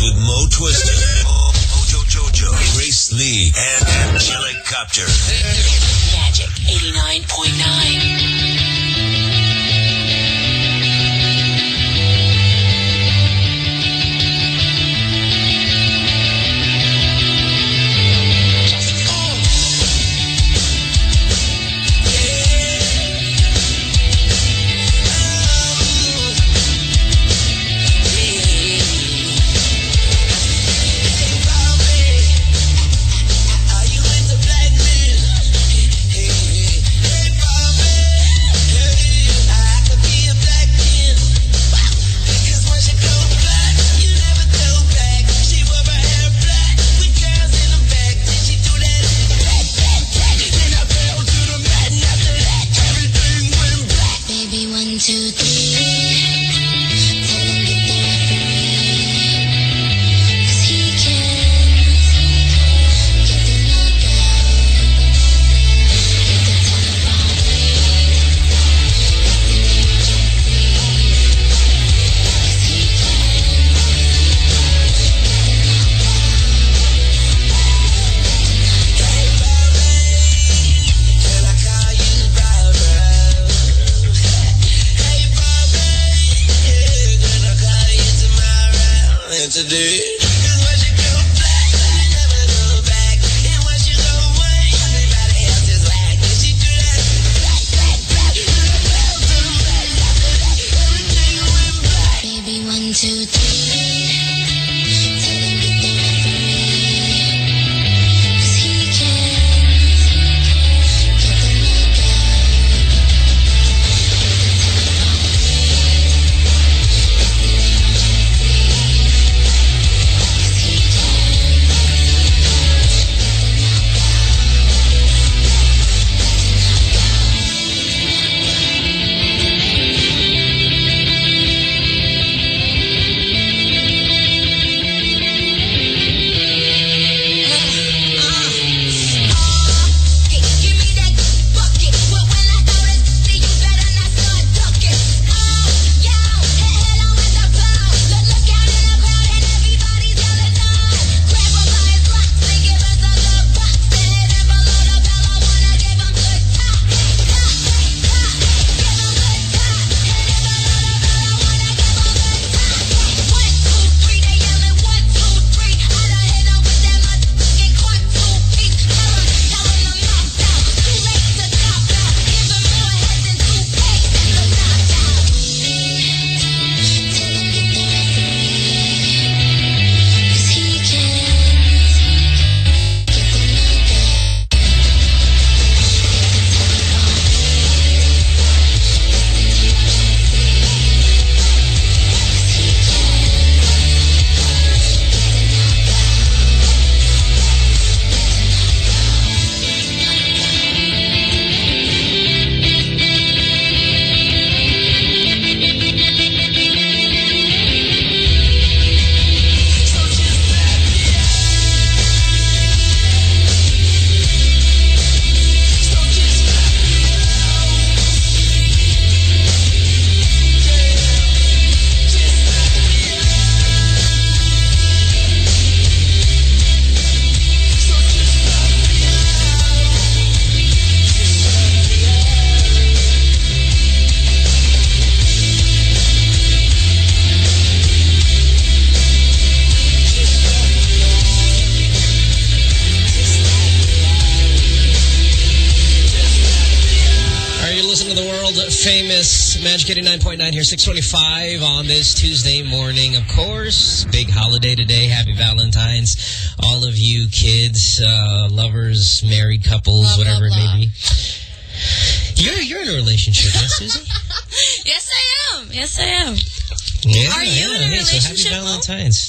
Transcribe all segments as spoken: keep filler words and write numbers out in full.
with Mo Twister, Mojo Jojo, Grace Lee, and Angelic Copter. Magic eighty-nine point nine. Today. Baby, one, two, three. Famous Magic eighty-nine point nine here, six twenty-five on this Tuesday morning. Of course, big holiday today. Happy Valentine's. All of you kids, uh, lovers, married couples, love, whatever love, it may be. You're, you're in a relationship, yes, Susie? Yes, I am. Yes, I am. Yeah, Are you yeah, in a hey, relationship? So happy Valentine's.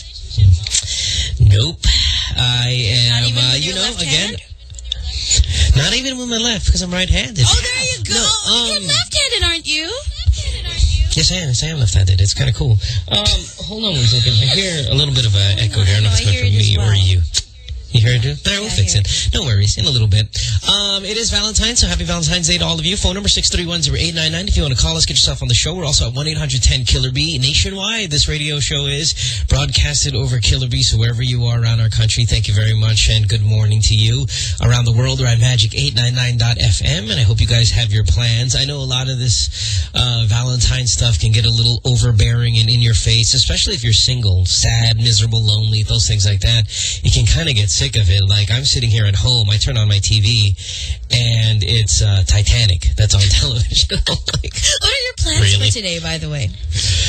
Nope. I am, Not even uh, with you your know, left again... hand? Not even with my left, because I'm right-handed. Oh, there you go. No, um, You're left-handed, aren't you? Yes, I am. Yes, I am left-handed. It's kind of cool. Um, hold on one second. I hear a little bit of an echo here. I don't know if it's coming from me well. or you. You heard it? There, we'll Yeah, fix I it. No worries. In a little bit. Um, it is Valentine's, so happy Valentine's Day to all of you. Phone number six three one zero eight nine nine. If you want to call us, get yourself on the show. We're also at one eight hundred ten Killer B. Nationwide, this radio show is broadcasted over Killer B, so wherever you are around our country, thank you very much, and good morning to you. Around the world, we're at magic eight nine nine dot f m, and I hope you guys have your plans. I know a lot of this uh, Valentine stuff can get a little overbearing and in your face, especially if you're single, sad, miserable, lonely, those things like that. You can kind of get sick of it. Like, I'm sitting here at home, I turn on my T V, and it's uh, Titanic that's on television. Like, what are your plans really? for today, by the way?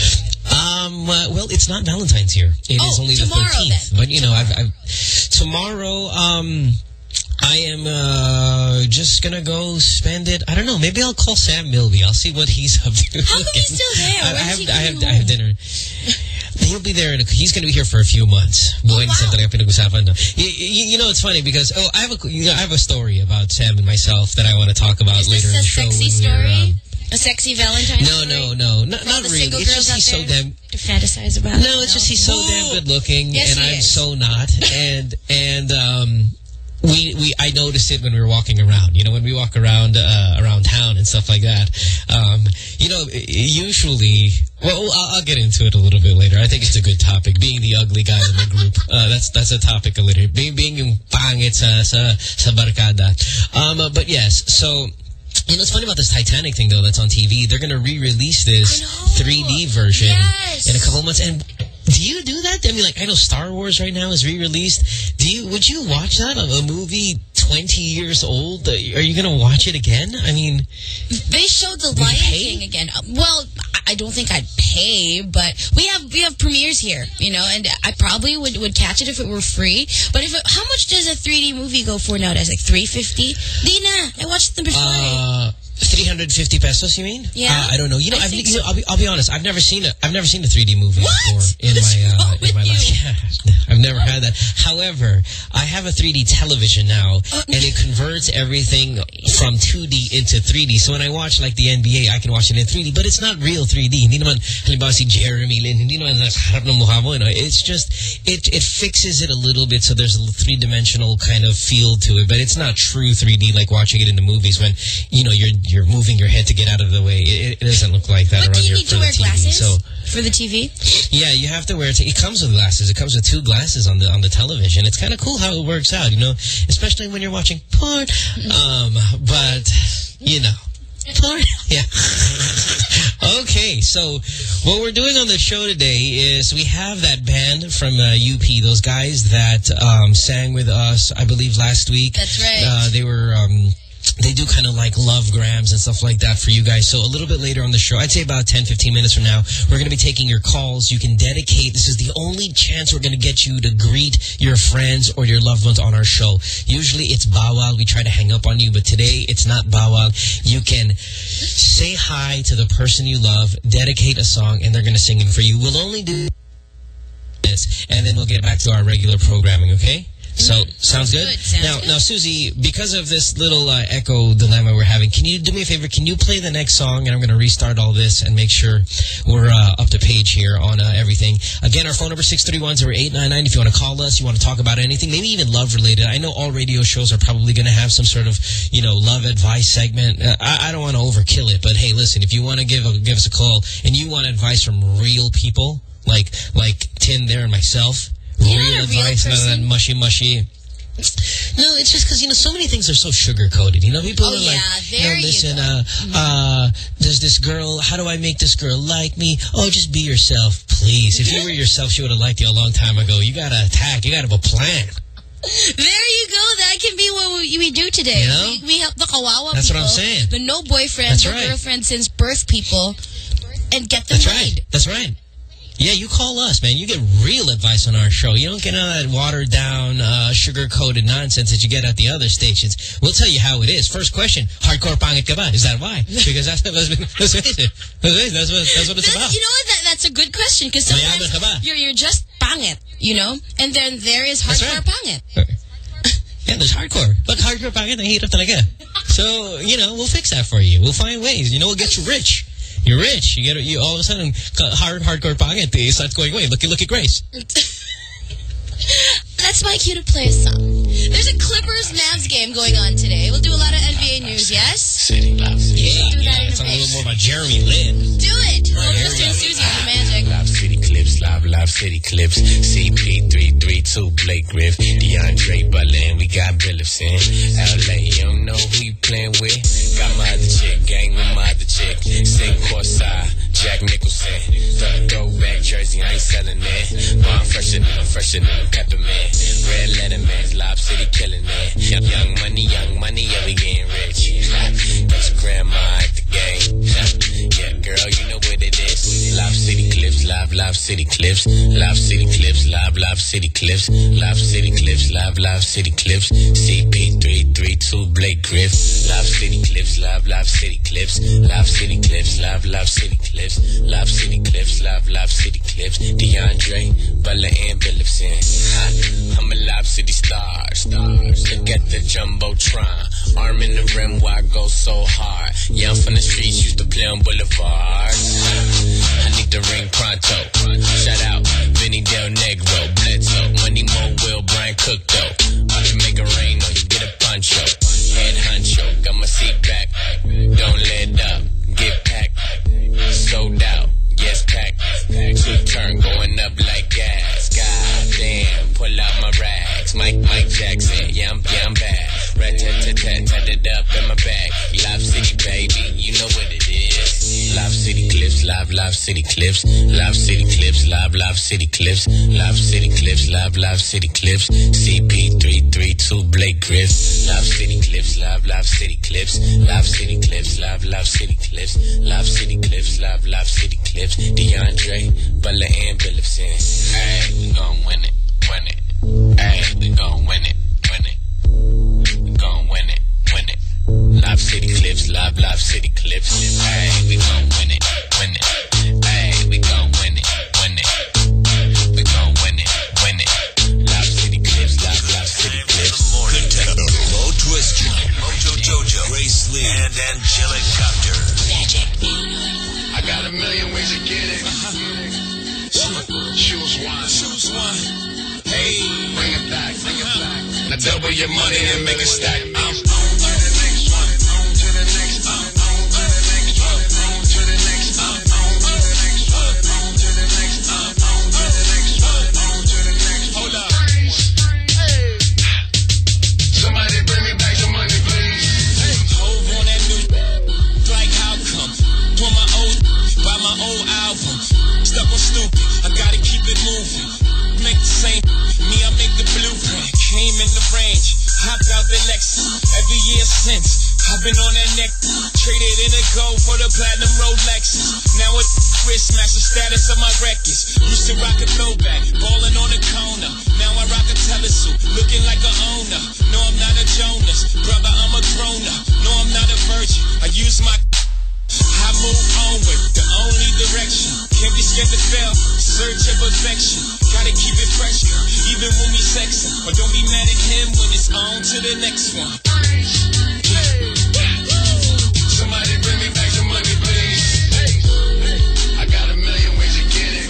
Um, uh, well, it's not Valentine's here. It oh, is only the tomorrow, thirteenth. Then. But, you know, I've, I've, tomorrow, um... I am uh, just going to go spend it. I don't know. Maybe I'll call Sam Milby. I'll see what he's up to. How come he's still there? I, I, have, he I, have, home? I have dinner. He'll be there. In a, he's going to be here for a few months. Oh, wow. You, you, you know, it's funny because oh, I have a you know, I have a story about Sam and myself that I want to talk about Is later in this the show. a sexy when story? we're, um, a sexy Valentine's no, story? no, no, no, For not the really. single It's girls just out he's so there damn. to fantasize about. No, it's just he's so Whoa. damn good looking, Yes, and he I'm is. so not. and and um. We, we, I noticed it when we were walking around, you know, when we walk around, uh, around town and stuff like that. Um, you know, usually, well, I'll, I'll get into it a little bit later. I think it's a good topic, being the ugly guy in the group. Uh, that's, that's a topic a little, being, being yung pangit sa, sa, sa barkada. Um, uh, but yes, so, you know, it's funny about this Titanic thing, though, that's on T V. They're going to re-release this three D version yes. in a couple months. And do you do that? I mean, like, I know Star Wars right now is re-released. Do you? Would you watch that? A movie twenty years old? Are you going to watch it again? I mean... They showed The Lion King again. Well, I don't think I'd pay, but we have we have premieres here, you know, and I probably would, would catch it if it were free. But if it, how much does a three D movie go for nowadays? Like three fifty? Dina, I watched them before. Uh, three hundred fifty pesos, you mean? Yeah. Uh, I don't know. You know, I I've, think you know so. I'll, be, I'll be honest. I've never seen a I've never seen a three D movie What? before in What's my uh, wrong in with my you? life. Yeah, I've never had that. However, I have a three D television now, Uh, and it converts everything from two D into three D. So when I watch like the N B A, I can watch it in three D, but it's not real three D. Hindi naman halimbawa si Jeremy Lin, hindi naman nasa harap ng mukha mo, you know. It's just it it fixes it a little bit so there's a three-dimensional kind of feel to it, but it's not true three D like watching it in the movies when you know you're you're moving your head to get out of the way. It, it doesn't look like that But around do you your need to for wear the T V. glasses So for the T V? yeah, you have to wear it. It comes with glasses. It comes with two glasses on the on the television. It's kind of cool how it works out, you know, especially when you're watching porn. Um, but you know, porn. Yeah. Okay, so what we're doing on the show today is we have that band from uh, U P. Those guys that um, sang with us, I believe, last week. That's right. Uh, they were. Um, They do kind of like love grams and stuff like that for you guys. So a little bit later on the show, I'd say about ten, fifteen minutes from now, we're going to be taking your calls. You can dedicate. This is the only chance we're going to get you to greet your friends or your loved ones on our show. Usually it's bawal. We try to hang up on you, but today it's not bawal. You can say hi to the person you love, dedicate a song, and they're going to sing it for you. We'll only do this, and then we'll get back to our regular programming, okay? So, sounds good? good. Sounds now, good. now, Susie, because of this little uh, echo dilemma we're having, can you do me a favor? Can you play the next song? And I'm going to restart all this and make sure we're uh, up to page here on uh, everything. Again, our phone number six three one zero eight nine nine. If you want to call us, you want to talk about anything, maybe even love-related. I know all radio shows are probably going to have some sort of, you know, love advice segment. Uh, I, I don't want to overkill it, but hey, listen, if you want to give, a, give us a call and you want advice from real people, like, like Tin there and myself, You're real not a real advice, none of that person. mushy mushy. No, it's just because, you know, so many things are so sugar-coated. You know, people Oh, are like, yeah, you know, there you listen, go. uh, uh, does this girl, how do I make this girl like me? Oh, just be yourself, please. If you were yourself, she would have liked you a long time ago. You got to attack. You got to have a plan. There you go. That can be what we, we do today. You know? We, we help the kawawa That's people. what I'm saying. The no boyfriend, That's no right. girlfriend since birth people, and get them That's laid. right. That's right. Yeah, you call us, man. You get real advice on our show. You don't get none of that watered-down, uh, sugar-coated nonsense that you get at the other stations. We'll tell you how it is. First question, hardcore pangit ka ba? Is that why? Because that's, that's, that's, that's, that's, what, that's what it's That, about. you know what? That, that's a good question because Mayaman ka ba? sometimes you're, you're just pangit, you know? And then there is That's hardcore right. pangit. Yeah, there's hardcore. Look, hardcore pangit, nahihirap talaga. So, you know, we'll fix that for you. We'll find ways. You know, we'll get you rich. You're rich. You get you all of a sudden hard hardcore pangit. They start going away. Look at look at Grace. That let's invite you to play a song. There's a Clippers-Mavs game going on today. We'll do a lot of N B A news, yes? City, Lob City. Yeah, do that yeah. in It's a a bit. little more about Jeremy Lin. Do it. Right, Well, here Mister we and go. Susie, the magic. Lob City Clips, Lob, Lob City Clips. C P three three two, Blake Griff, DeAndre Butler, and we got Billifson. L A, you don't know who you playing with. Got my other chick, gang with my other chick. Sit courtside, Jack Nicholson. Th- Throwback jersey, I ain't selling it. But I'm fresher than, fresher than Peppermint. Red Letterman's, Lob City killing it. Young, young money, young money, yeah, we getting rich. Got your grandma at the game. Yeah, girl, you know what it is. Lob City Clips, Lob, Lob City Clips. Lob City Clips, Lob, Lob City Clips. Lob City Clips, Lob, Lob City Clips. C P three three two, Blake Griff. Lob City Clips, Lob, Lob City Clips. Lob City Clips, Lob, Lob City Clips. Lob City Clips, Lob, Lob City Clips. DeAndre, Butler, and Billifson. I'm a Lob City star, stars. Look at the Jumbotron. Arm in the rim, why I go so hard? Yeah, I'm from the streets, used to play on boulevards. I need the ring pronto. Shout out, Vinny Del Negro, Bledsoe, Money Mo, Will, Brian Cook, though. I can make it rain on you, get a poncho. Head honcho, got my seat back. Don't let up, get packed. Sold out, yes, packed. Two turn, going up like gas. God damn, pull out my rags. Mike, Mike Jackson, yeah, I'm, yeah, I'm bad. Rat-tat-tat-tat, tat it up in my bag. Lob City, baby, you know what it is. Lob City Clips, Lob, Lob City Clips. Lob City Clips, Lob, Lob City Clips. Lob City Clips, Lob, Lob City Clips. C P three three two, Blake Griff. Lob City Clips, Lob, Lob City Clips. Lob City Clips, Lob, Lob City Clips. Lob City Clips, Lob, Lob City Clips. DeAndre, Butler, and Billifson. Hey, we gon' win it, win it. Hey, we gon' win it, win it. We gon' win it, win it. Lob City Clips, Lob, Lob City Clips. Hey, we gon' win it, win it. Hey, we gon' win it, win it. We gon' win it, win it. Lob City Clips, Lob, Lob City Clips. Good time. Mo Twister, Mojo Jojo, Grace Lee, and Angelic Copter. Magic. I got a million ways to get it. Choose one. Choose one. Hey, bring it back, bring it back. Now double your money and make it stack. I'm on to the next one. On to the next. I'm on to the next one. On to the next. I'm on to the next one. On to the next. I'm on to the next one. On to the next. Hold up. Hey. Somebody bring me back some money, please. Hove on that new like how come? Pour my old buy my old album. Stuck on stupid. I gotta keep it moving. Make the same. Me, I make the blueprint. Came in the range. Hopped out the Lexus. Every year since. I've been on that neck. Traded in a gold for the platinum Rolexes. Now it's Chris match the status of my records. Used to rock a throwback. Ballin' on the corner. Now I rock a telesuit. Looking like a owner. No, I'm not a Jonas. Brother, I'm a grown-up. No, I'm not a virgin. I use my I move onward, the only direction. Can't be scared to fail, search of perfection. Gotta keep it fresh, even when we sexin'. But don't be mad at him when it's on to the next one. Somebody bring me back some money, please. I got a million ways to get it.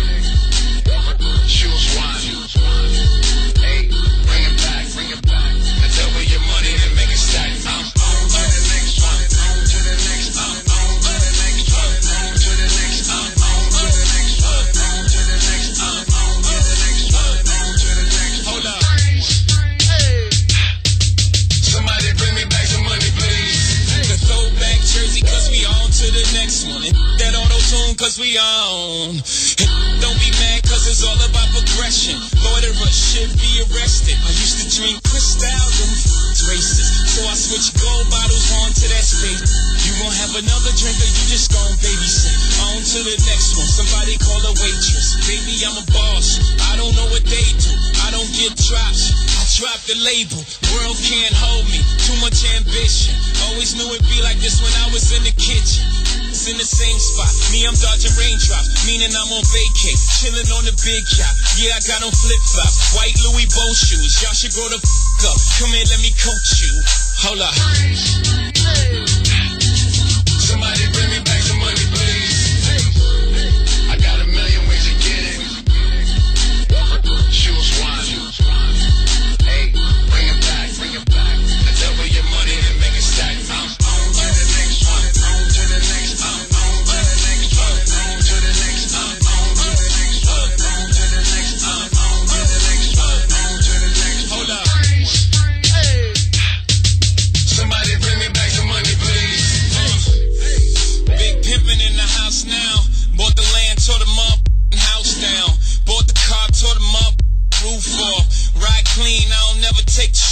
Choose one. Hey, bring it back, bring it back. Now double your money and make it stack. I'm on to the next one. On to the next. I'm on to the next one. On to the next. I'm on to the next one. On to the next. I'm on to the next one. On to the next. Hold up. Hey. Somebody bring me back some money, please. The throwback jersey, cause we on to the next one. And that auto-tune, cause we on. And don't be mad, cause it's all about progression. Loiterers should be arrested. I used to drink Cristal, them races. So I switch gold bottles on to that space. You gon' have another drink or you just gon' babysit. On to the next one. Somebody call a waitress. Baby, I'm a boss. I don't know what they do. I don't get drops. I drop the label. World can't hold me. Too much ambition. Always knew it'd be like this when I was in the kitchen. It's in the same spot. Me, I'm dodging raindrops. Meaning I'm on vacay. Chilling on the big yacht. Yeah, I got on flip-flops. White Louis Bow shoes. Y'all should grow the f*** up. Come here, let me coach you. Hold up. Somebody bring me back some money, please. I got a million ways to get it. Choose one.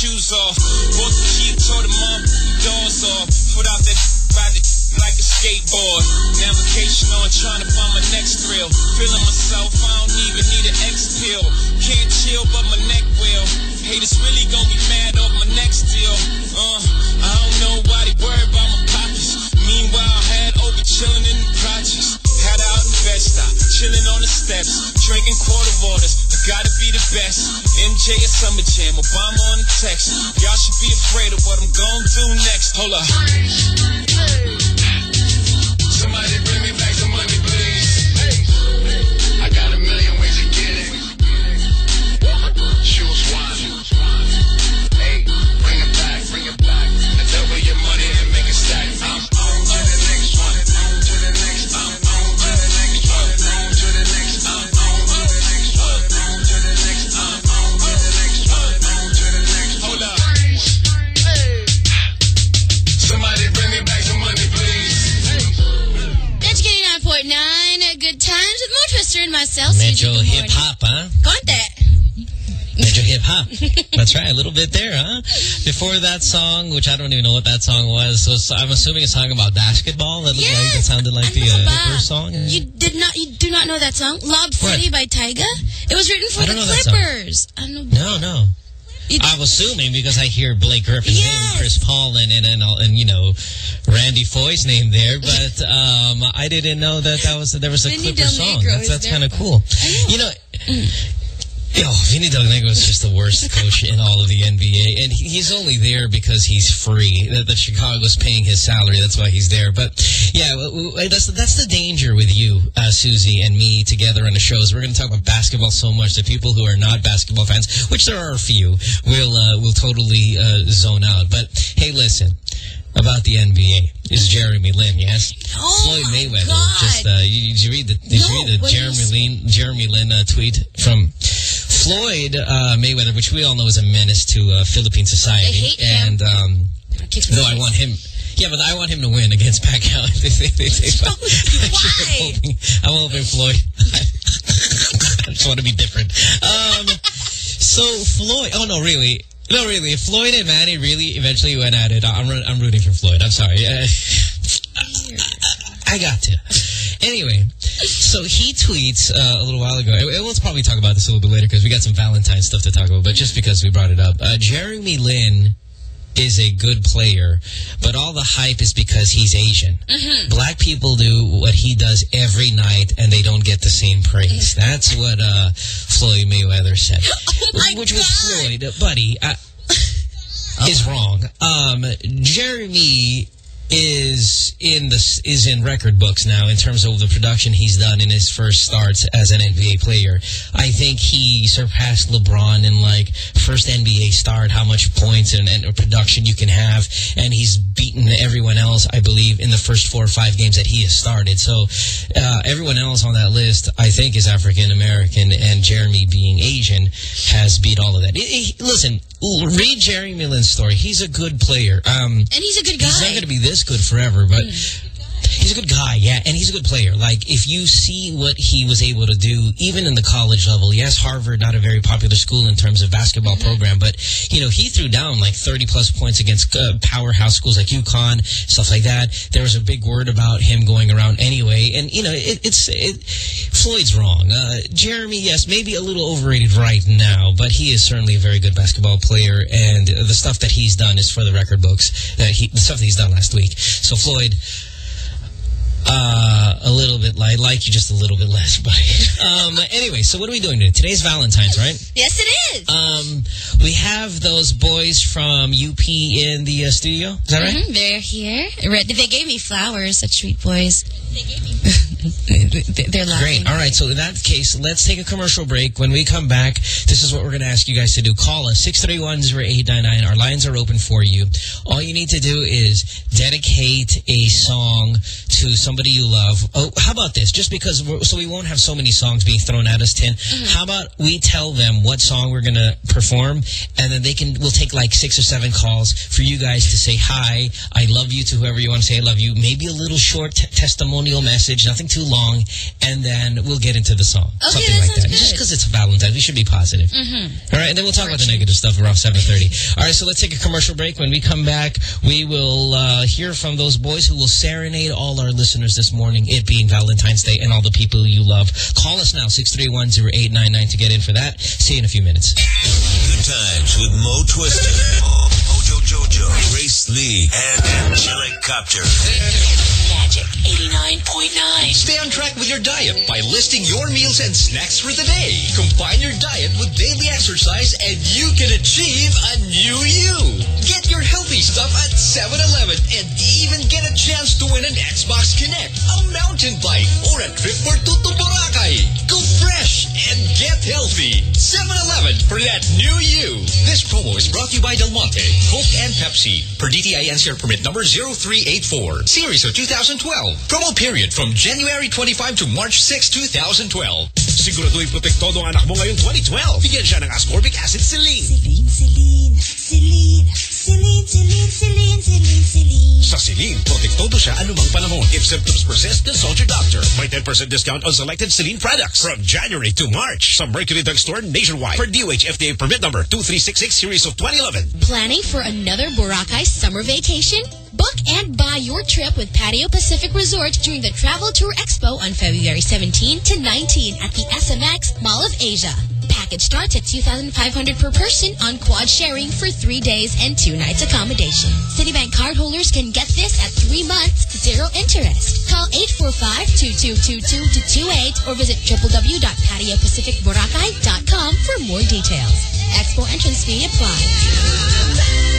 shoes off. Bought the key, told the mom, the doors off. Put out that ride it like a skateboard. Now vacation on, trying to find my next thrill. Feeling myself, I don't even need an X pill. Can't chill, but my neck will. Haters really gon' be mad off my next deal. Uh, I don't know why they worry about my pockets. Meanwhile, had over chillin' in the projects. Had out in Bed-Stuy, chillin' on the steps, drinking quarter waters. I gotta be the best. M J at Summer Jam, Obama on the text. Y'all should be afraid of what I'm gon' do next. Hold up. Somebody bring me back some money, please. I got a million ways to get it. Choose one. Hey, bring it back, bring it back. Now double your money and make it stack. I'm on to the next one. On to the next. I'm on to the next one. On to the next. I'm on to the next one. On to the next. I'm on to the next one. On to the next. Hold up. Somebody bring me back some money, please. Magic eighty-nine point nine, good times with Mo Twister and myself. Metro hip hop, huh? Conte. Metro hip hop. That's right, a little bit there, huh? Before that song, which I don't even know what that song was, so I'm assuming it's talking about basketball. That looked Yes. like that sounded like the, uh, the first song. You did not, you do not know that song? Lob City by Tyga? It was written for I the don't know that song. Clippers. I don't know. No, no. It- I'm assuming because I hear Blake Griffin's Yes. name, Chris Paul, and and and, all- and you know Randy Foy's name there, but um, I didn't know that that was there was a Vinny Clipper Del song. Negro That's, is that's there. kind of cool. You know. Yo, Vinny Del Negro is just the worst coach in all of the N B A. And he, he's only there because he's free. That, that Chicago's paying his salary. That's why he's there. But, yeah, w- w- that's, that's the danger with you, uh, Susie, and me together on the shows. We're going to talk about basketball so much that people who are not basketball fans, which there are a few, will, uh, will totally uh, zone out. But, hey, listen. About the N B A is Jeremy Lin, yes? Oh Floyd my Mayweather. God. Just uh, you, did you read the did No, you read the what Jeremy is- Lin Jeremy Lin uh, tweet from Floyd uh, Mayweather, which we all know is a menace to uh, Philippine society. I hate him. and um, Kicks me though I in the want him. Yeah, but I want him to win against Pacquiao. They- they- they- they- Why? I'm hoping, I'm hoping Floyd. I just want to be different. Um, so Floyd. Oh no, really. No, really. If Floyd and Manny really eventually went at it, I'm I'm rooting for Floyd. I'm sorry. Uh, I got to. Anyway, so he tweets uh, a little while ago. And we'll probably talk about this a little bit later because we got some Valentine's stuff to talk about. But just because we brought it up, uh, Jeremy Lin is a good player, but all the hype is because he's Asian. Mm-hmm. Black people do what he does every night, and they don't get the same praise. That's what uh, Floyd Mayweather said. Oh my Which God. was Floyd, uh, buddy, uh, is wrong. Um, Jeremy is in the is in record books now in terms of the production he's done in his first starts as an N B A player. I think he surpassed LeBron in like first N B A start, how much points and, and production you can have, and he's beaten everyone else, I believe, in the first four or five games that he has started. So uh, everyone else on that list, I think, is African American, and Jeremy, being Asian, has beat all of that. It, it, listen, read Jeremy Lin's story. He's a good player. Um, And he's a good guy. He's not going to be this good forever, but he's a good guy, yeah, and he's a good player. Like, if you see what he was able to do, even in the college level, yes, Harvard, not a very popular school in terms of basketball Mm-hmm. program, but, you know, he threw down like thirty-plus points against uh, powerhouse schools like UConn, stuff like that. There was a big word about him going around anyway, and, you know, it, it's it, Floyd's wrong. Uh, Jeremy, yes, maybe a little overrated right now, but he is certainly a very good basketball player, and the stuff that he's done is for the record books, that he, the stuff that he's done last week. So, Floyd... Uh, a little bit light, like you, just a little bit less, buddy. Um, anyway, so what are we doing today? Today's Valentine's, right? Yes, it is. Um, we have those boys from U P in the uh, studio. Is that right? Mm-hmm, they're here. Red- They gave me flowers, such sweet boys. They gave me They're laughing. Great. All right. So in that case, let's take a commercial break. When we come back, this is what we're going to ask you guys to do. Call us, six three one, zero eight nine nine. Our lines are open for you. All you need to do is dedicate a song to somebody you love. Oh, how about this? Just because, we're, so we won't have so many songs being thrown at us, Tin. Mm-hmm. How about we tell them what song we're going to perform, and then they can, we'll take like six or seven calls for you guys to say hi, I love you, to whoever you want to say I love you. Maybe a little short t testimonial message, nothing too long, and then we'll get into the song. Okay, Something that like sounds that. good. Just because it's Valentine's, we should be positive. Mm-hmm. All right, and then we'll talk about the negative stuff around seven thirty. All right, so let's take a commercial break. When we come back, we will uh, hear from those boys who will serenade all our listeners this morning, it being Valentine's Day, and all the people you love. Call us now, six three one, zero eight nine nine to get in for that. See you in a few minutes. Good times with Mo Twister, Mo, Mojo Jojo, Grace Lee, and Angelic Copter. Magic eighty-nine point nine. Stay on track with your diet by listing your meals and snacks for the day. Combine your diet with daily exercise and you can achieve a new you. Get your healthy stuff at seven eleven and even get a chance to win an Xbox Connect, a mountain bike, or a trip for two to Boracay. Go fresh and get healthy. seven eleven for that new you. This promo is brought to you by Del Monte, Coke, and Pepsi. Per D T I N C R permit number zero three eight four. Series of two thousand twelve. Promo period from January twenty-fifth to March sixth, two thousand twelve. Siguraduhin protektodo ang anak mo ngayong twenty twelve. Bigyan siya ng ascorbic acid Celine. Celine, Celine, Celine, Celine, Celine, Celine, Celine, Celine. Sa Celine, protektodo siya anumang panahon. If symptoms persist, consult your doctor. May ten percent discount on selected Celine products from January to March. Sa Mercury Drug Store nationwide. For D O H F D A permit number two three six six series of twenty eleven. Planning for another Boracay summer vacation? Book and buy your trip with Patio Pacific Resort during the Travel Tour Expo on February seventeenth to nineteenth at the S M X Mall of Asia. Package starts at two thousand five hundred dollars per person on quad sharing for three days and two nights accommodation. Citibank cardholders can get this at three months, zero interest. Call eight four five, two two two two to two eight or visit w w w dot patio pacific boracay dot com for more details. Expo entrance fee applies.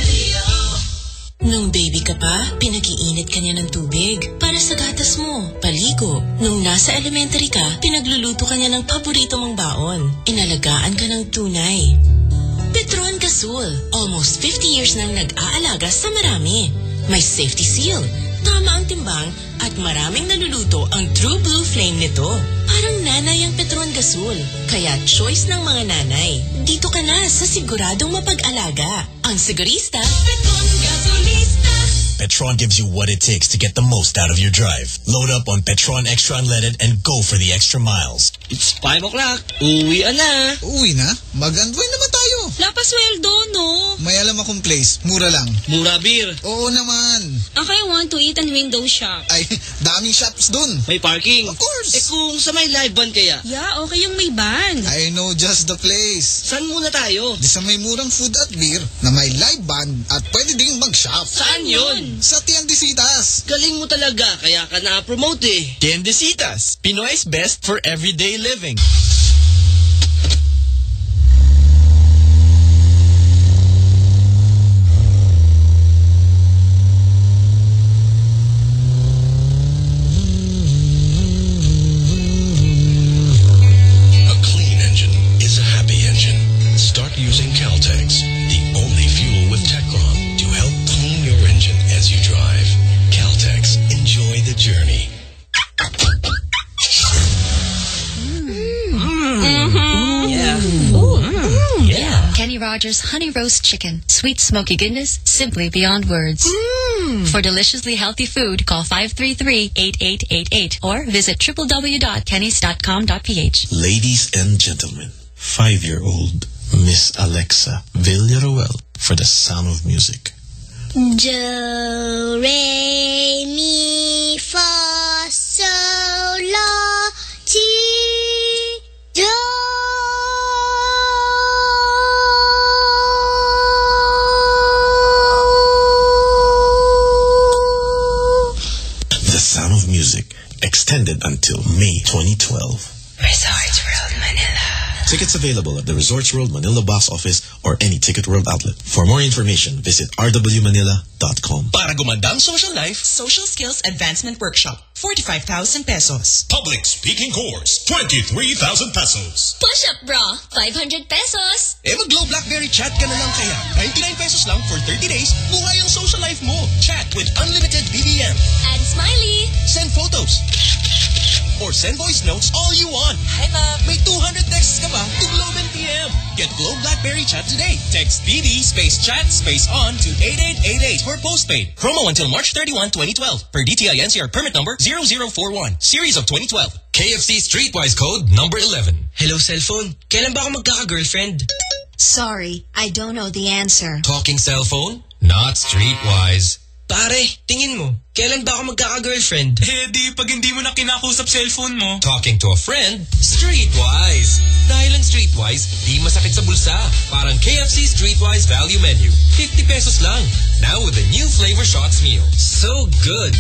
Nung baby ka pa, pinag-iinit ka niya ng tubig para sa gatas mo, paligo. Nung nasa elementary ka, pinagluluto ka niya ng paborito mong baon. Inalagaan ka ng tunay. Petron Gasol, almost fifty years nang nag-aalaga sa marami. May safety seal, tama ang timbang, at maraming naluluto ang True Blue Flame nito. Parang nanay ang Petron Gasol, kaya choice ng mga nanay. Dito ka na sa siguradong mapag-alaga. Ang sigurista, Petron Gasolista. Petron gives you what it takes to get the most out of your drive. Load up on Petron Extra Unleaded and go for the extra miles. It's five o'clock. Uwi na. Uwi na? Mag-unwind naman tayo. Lapasweldo, no? May alam akong place. Mura lang. Mura beer. Oo naman. Okay, I want to eat and window shop. Ay, daming shops dun. May parking. Of course. Eh kung sa may live band kaya? Yeah, okay yung may band. I know just the place. Saan muna tayo? Di sa may murang food at beer na may live band at pwede ding mag-shop. Saan yun? Sa Tiendesitas. Galing mo talaga, kaya ka na-promote eh. Tiendesitas, Pinoy's best for everyday living. A clean engine is a happy engine. Start using Caltex, the only fuel with Techron to help clean your engine as you drive. Caltex, enjoy the journey. Mm-hmm. Yeah. Ooh. Mm. Yeah. Kenny Rogers Honey Roast Chicken. Sweet smoky goodness, simply beyond words. Mm. For deliciously healthy food, call five three three, eight eight eight eight or visit w w w dot kennys dot com dot p h. Ladies and gentlemen, five-year-old Miss Alexa Villaruel for The Sound of Music. Do, re, mi, fa, sol, la, ti, do. The Sound of Music, extended until May twenty twelve. Resorts World Manila. Tickets available at the Resorts World Manila box office or any Ticket World outlet. For more information, visit r w manila dot com. Para gumanda ang social life, Social Skills Advancement Workshop, forty-five thousand pesos. Public speaking course, twenty-three thousand pesos. Push-up bra, five hundred pesos. eh mag-Glow Blackberry chat ka na lang kaya. ninety-nine pesos lang for thirty days, buhay ang social life mo. Chat with unlimited B B M. And smiley. Send photos. Or send voice notes all you want. Hi, Mom. May two hundred texts ka pa to Globe and P M. Get Globe BlackBerry Chat today. Text B D space chat space on to eight eight eight eight for postpaid. Promo until March thirty-first, twenty twelve. Per D T I N C R permit number zero zero four one. Series of twenty twelve. K F C Streetwise code number eleven. Hello, cellphone. Kailan ba ako magkaka-girlfriend? Sorry, I don't know the answer. Talking cell phone? Not Streetwise. Pare, tingin mo, kailan ba ako magkaka-girlfriend? Eh di, pag hindi mo na kinakusap cellphone mo. Talking to a friend? Streetwise. Dahil ang Streetwise, di masakit sa bulsa. Parang K F C Streetwise Value Menu. fifty pesos lang. Now with the new Flavor Shots meal. So good.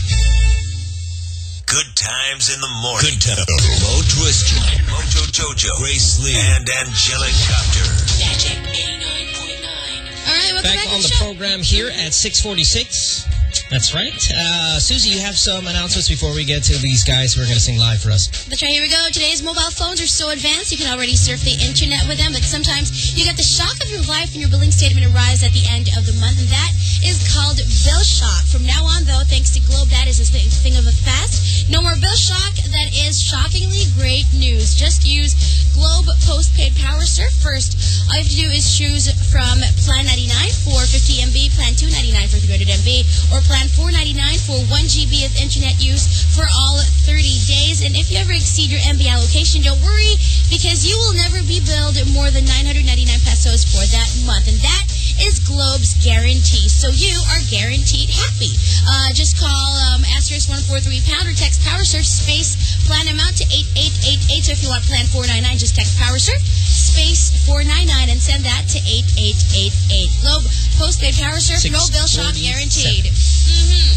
Good times in the morning. Good times. Mo Twister, Mojo Jojo, Grace Lee, and Angelic Doctor. Magic eighty-nine point nine. All right, welcome back, back on the, the program here at six forty-six. That's right. Uh, Susie, you have some announcements before we get to these guys who are going to sing live for us. That's right, here we go. Today's mobile phones are so advanced, you can already surf the internet with them, but sometimes you get the shock of your life when your billing statement arrives at the end of the month, and that is called bill shock. From now on, though, thanks to Globe, that is a thing of the past. No more bill shock. That is shockingly great news. Just use Globe Postpaid Power Surf first. All you have to do is choose from Plan ninety-nine for fifty megabytes, Plan two ninety-nine for three hundred megabytes, or Plan four ninety-nine for one gigabyte of internet use for all thirty days. And if you ever exceed your M B allocation, don't worry, because you will never be billed more than nine hundred ninety-nine pesos for that month. And that is Globe's guarantee. So you are guaranteed happy. Uh, just call um, asterisk one four three pound or text PowerSurf space plan amount to eight eight eight eight. So if you want Plan four ninety-nine, just text PowerSurf space four ninety-nine and send that to eight eight eight eight. Globe Postpaid PowerSurf, no bill shock guaranteed. Mm-hmm.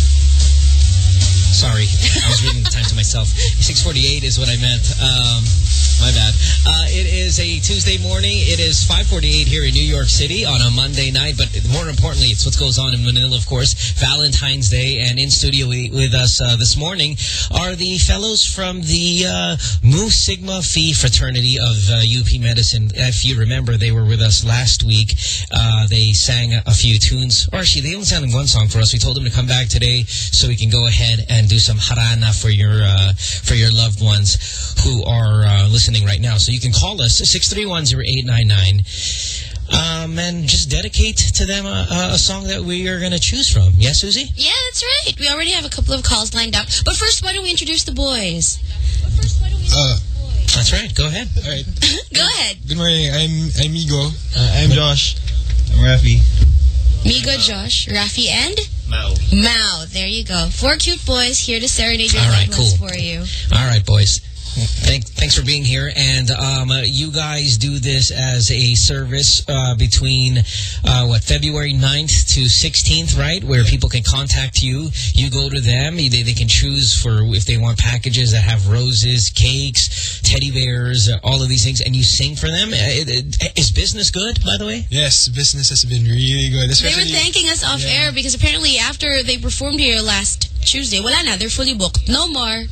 Sorry, I was reading the time to myself. six forty-eight is what I meant. Um, my bad. Uh, it is a Tuesday morning. It is five forty-eight here in New York City on a Monday night. But more importantly, it's what goes on in Manila, of course. Valentine's Day. And in studio with us uh, this morning are the fellows from the uh, Mu Sigma Phi fraternity of uh, U P Medicine. If you remember, they were with us last week. Uh, they sang a few tunes. Or actually, they only sang one song for us. We told them to come back today so we can go ahead and do some harana for your uh, for your loved ones who are uh, listening right now. So you can call us six three one, zero eight nine nine um, and just dedicate to them a, a song that we are going to choose from. Yeah, Susie? Yeah, that's right. We already have a couple of calls lined up. But first, why don't we introduce the boys? Uh, that's right. Go ahead. All right. Go ahead. Good morning. I'm I'm Migo. Uh, I'm Josh. I'm Rafi. Migo, Josh, Rafi, and? Mao. Mao. There you go. Four cute boys here to serenade your All right, loved ones cool. for you. All right, boys. Thank, thanks for being here. And um, uh, you guys do this as a service uh, between, uh, what, February ninth to sixteenth, right? Where people can contact you. You go to them. They, they can choose for if they want packages that have roses, cakes, teddy bears, uh, all of these things. And you sing for them. Uh, it, it, is business good, by the way? Yes, business has been really good. They were thanking us off yeah. air because apparently after they performed here last Tuesday, wala na, they're fully booked. No more.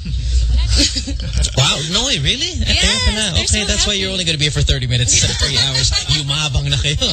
Wow, no way, really? Yes, okay, so that's happy. why you're only going to be here for thirty minutes instead of three hours. Yumabang na kayo.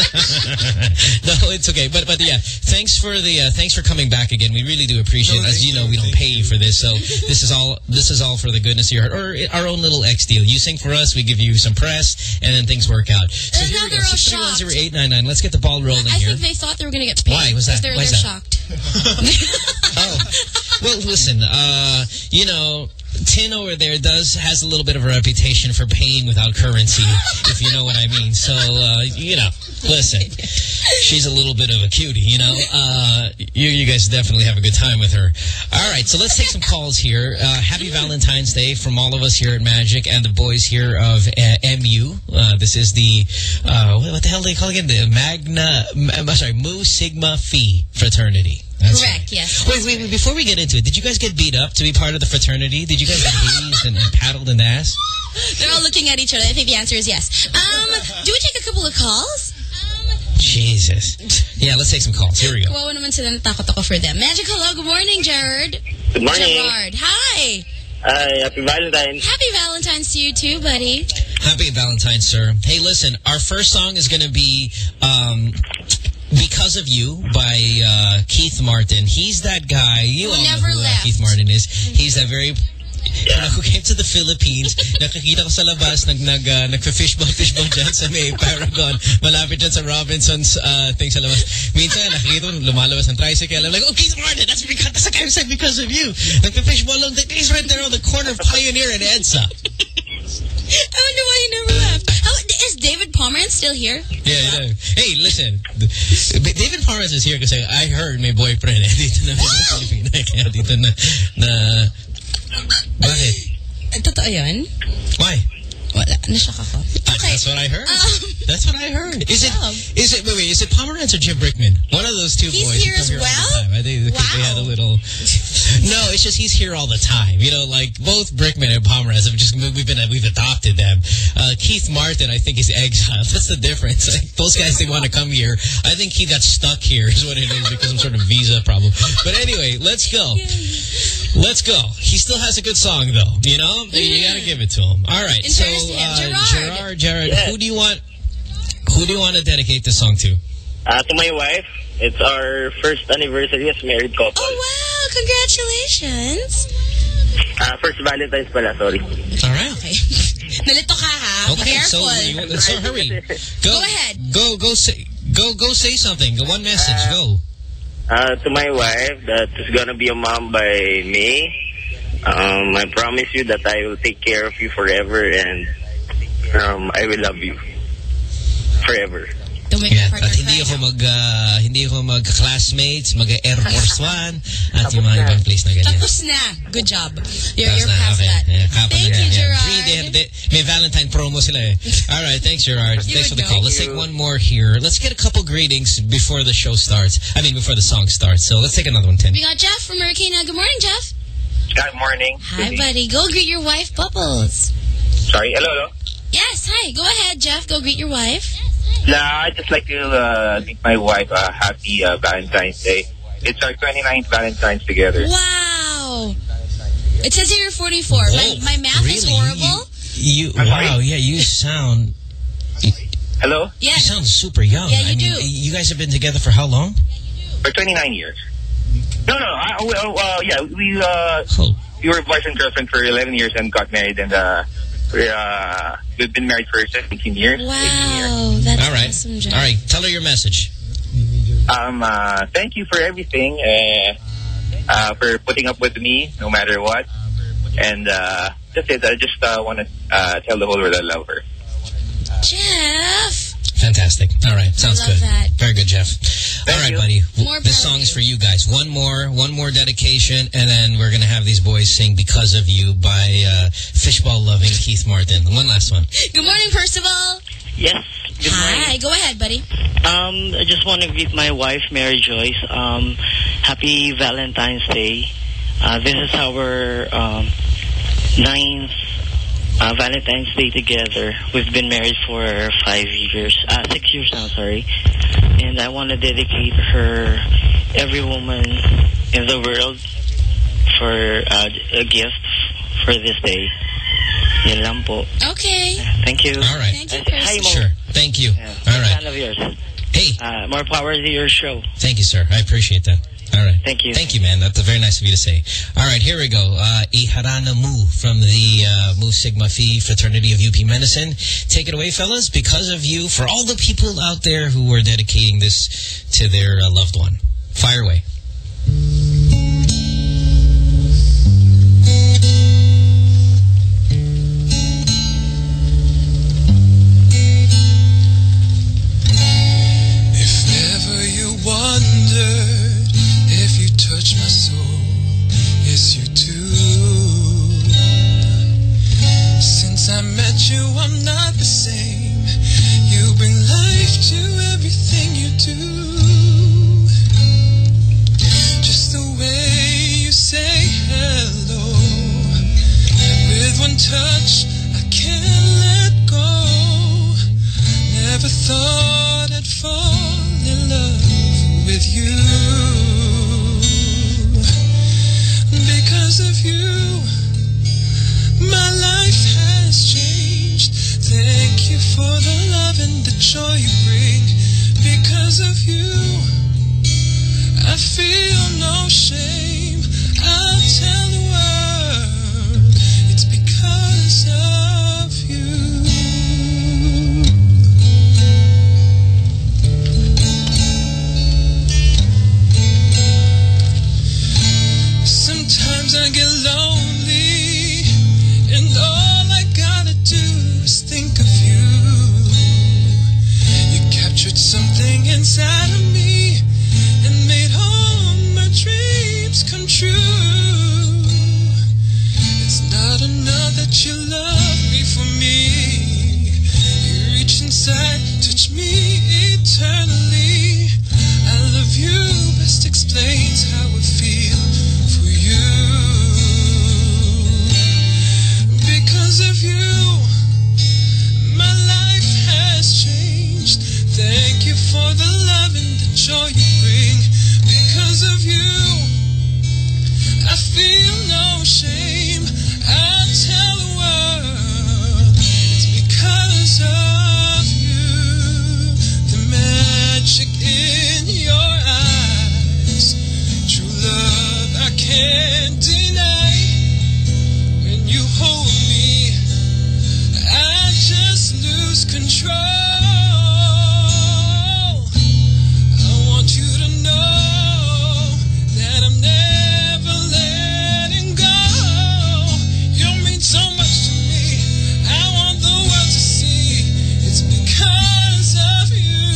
No, it's okay. But but yeah, thanks for the uh, thanks for coming back again. We really do appreciate no, it. As you know, we don't pay you for this, so this is all this is all for the goodness of your heart, or our own little X deal. You sing for us, we give you some press, and then things work out. So and here now we go. they're all six three one, zero shocked. eight nine nine. Let's get the ball rolling I here. think they thought they were going to get paid. Why was that? They're, Why is they're that? shocked. Oh, well, listen. Uh, you know. Tin over there does has a little bit of a reputation for paying without currency, if you know what I mean. So, uh, you know, listen, she's a little bit of a cutie, you know. Uh, you, you guys definitely have a good time with her. All right, so let's take some calls here. Uh, happy Valentine's Day from all of us here at Magic and the boys here of uh, M U. Uh, this is the, uh, what, what the hell do they call it again? The Magna, I'm sorry, Mu Sigma Phi fraternity. That's Correct, right. yes. Wait, wait, wait, before we get into it, did you guys get beat up to be part of the fraternity? Did you guys get hazed and, and paddled in the ass? They're all looking at each other. I think the answer is yes. Um, do we take a couple of calls? Jesus. Yeah, let's take some calls. Here we go. Kawawa naman sila, natakot ako for them. Magic, hello. Good morning, Jared. Good morning. Gerard. Hi. Hi, happy Valentine's. Happy Valentine's to you too, buddy. Happy Valentine's, sir. Hey, listen, our first song is going to be um, Because of You by uh, Keith Martin. He's that guy. You Who all never know who uh, left. Keith Martin is. He's that very... Yeah. Who came to the Philippines, nakakita ko sa labas, nag, nag, uh, nagpa-fishball, fishball dyan sa may Paragon. Malapit dyan sa Robinson's uh, thing sa labas. Minsan, nakikita ko, lumalabas ng tricycle. I'm like, oh, Keith Martin, that's because, that's the kind of because of you. Nagpa-fishball lang. He's right there on the corner of Pioneer and EDSA. I wonder why he never left. How, is David Pomerantz still here? Yeah, yeah. Hey, listen. David Pomerantz is here because I heard my boyfriend eh, dito na sa Pilipinas. Kaya dito na, na... Bakit? Totoo yun? Why? Wala. Nashock ako. Okay. That's what I heard. Um, That's what I heard. Is it, is it, wait, wait, is it Pomerantz or Jim Brickman? One of those two he's boys. He's here as well? I think wow. they had a little... No, it's just he's here all the time. You know, like both Brickman and Pomerantz have just, we've been, we've adopted them. Uh, Keith Martin, I think, is exiled. That's the difference. Like, those guys, they want to come here. I think he got stuck here is what it is because of some sort of visa problem. But anyway, let's go. Let's go. He still has a good song, though. You know? You got to give it to him. All right. So, uh, Gerard, Gerard, yeah. who do you want, who do you want to dedicate this song to? Uh, to my wife. It's our first anniversary as married couple. Oh, wow. Congratulations. Uh, first Valentine's pala, sorry. All right. Okay. Nalito ka, ha? Okay, Careful. so, so hurry. Go, go ahead. Go, go say, go, go say something. Go one message. Uh, go. Uh, to my wife, that is gonna be a mom by May. Um, I promise you that I will take care of you forever, and um, I will love you forever. Yeah, at hindi ako mag uh, hindi ako mag-classmates, mag-Air Force One, at yung mga ibang place na ganyan. Tapos na. Good job. You're, you're na, past okay. that. Yeah, Thank you, yeah. Gerard. Free, they, they, may Valentine promo sila eh. All right, thanks, Gerard. Thanks for the call. Let's take one more here. Let's get a couple greetings before the show starts. I mean, before the song starts. So let's take another one, Tim. We got Jeff from Marikina. Good morning, Jeff. Good morning. Hi, buddy. Go greet your wife, Bubbles. Sorry, hello, hello. Yes, hi. Go ahead, Jeff. Go greet your wife. Nah, I'd just like to uh, make my wife a uh, happy uh, Valentine's Day. It's our twenty-ninth Valentine's together. Wow. It says here you're forty-four. My, my math really? is horrible. You, you wow, yeah, you sound... Hello? Yeah. You sound super young. Yeah, you I mean, do. You guys have been together for how long? For twenty-nine years. No, no, I, uh, yeah, we, uh, oh. we were boyfriend and girlfriend for eleven years and got married, and uh, we're, uh, we've been married for seventeen years. Wow, that's All right. awesome, Jeff. All right, tell her your message. Um, uh, thank you for everything, uh, uh, for putting up with me no matter what. And uh, that's it. I just uh, want to uh, tell the whole world I love her. Jeff. Fantastic. All right, sounds I love good. That. Very good, Jeff. Thank All right, you. buddy. More this song is for you guys. One more, one more dedication, and then we're gonna have these boys sing "Because of You" by uh, fishball-loving Keith Martin. One last one. Good morning, Percival. Yes. Good Hi. morning. Go ahead, buddy. Um, I just want to greet my wife, Mary Joyce. Um, happy Valentine's Day. Uh, this is our um, ninth uh, Valentine's Day together. We've been married for five years, uh, six years now, sorry. And I want to dedicate her, every woman in the world, for uh, a gift for this day. Yan lang po. Okay. Thank you. All right. Thank you, Uh, hi, Mo. Sure. Thank you. Yeah. All right. Fan of yours. Hey. Uh, more power to your show. Thank you, sir. I appreciate that. All right. Thank you. Thank you, man. That's very nice of you to say. All right, here we go. Uh, Iharana Mu from the uh, Mu Sigma Phi Fraternity of U P Medicine. Take it away, fellas. Because of you, for all the people out there who are dedicating this to their uh, loved one. Fire away. Wondered if you touch my soul. Yes, you do. Since I met you, I'm not the same. You bring life to everything you do. Just the way you say hello. With one touch, I can't let go. Never thought I'd fall in love with you. Because of you, my life has changed. Thank you for the love and the joy you bring. Because of you, I feel no shame. I'll tell the world inside of me and made all my dreams come true. It's not enough that you love me for me. You reach inside, touch me eternally. I love you best explains how I feel for you. Because of you, my life has changed. Thank you for the love and the joy you bring. Because of you, I feel no shame. I'll tell the world it's because of you. The magic in your eyes, true love I can't deny. When you hold me, I just lose control. I want you to know that I'm never letting go. You mean so much to me. I want the world to see it's because of you.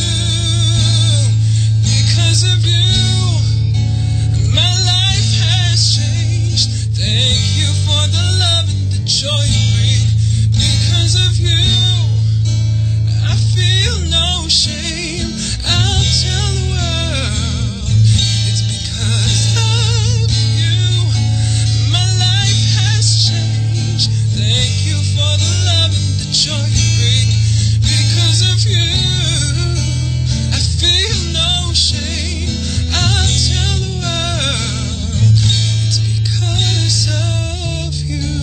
Because of you, my life has changed. Thank you for the love and the joy you bring. Because of you, I feel no shame. I'll tell the world it's because of you. My life has changed. Thank you for the love and the joy you bring. Because of you, I feel no shame. I'll tell the world it's because of you.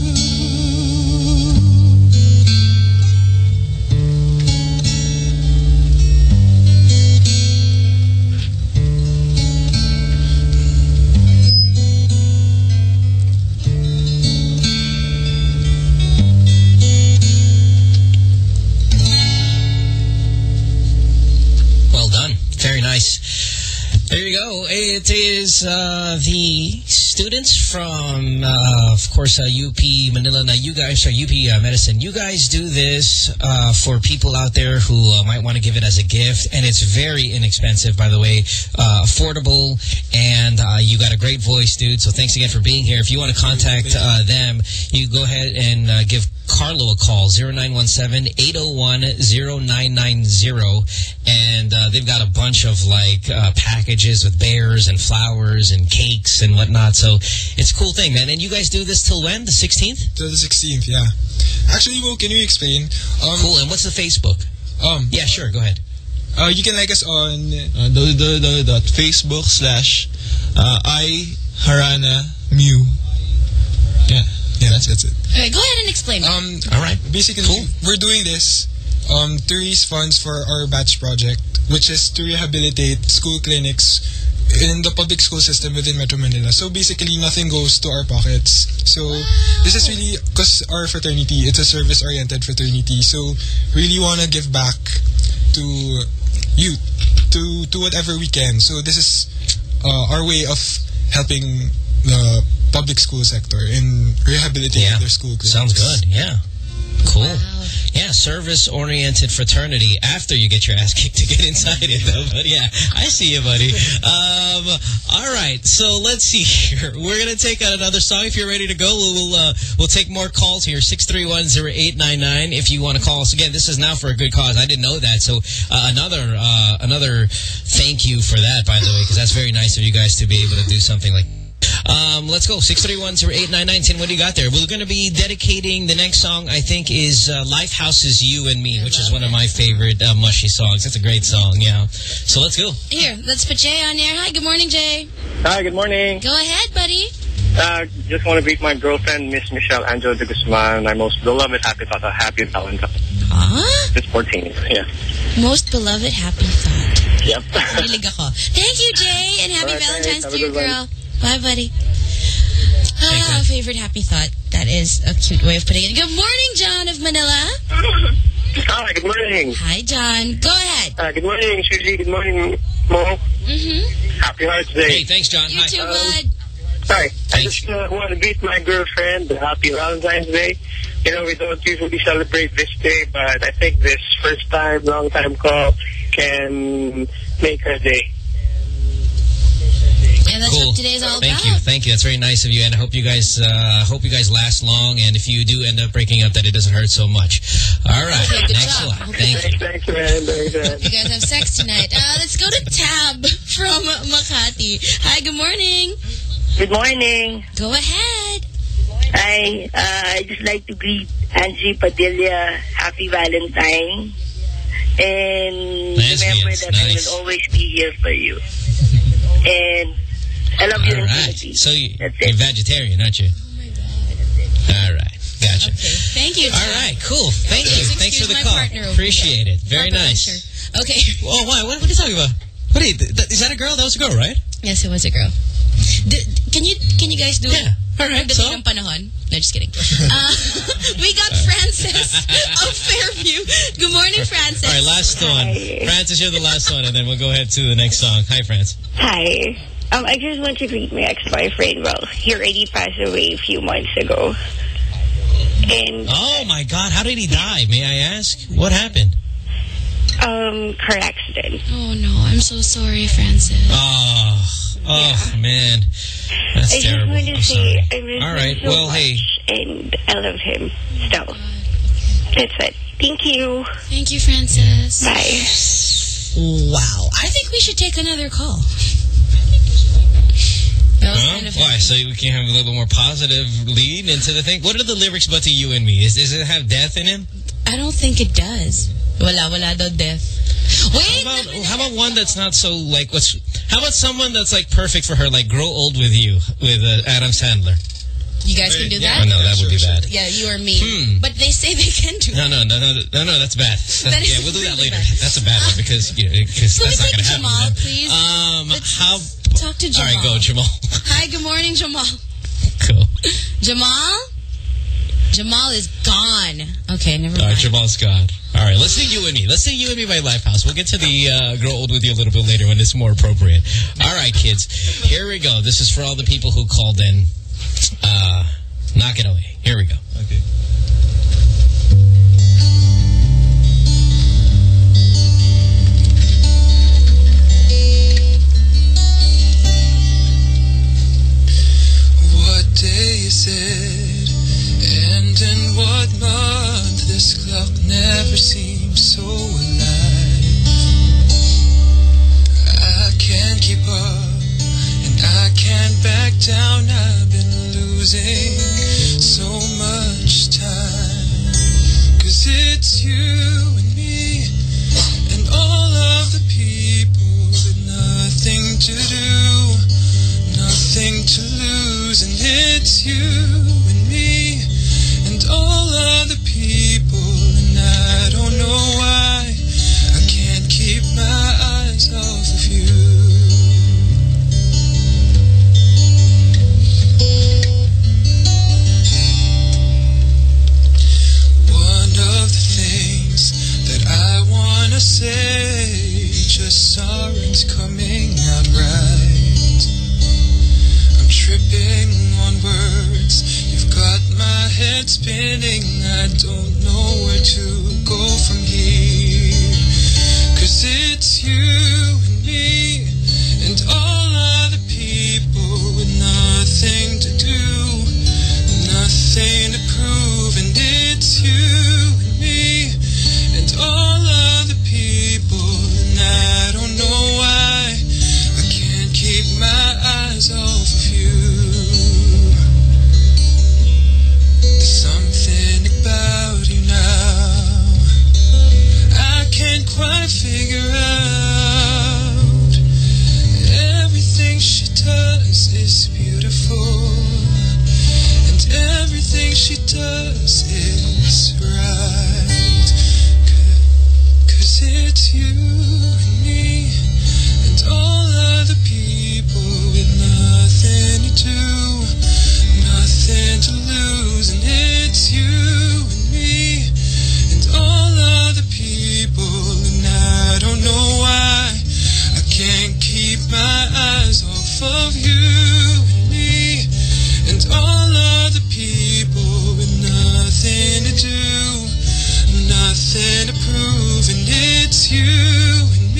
Well done. Very nice. There you go. It is uh, the students from, uh, of course, uh, U P Manila. Now, you guys are U P uh, Medicine. You guys do this uh, for people out there who uh, might want to give it as a gift, and it's very inexpensive, by the way, uh, affordable, and uh, you got a great voice, dude. So thanks again for being here. If you want to contact uh, them, you go ahead and uh, give Carlo a call, zero nine one seven, eight oh one, zero nine nine zero, and uh, they've got a bunch of like uh, packages with bears and flowers and cakes and whatnot. So it's a cool thing, man. And you guys do this till when? The sixteenth? Till the sixteenth, yeah. Actually, Mo, can you explain? Um, cool. And what's the Facebook? Um, yeah, sure. Go ahead. Uh, you can like us on uh, www.facebook slash I Harana Mew. Yeah. Yeah, that's, that's it. All right, go ahead and explain. Um, All right. Basically, cool. we're doing this um, to raise funds for our batch project, which is to rehabilitate school clinics in the public school system within Metro Manila. So basically, nothing goes to our pockets. So wow. This is really, because our fraternity, it's a service-oriented fraternity. So really want to give back to youth, to, to whatever we can. So this is uh, our way of helping the public school sector in rehabilitating yeah. their school clinics. Sounds good, yeah. Cool. Wow. Yeah, service-oriented fraternity after you get your ass kicked to get inside it, though. But yeah, I see you, buddy. Um, all right, so let's see here. We're going to take out another song. If you're ready to go, we'll we'll, uh, we'll take more calls here, six three one, zero eight nine nine, if you want to call us. Again, this is now for a good cause. I didn't know that. So uh, another uh, another thank you for that, by the way, because that's very nice of you guys to be able to do something like Um, let's go. six three one, zero eight nine nine. Tim, what do you got there? We're going to be dedicating the next song, I think, is uh, Lifehouse's You and Me, which is one of my favorite uh, Mushy songs. That's a great song, yeah. So let's go. Here, let's put Jay on air. Hi, good morning, Jay. Hi, good morning. Go ahead, buddy. Uh, just want to greet my girlfriend, Miss Michelle Angela de Guzman, my most beloved happy thought, a happy Valentine. Huh? Just fourteen, yeah. Most beloved happy thought. Yep. Hilig ako. Thank you, Jay, and happy right, Valentine's thanks. to your Have a good girl. Bye, buddy. Ah, favorite happy thought. That is a cute way of putting it. Good morning, John of Manila. Hi, good morning. Hi, John. Go ahead. Uh, good morning, Susie. Good morning, Mo. Mm-hmm. Happy Hearts Day. Hey, thanks, John. You Hi. too, Um, bud. Hi. I just uh, want to greet my girlfriend. Happy Valentine's Day. You know, we don't usually celebrate this day, but I think this first time, long time call, can make her day. And that's cool. what today's all Thank about. you, thank you. That's very nice of you, and I hope you guys, uh, hope you guys last long. And if you do end up breaking up, that it doesn't hurt so much. All right, Okay, good thanks job. a lot. Okay. Thank you. Thanks, man. Thanks, man. You guys have sex tonight. Uh, let's go to Tab from Makati. Hi, good morning. Good morning. Go ahead. Hi, uh, I'd just like to greet Angie Padilla. Happy Valentine. And remember Lesbians, that nice. I will always be here for you. And I love you All right. infinity. So you, That's you're it. vegetarian, aren't you? All right. Gotcha. Thank you, All Tab. right. Cool. Thank you. Please Thanks for excuse the my call. partner over Appreciate it. Very Papa nice. Usher. Okay. Oh, why? What, what are you talking about? What are you, th is that a girl? That was a girl, right? Yes, it was a girl. D can you can you guys do Yeah. All right. Pagdating So? ng panahon? No, just kidding. Uh, we got Francis of Fairview. Good morning, Francis. All right, last one. Francis, you're the last one, and then we'll go ahead to the next song. Hi, Francis. Hi. Um, I just want to greet my ex-boyfriend. Well, he already passed away a few months ago. And Oh, my God. How did he die? May I ask? What happened? um, car accident. Oh, no. I'm so sorry, Francis. Oh, oh man. That's I just terrible. want to I'm say sorry. I miss All right. him so Well, much, hey. and I love him still. That's it. Thank you. Thank you, Francis. Bye. Wow. I think we should take another call. That was Huh? kind of Why? So we can have a little more positive lead into the thing? What are the lyrics but to you and me? Is, does it have death in it? I don't think it does. Wala, wala daw death. Wait! How about, how about one that's not so, like, what's... How about someone that's, like, perfect for her, like, Grow Old With You, with uh, Adam Sandler? You guys can do Oh, that? no, that would be bad. Yeah, you or me. Hmm. But they say they can do No, no, no, no, no, no, that's bad. That is yeah, we'll do that really later. bad. That's a bad one because, you know, because Can we that's not take going to happen. Jamal, man. please? Um, how... Talk to Jamal. All right, go, Jamal. Hi, good morning, Jamal. Cool. Jamal? Jamal is gone. Okay, never All right, mind. Jamal's gone. All right, let's sing You and Me. Let's sing You and Me by Lifehouse. We'll get to the uh, Grow Old With You a little bit later when it's more appropriate. All right, kids. Here we go. This is for all the people who called in. Uh, knock it away. Here we go. Okay. What day is it? And in what month? This clock never seems so alive. I can't keep up, and I can't back down. I've been losing so much time. Cause it's you and me, and all of the people with nothing to do, nothing to lose. And it's you and me, and all of the people, and I don't know why I can't keep my eyes off of you. One of the things that I wanna say just aren't coming out right. I'm tripping on words, you've got my head spinning. I don't know where to go from here. Cause it's you and me, and all other people with nothing to do, nothing to prove. And it's you and me, and all other people, and I don't know why I can't keep my eyes off of you. There's something about you now I can't quite figure out. Everything she does is beautiful, and everything she does is right. Cause it's you and me, and all other people with nothing to do, nothing to lose. And it's you and me, and all other people, and I don't know why I can't keep my eyes off of you and me, and all other people with nothing to do, nothing to prove. And it's you and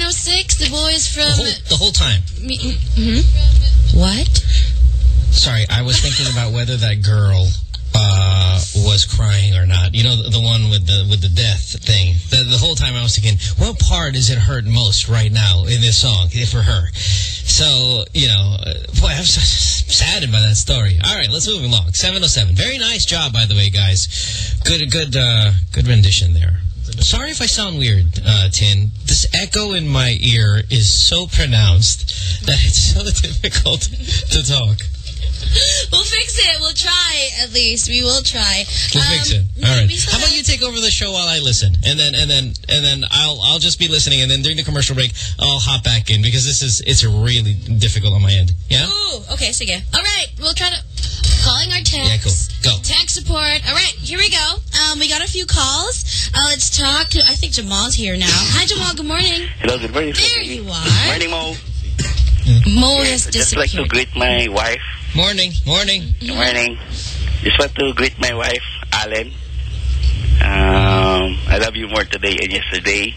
oh six, the boys from... The whole, the whole time. Mm-hmm. What? Sorry, I was thinking about whether that girl uh, was crying or not. You know, the, the one with the with the death thing. The, the whole time I was thinking, what part does it hurt most right now in this song for her? So, you know, boy, I'm so saddened by that story. All right, let's move along. seven oh seven. Very nice job, by the way, guys. Good, good, uh, good rendition there. Sorry if I sound weird, uh, Tin. This echo in my ear is so pronounced that it's so difficult to talk. We'll fix it. We'll try, at least. We will try. We'll um, fix it. All right. How about you take over the show while I listen, and then and then and then I'll I'll just be listening, and then during the commercial break I'll hop back in because this is it's really difficult on my end. Yeah. Ooh. Okay. So yeah. All right. We'll try to calling our text. Yeah. Cool. Go. Tech support. All right. Here we go. Um, we got a few calls. Uh, let's talk to. I think Jamal's here now. Hi, Jamal. Good morning. Hello. Good morning. There you are. Good morning, Mo. Mo has Just like to greet my wife. Morning. Morning. Good morning. Just want to greet my wife, Allen. Um, I love you more today and yesterday.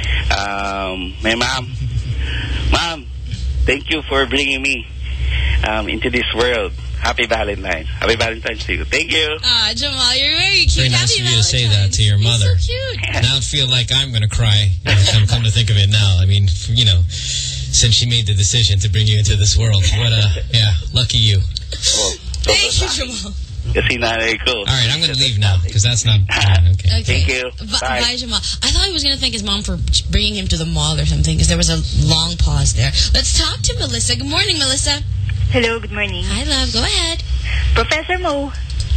Um, my mom. Mom, thank you for bringing me um, into this world. Happy Valentine's. Happy Valentine's to you. Thank you. Ah, Jamal, you're very cute. Very nice Happy of you to say that to your mother. You're so cute. Now I feel like I'm going to cry. Come, come to think of it now. I mean, you know, since she made the decision to bring you into this world. What a, yeah, lucky you. Oh, Thank you, Jamal. Kasi nanay ko. All right, I'm going to leave now because that's not... Uh, okay. Okay. Thank you. Bye. Bye, Jamal. I thought he was going to thank his mom for bringing him to the mall or something because there was a long pause there. Let's talk to Melissa. Good morning, Melissa. Hello, good morning. Hi, love. Go ahead. Professor Mo.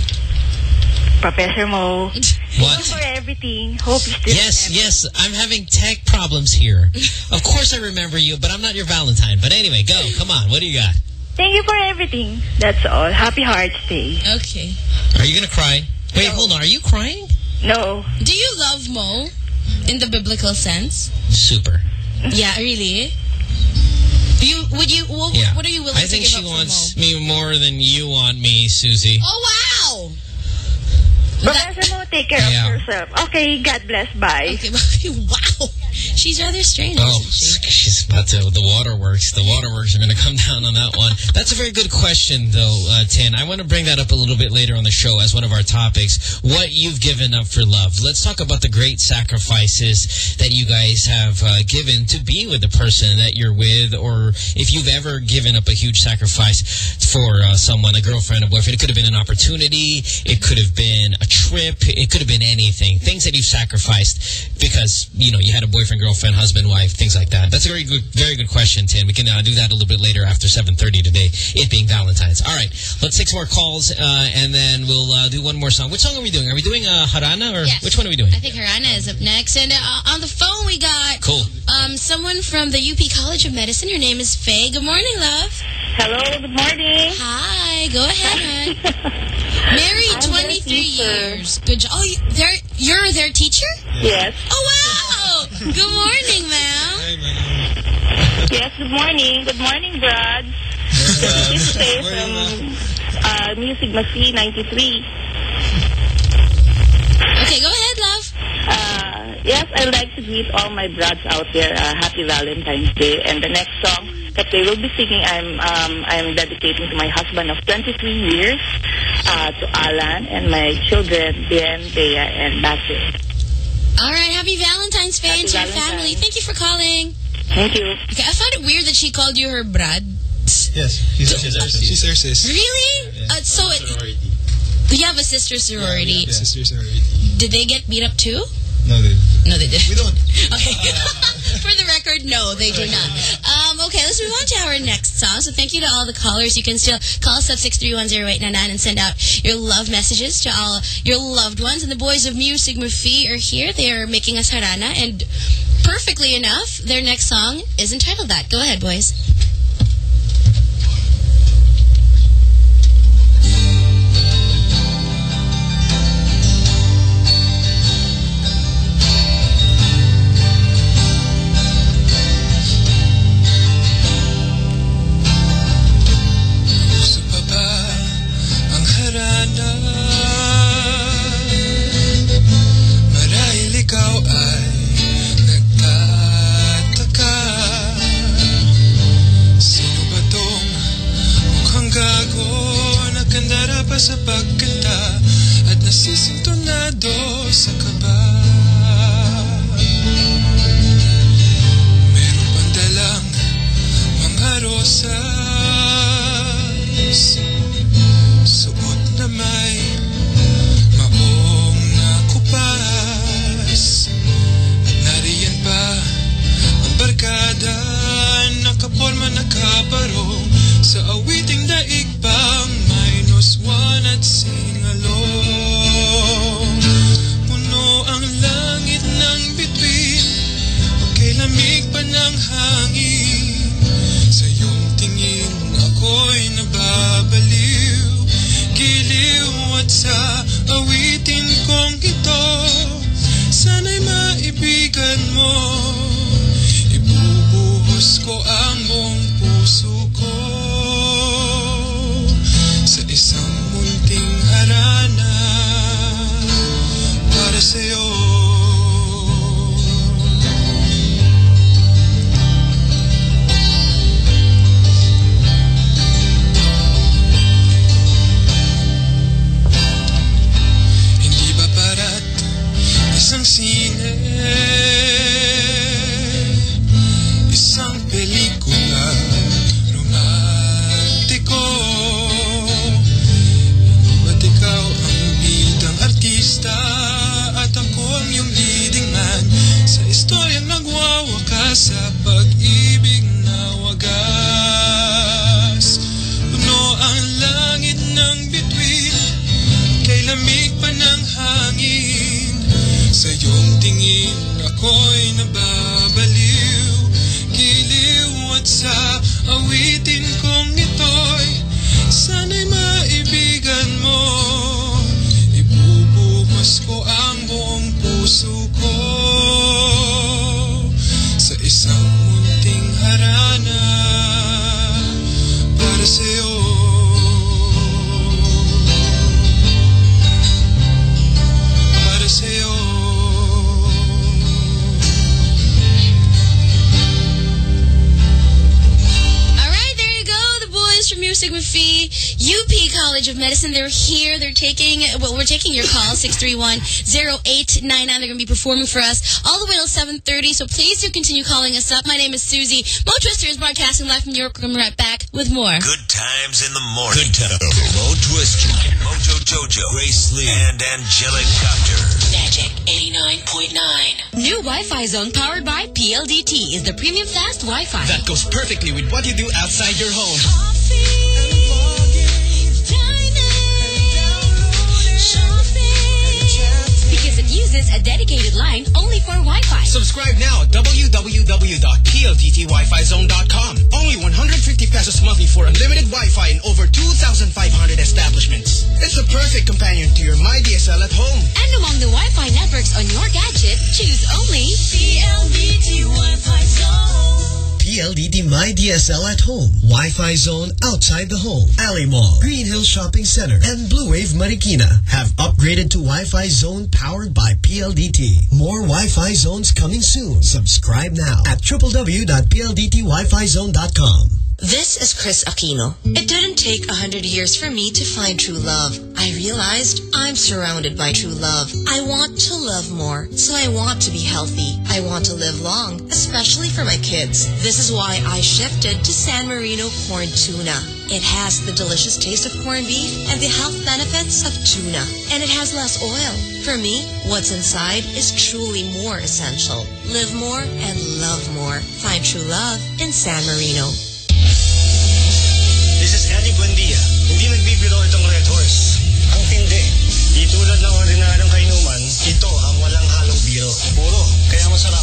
Professor Mo. What? Thank you for everything. Hope you still Yes, yes. I'm having tech problems here. Of course I remember you, but I'm not your Valentine. But anyway, go. Come on. What do you got? Thank you for everything. That's all. Happy Hearts Day. Okay. Are you going to cry? Wait, no. Hold on. Are you crying? No. Do you love Mo in the biblical sense? Super. Yeah, really? Do you, would you, what, yeah. what are you willing I to think give she up wants for Mo? me more than you want me, Susie. Oh, wow! Professor Mo, take care yeah. of yourself. Okay, God bless. Bye. Okay, wow. She's rather strange, Oh, isn't she? she's about to, the waterworks. The waterworks are going to come down on that one. That's a very good question, though, uh, Tin. I want to bring that up a little bit later on the show as one of our topics. What you've given up for love. Let's talk about the great sacrifices that you guys have uh, given to be with the person that you're with, or if you've ever given up a huge sacrifice for uh, someone, a girlfriend, a boyfriend. It could have been an opportunity. It could have been a trip. It could have been anything. Things that you've sacrificed because, you know, you had a boyfriend, girlfriend, husband, wife, things like that. That's a very good, very good question, Tin. We can uh, do that a little bit later after seven thirty today, it being Valentine's. All right, let's take some more calls, uh, and then we'll uh, do one more song. Which song are we doing? Are we doing uh, Harana, or yes. which one are we doing? I think Harana is up next. And uh, on the phone, we got cool. um, someone from the U P College of Medicine. Her name is Faye. Good morning, love. Hello, good morning. Hi, go ahead, hon. Married twenty-three years. Good job. Oh, you, they're, you're their teacher? Yes. Oh, wow. Good morning, ma'am. Hi, ma'am. Yes, good morning. Good morning, Brad. This is Faye from uh, Mu Sigma C ninety-three. Okay, go ahead, love. Uh, yes, I'd like to greet all my brads out there. Uh, happy Valentine's Day. And the next song that they will be singing, I'm um, I'm dedicating to my husband of twenty-three years, uh, to Alan, and my children, Ben, Bea, and Basil. All right, happy Valentine's, Faye, and to your family. Thank you for calling. Thank you. Okay, I found it weird that she called you her brad. Yes, she's, she's, our, she's our sis. Really? Yeah. Uh, so it, you have a sister sorority. Yeah, yeah. Sister sorority. Did they get beat up too? No, they No, they didn't. We don't. Okay. For the record, no, they do not. Um, okay, let's move on to our next song. So thank you to all the callers. You can still call us at six three one zero eight nine nine and send out your love messages to all your loved ones. And the boys of Mu Sigma Phi are here. They are making us Harana. And perfectly enough, their next song is entitled that. Go ahead, boys. Marahil ikaw ay nagtataka maibigan mo, ibubuhos ko ang buong puso ko sa isang munting harana para sa'yo. Isang sine, isang pelikula romantiko. Ba't ikaw ang bidang artista at ako ang iyong leading man sa istoryang nagwawakas sa pag-ibig na wagas? Puno ang langit ng bituin, kay lamig pa ng hangin. Sa iyong tingin ako'y nababaliw, giliw at sa awitin kong ito'y sana'y maibigan mo. Ibubuhos ko ang buong puso ko sa isang munting harana para sa'yo. Para sa'yo. From Music with Fee, U P College of Medicine. They're here. They're taking, well, we're taking your call, six three one, zero eight nine nine. They're going to be performing for us all the way till seven thirty. So please do continue calling us up. My name is Susie. Mo Twister is broadcasting live from New York. We're coming right back with more. Good times in the morning. Good times. Mo Twister, Mojo Jojo, Grace Lee, and Angelic Copter. Magic eighty-nine point nine. New Wi-Fi Zone powered by P L D T is the premium fast Wi-Fi. That goes perfectly with what you do outside your home. Because it uses a dedicated line only for Wi-Fi. Subscribe now at w w w dot p l d t wifi zone dot com. Only one hundred fifty pesos monthly for unlimited Wi-Fi in over two thousand five hundred establishments. It's a perfect companion to your MyDSL at home. And among the Wi-Fi networks on your gadget, choose only P L D T Wi-Fi Zone. P L D T MyDSL at home, Wi-Fi Zone outside the home, Alley Mall, Green Hills Shopping Center, and Blue Wave Marikina have upgraded to Wi-Fi Zone powered by P L D T. More Wi-Fi zones coming soon. Subscribe now at w w w dot p l d t wifi zone dot com. This is Chris Aquino. It didn't take a hundred years for me to find true love. I realized I'm surrounded by true love. I want to love more, so I want to be healthy. I want to live long, especially for my kids. This is why I shifted to San Marino corn tuna. It has the delicious taste of corned beef and the health benefits of tuna. And it has less oil. For me, what's inside is truly more essential. Live more and love more. Find true love in San Marino. This is Eddie Buendia. Hindi nagbibiro itong Red Horse. Ang tindi. Di tulad ng ordinaryong kainuman, ito ang walang halong biro. Puro, kaya masarap.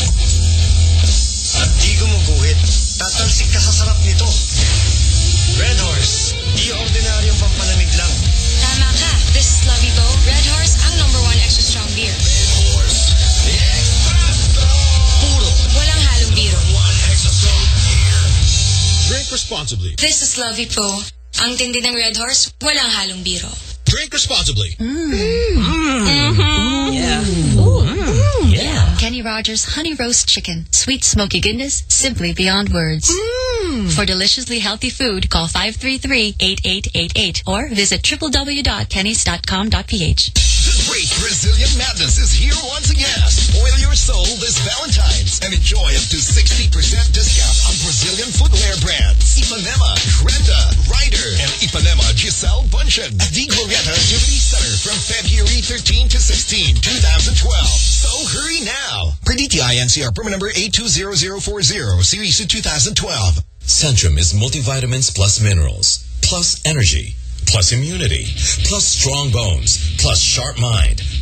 At di gumuguhit. Tatalsik ka sa sarap nito. Red Horse. Di ordinaryong pampalamig lang. Tama ka. This is Lavibo. Red Horse, ang number one extra strong beer. Red Horse. The extra strong. Puro. Walang halong biro. One extra strong beer. Drink responsibly. This is Lavipo. Ang tindi ng Red Horse, walang halong biro. Drink responsibly. Mm. Mm-hmm. Yeah. Ooh. Mm. Yeah. Kenny Rogers Honey Roast Chicken. Sweet smoky goodness, simply beyond words. Mm. For deliciously healthy food, call five three three, eight eight eight eight or visit w w w dot kennys dot com dot p h. The great Brazilian madness is here once again. Spoil your soul this Valentine's and enjoy up to sixty percent discount on Brazilian footwear brands. Ipanema, Grenda, Ryder, and Ipanema Giselle Bunchen at the Glorieta Activity Center from February thirteenth to sixteenth, twenty twelve. So hurry now. Per D T I N C R permit number eight two zero zero four zero, series of two thousand twelve. Centrum is multivitamins plus minerals, plus energy, plus immunity, plus strong bones, plus sharp mind,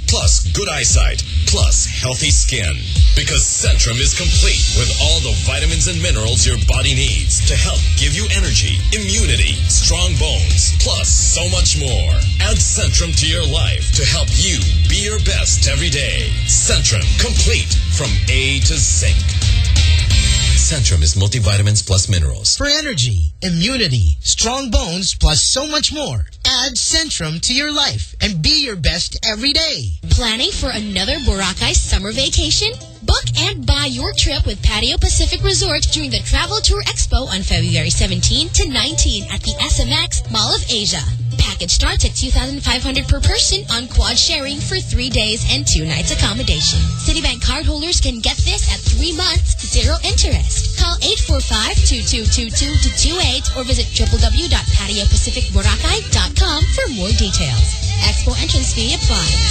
plus good eyesight, plus healthy skin. Because Centrum is complete with all the vitamins and minerals your body needs to help give you energy, immunity, strong bones, plus so much more. Add Centrum to your life to help you be your best every day. Centrum, complete from A to Zinc. Centrum is multivitamins plus minerals. For energy, immunity, strong bones, plus so much more. Add Centrum to your life and be your best every day. Planning for another Boracay summer vacation? Book and buy your trip with Patio Pacific Resort during the Travel Tour Expo on February seventeenth to nineteenth at the S M X Mall of Asia. Package starts at two thousand five hundred dollars per person on quad sharing for three days and two nights accommodation. Citibank cardholders can get this at three months, zero interest. Call eight four five, two two two two to two eight or visit w w w dot patio pacific boracay dot com for more details. Expo entrance fee applies.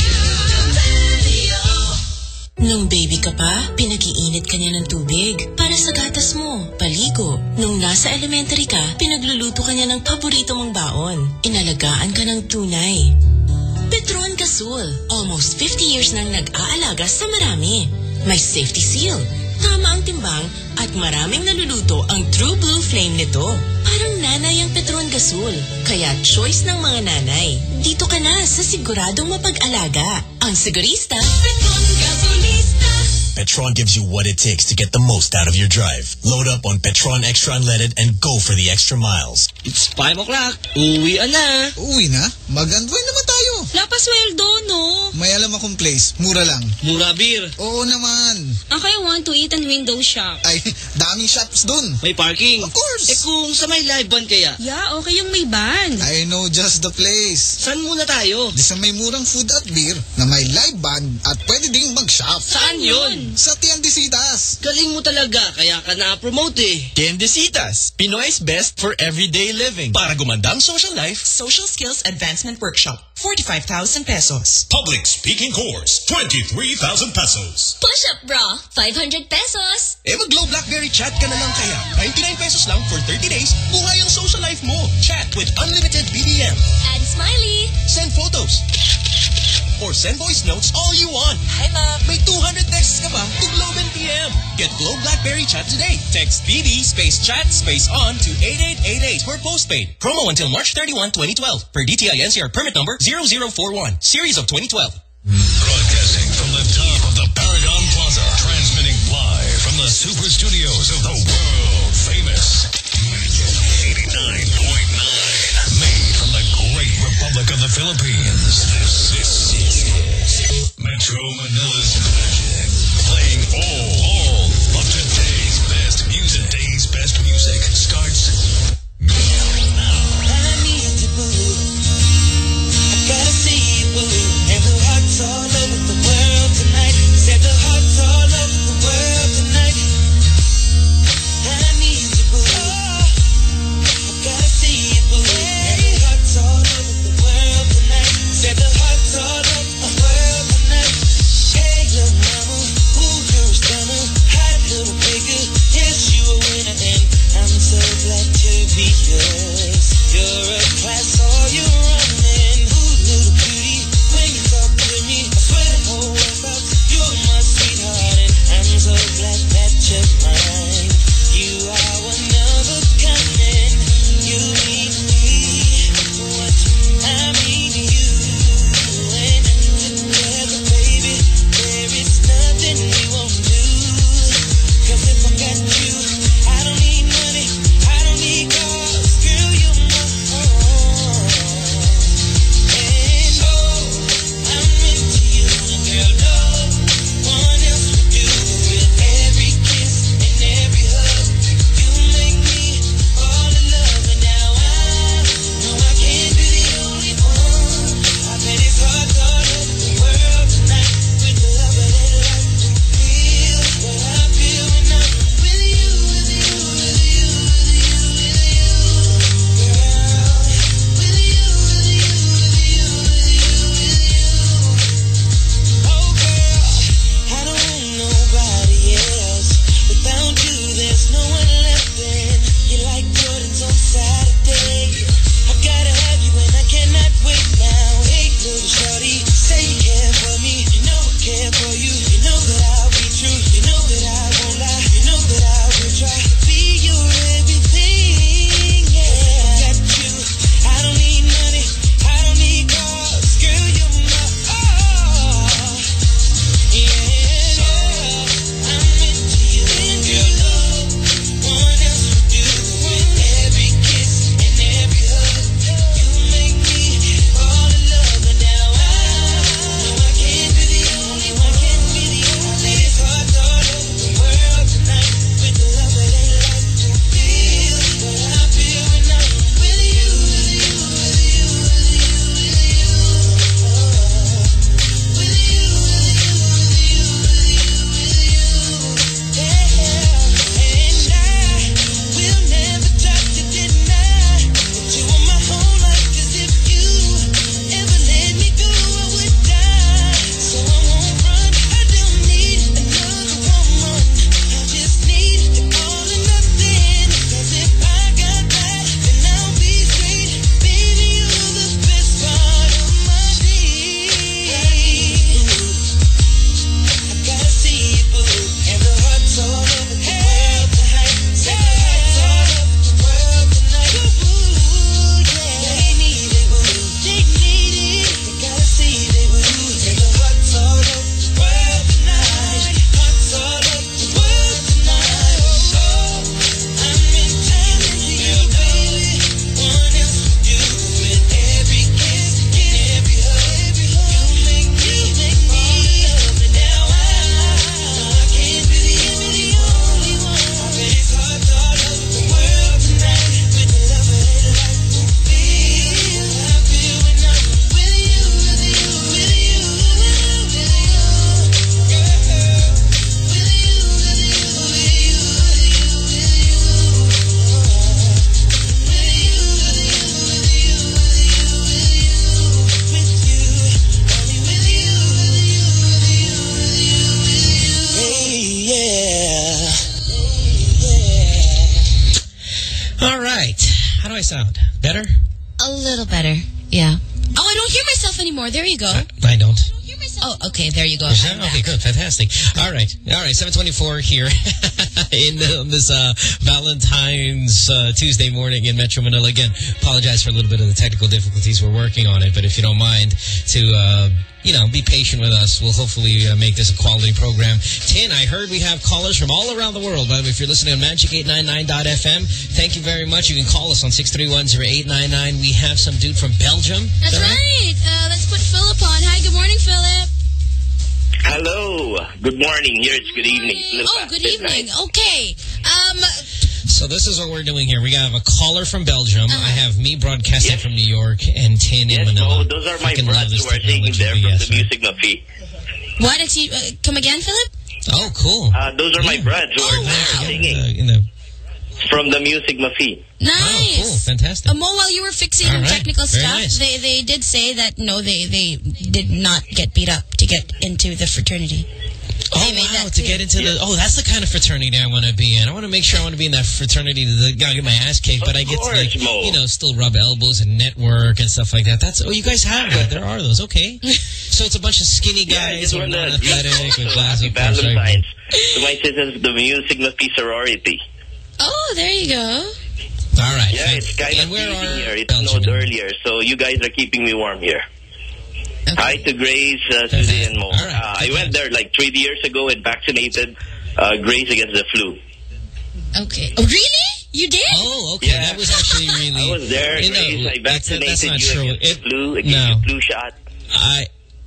Nung baby ka pa, pinag-iinit ka niya ng tubig para sa gatas mo, paligo. Nung nasa elementary ka, pinagluluto ka niya ng paborito mong baon. Inalagaan ka ng tunay. Petron Gasol, almost fifty years nang nag-aalaga sa marami. May safety seal, tama ang timbang, at maraming naluluto ang True Blue Flame nito. Parang nanay ang Petron Gasol, kaya choice ng mga nanay. Dito ka na sa siguradong mapag-alaga. Ang sigurista, Petron Gasolista. Petron gives you what it takes to get the most out of your drive. Load up on Petron Extra Unleaded and go for the extra miles. It's five o'clock. Uwi na. Uwi na? Mag-unwind naman tayo. Lapasweldo, no? May alam akong place. Mura lang. Mura beer. Oo naman. Ako I want to eat and window shop. Ay, daming shops dun. May parking. Of course. Eh kung sa may live band kaya? Yeah, okay yung may band. I know just the place. Saan muna tayo? Di sa may murang food at beer na may live band at pwede ding mag-shop. Saan yun? Sa Tiendesitas. Galing mo talaga, kaya ka na-promote eh. Tiendesitas, Pinoy's best for everyday living. Para gumanda ang social life. Social Skills Advancement Workshop, forty-five thousand pesos. Public speaking course, twenty-three thousand pesos. Push-up bra, five hundred pesos. Eh mag-Glow Blackberry chat ka na lang kaya. ninety-nine pesos lang for thirty days. Buhay ang social life mo. Chat with unlimited B B M. Add smiley. Send photos. Or send voice notes all you want. Hi, Mom. May two hundred texts ka pa to Globe and P M. Get Glow Blackberry Chat today. Text B B space chat space on to eight eight eight eight for postpaid. Promo until March thirty-first, twenty twelve. Per D T I N C R permit number zero zero four one. Series of twenty twelve. Broadcasting from the top of the Paragon Plaza. Transmitting live from the super studios of the world famous eighty-nine point nine. Made from the great Republic of the Philippines. This, this is Metro Manila's Magic. Playing all, all of today's best music. Today's best music starts now. I need you, boo. I gotta see you, boo. And the hearts all over the world tonight. Said the hearts all over the world tonight. I need you, boo. I gotta see you, boo. And the hearts all over the world tonight. Said the hearts all over the world tonight. Hey, little mama, ooh, you're a stunner. Hot little figure, yes, you a winner, and I'm so glad to be yours. You're a class, all you're running. Ooh, little beauty, when you talk to me, I swear the whole world stops. You're my sweetheart, and I'm so glad that you're mine. You are one of a kind, and you mean me so much. I mean you, and together, baby, there is nothing we won't do. 'Cause if I got you, I don't need money, I don't need cars, girl, you're my own. And oh, I'm into you, and girl, no one else would do. With every kiss how do I sound? Better? A little better. Yeah. Oh, I don't hear myself anymore. There you go. I, I don't. Oh, okay. There you go. Okay, good. Fantastic. All right. All right. seven twenty-four here in the, this uh, Valentine's uh, Tuesday morning in Metro Manila. Again, apologize for a little bit of the technical difficulties. We're working on it. But if you don't mind to, uh, you know, be patient with us, we'll hopefully uh, make this a quality program. Tin, I heard we have callers from all around the world. By the way, if you're listening on Magic eight ninety-nine dot F M, thank you very much. You can call us on six three one, zero eight nine nine. We have some dude from Belgium. That's right. right. Uh, let's put Philip on. Hi, good morning, Philip. Hello. Good morning. Here it's good evening. Oh, good evening. Night. Okay. Um... So this is what we're doing here. We have a caller from Belgium. Uh-huh. I have me broadcasting yes. from New York and Tin yes, in Manila. No, those are my brothers who are taking there from yes, the right? Music Mafia. What? Is he, uh, come again, Philip? Oh, cool. Uh, those are yeah. my brothers who oh, are wow. singing uh, in the... from the Music Mafia. Nice. Oh, cool. Fantastic. Uh, Mo, while you were fixing right. technical Very stuff, nice. they they did say that, no, they, they did not get beat up to get into the fraternity. Oh, wow, to get into yeah. the... Oh, that's the kind of fraternity I want to be in. I want to make sure I want to be in that fraternity to get my ass kicked, but I get course, to, like, Mo. you know, still rub elbows and network and stuff like that. That's... Oh, you guys have that. There are those. Okay. So it's a bunch of skinny guys yeah, who are non-athletic with glasses. Valentine's. So my sister's the Music Mafia sorority. Oh, there you go. All right. Yeah, it's kind and of where easy are here. It Belgium? snowed earlier, so you guys are keeping me warm here. Okay. Hi to Grace, uh, Susie, and Mo. Right. Uh, I went there like three years ago and vaccinated uh, Grace against the flu. Okay. Oh, really? You did? Oh, okay. Yeah. That was actually really... I was there, you Grace. know, I vaccinated that's not you true. against it, the flu. I gave no. you a flu shot. I...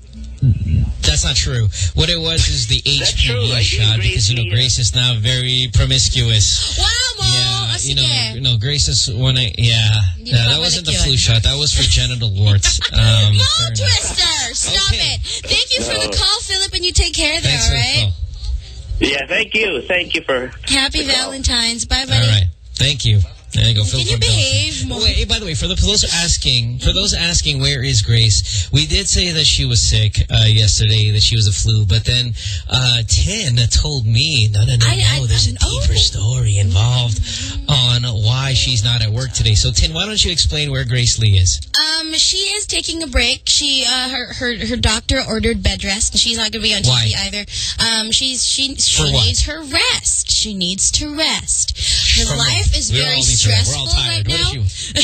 That's not true. What it was is the H P V shot because, you know, Grace is now very promiscuous. Wow, Mo! Yeah, you know, you know, Grace is one... I, yeah. No, that wasn't the flu shot. That was for genital warts. Um, Mo Twister! Stop okay. it! Thank you no. for the call, Philip, and you take care there, Thanks all right? Yeah, thank you. Thank you for... Happy Valentine's. Bye, buddy. All right. Thank you. There you go. Phil Can you behave more? Wait, by the way, for, the, for those asking, for those asking, where is Grace? We did say that she was sick uh, yesterday, that she was a flu, but then uh, Tin told me, no, no, no, I, no, I, there's I, a deeper oh. story involved on why she's not at work today. So, Tin, why don't you explain where Grace Lee is? Um, she is taking a break. She, uh, her, her, her doctor ordered bed rest, and she's not going to be on T V why? either. Um, she's she she needs her rest. She needs to rest. Her From life is very stressful right now.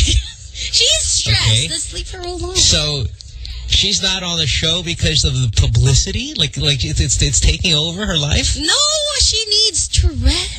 She is stressed. Okay. Let's leave her alone. So she's not on the show because of the publicity? Like, like it's, it's, it's taking over her life? No, she needs to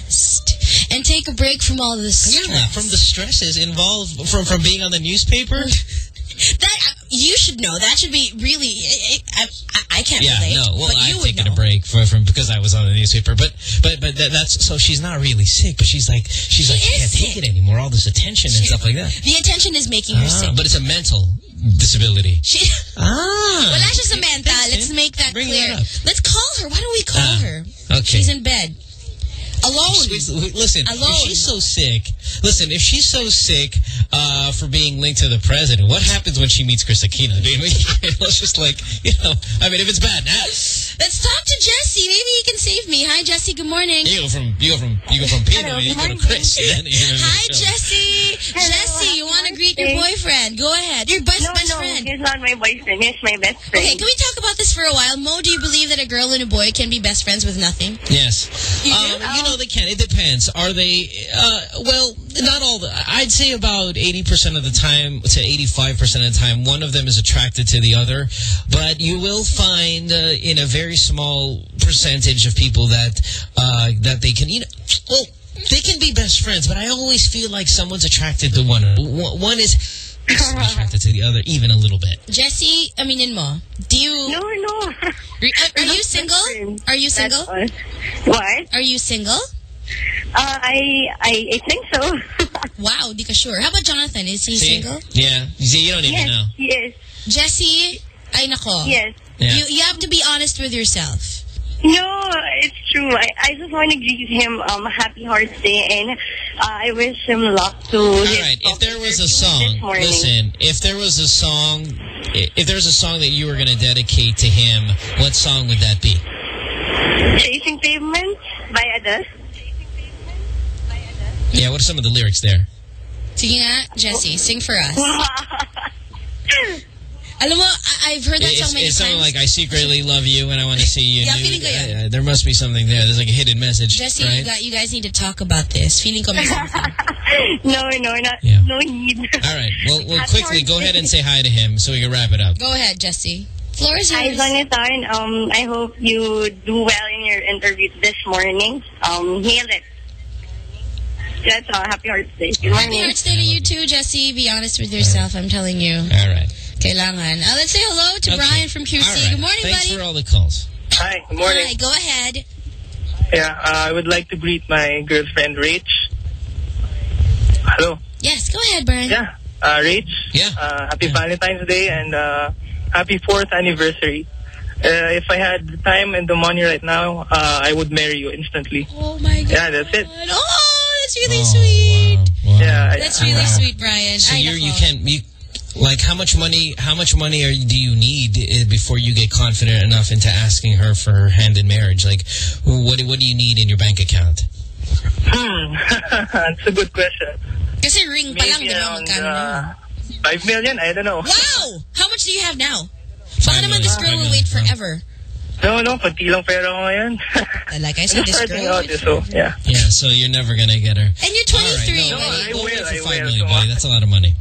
rest and take a break from all this stress. Yeah, from the stresses involved from, from being on the newspaper? That you should know. That should be really. I, I, I can't yeah, relate. no. Well, but I've you would taken know. a break for, from because I was on the newspaper. But but but that, that's so she's not really sick. But she's like she's she like she can't sick. take it anymore. All this attention and she, stuff like that. The attention is making her ah, sick. But it's a mental disability. She, ah. Well, that's just a mental. Let's make that Bring clear. That Let's call her. Why don't we call ah, her? Okay. She's in bed. Alone. She's, listen, Alone. if she's so sick, listen, if she's so sick uh, for being linked to the president, what happens when she meets Chris Aquino? I mean, it's just like, you know, I mean, if it's bad, nah. Let's talk to Jesse. Maybe he can save me. Hi, Jesse. Good morning. You go from you go from you go from Pino, you go to Chris. And then you Hi, Jesse. Hello, Jesse, you want to greet your boyfriend? Go ahead. Your best no, best no, friend. he's not my boyfriend. He's my best friend. Okay, can we talk about this for a while? Mo, do you believe that a girl and a boy can be best friends with nothing? Yes. You, um, you know, they can. It depends. Are they, uh, well, not all. The, I'd say about eighty percent of the time to eighty-five percent of the time, one of them is attracted to the other. But you will find uh, in a very small percentage of people that uh, that they can, you know, well, they can be best friends, but I always feel like someone's attracted to one. One is attracted to the other even a little bit. Jesse, I mean, in Mo, do you... No, no. Are, are you single? Are you single? What? Are you single? Uh, I, I I think so. Wow, di ka sure. How about Jonathan? Is he See? single? Yeah. You see, you don't even yes, know. Yes. Jesse, ay nako. Yes. Yeah. You, you have to be honest with yourself. No, it's true. I, I just want to greet him um, Happy Hearts Day, and uh, I wish him luck to All his right, if there was a song, listen, if there was a song, if there's a song that you were going to dedicate to him, what song would that be? Chasing Pavements by Adele. Yeah, what are some of the lyrics there? Sige nga, Jessie, sing for us. Alam mo, I I've heard that it's, song many it's times. something like, I secretly love you and I want to see you. Yeah, nude. feeling ko yan. Uh, there must be something there. There's like a hidden message, Jessie, right? you, got, you guys need to talk about this. Feeling ko may something. No, no, not, Yeah. no need. All right. Well, well Happy quickly, go Heart ahead Day. and say hi to him so we can wrap it up. Go ahead, Jessie. Floor is Hi, yours. Zonyaton. Um, I hope you do well in your interview this morning. Um, nail it. That's all. Happy Heart Day. Good Happy morning. Hearts Day to you too, Jessie. Be honest with yourself, I'm telling you. All right. Kailangan. Uh, let's say hello to Okay. Brian from Q C. All right. Good morning, Thanks buddy. for all the calls. Hi, good morning. Hi, go ahead. Yeah, uh, I would like to greet my girlfriend, Rach. Hello. Yes, go ahead, Brian. Yeah, uh, Rach. Yeah. Uh, happy Valentine's Day and uh, happy fourth anniversary. Uh, if I had the time and the money right now, uh, I would marry you instantly. Oh, my God. Yeah, that's it. Oh, that's really Oh, sweet. Wow. Wow. Yeah, I- That's really Wow. sweet, Brian. So Ay, you're, you nako. can't, you, like, how much money, how much money are, do you need uh, before you get confident enough into asking her for her hand in marriage? Like, what, what do you need in your bank account? Hmm, that's a good question. Kasi ring pa lang, Maybe di ba? around Magkano na? uh, five million. I don't know. Wow! How much do you have now? Five Baka naman this girl million. will wait forever. No, no, konti lang pera ko ngayon. Like I said, this Starting girl will out, wait so forever. yeah. Yeah, so you're never going to get her. And you're twenty-three. All right, no, wait. I don't wait will, for I five will. million, So, buddy. That's a lot of money.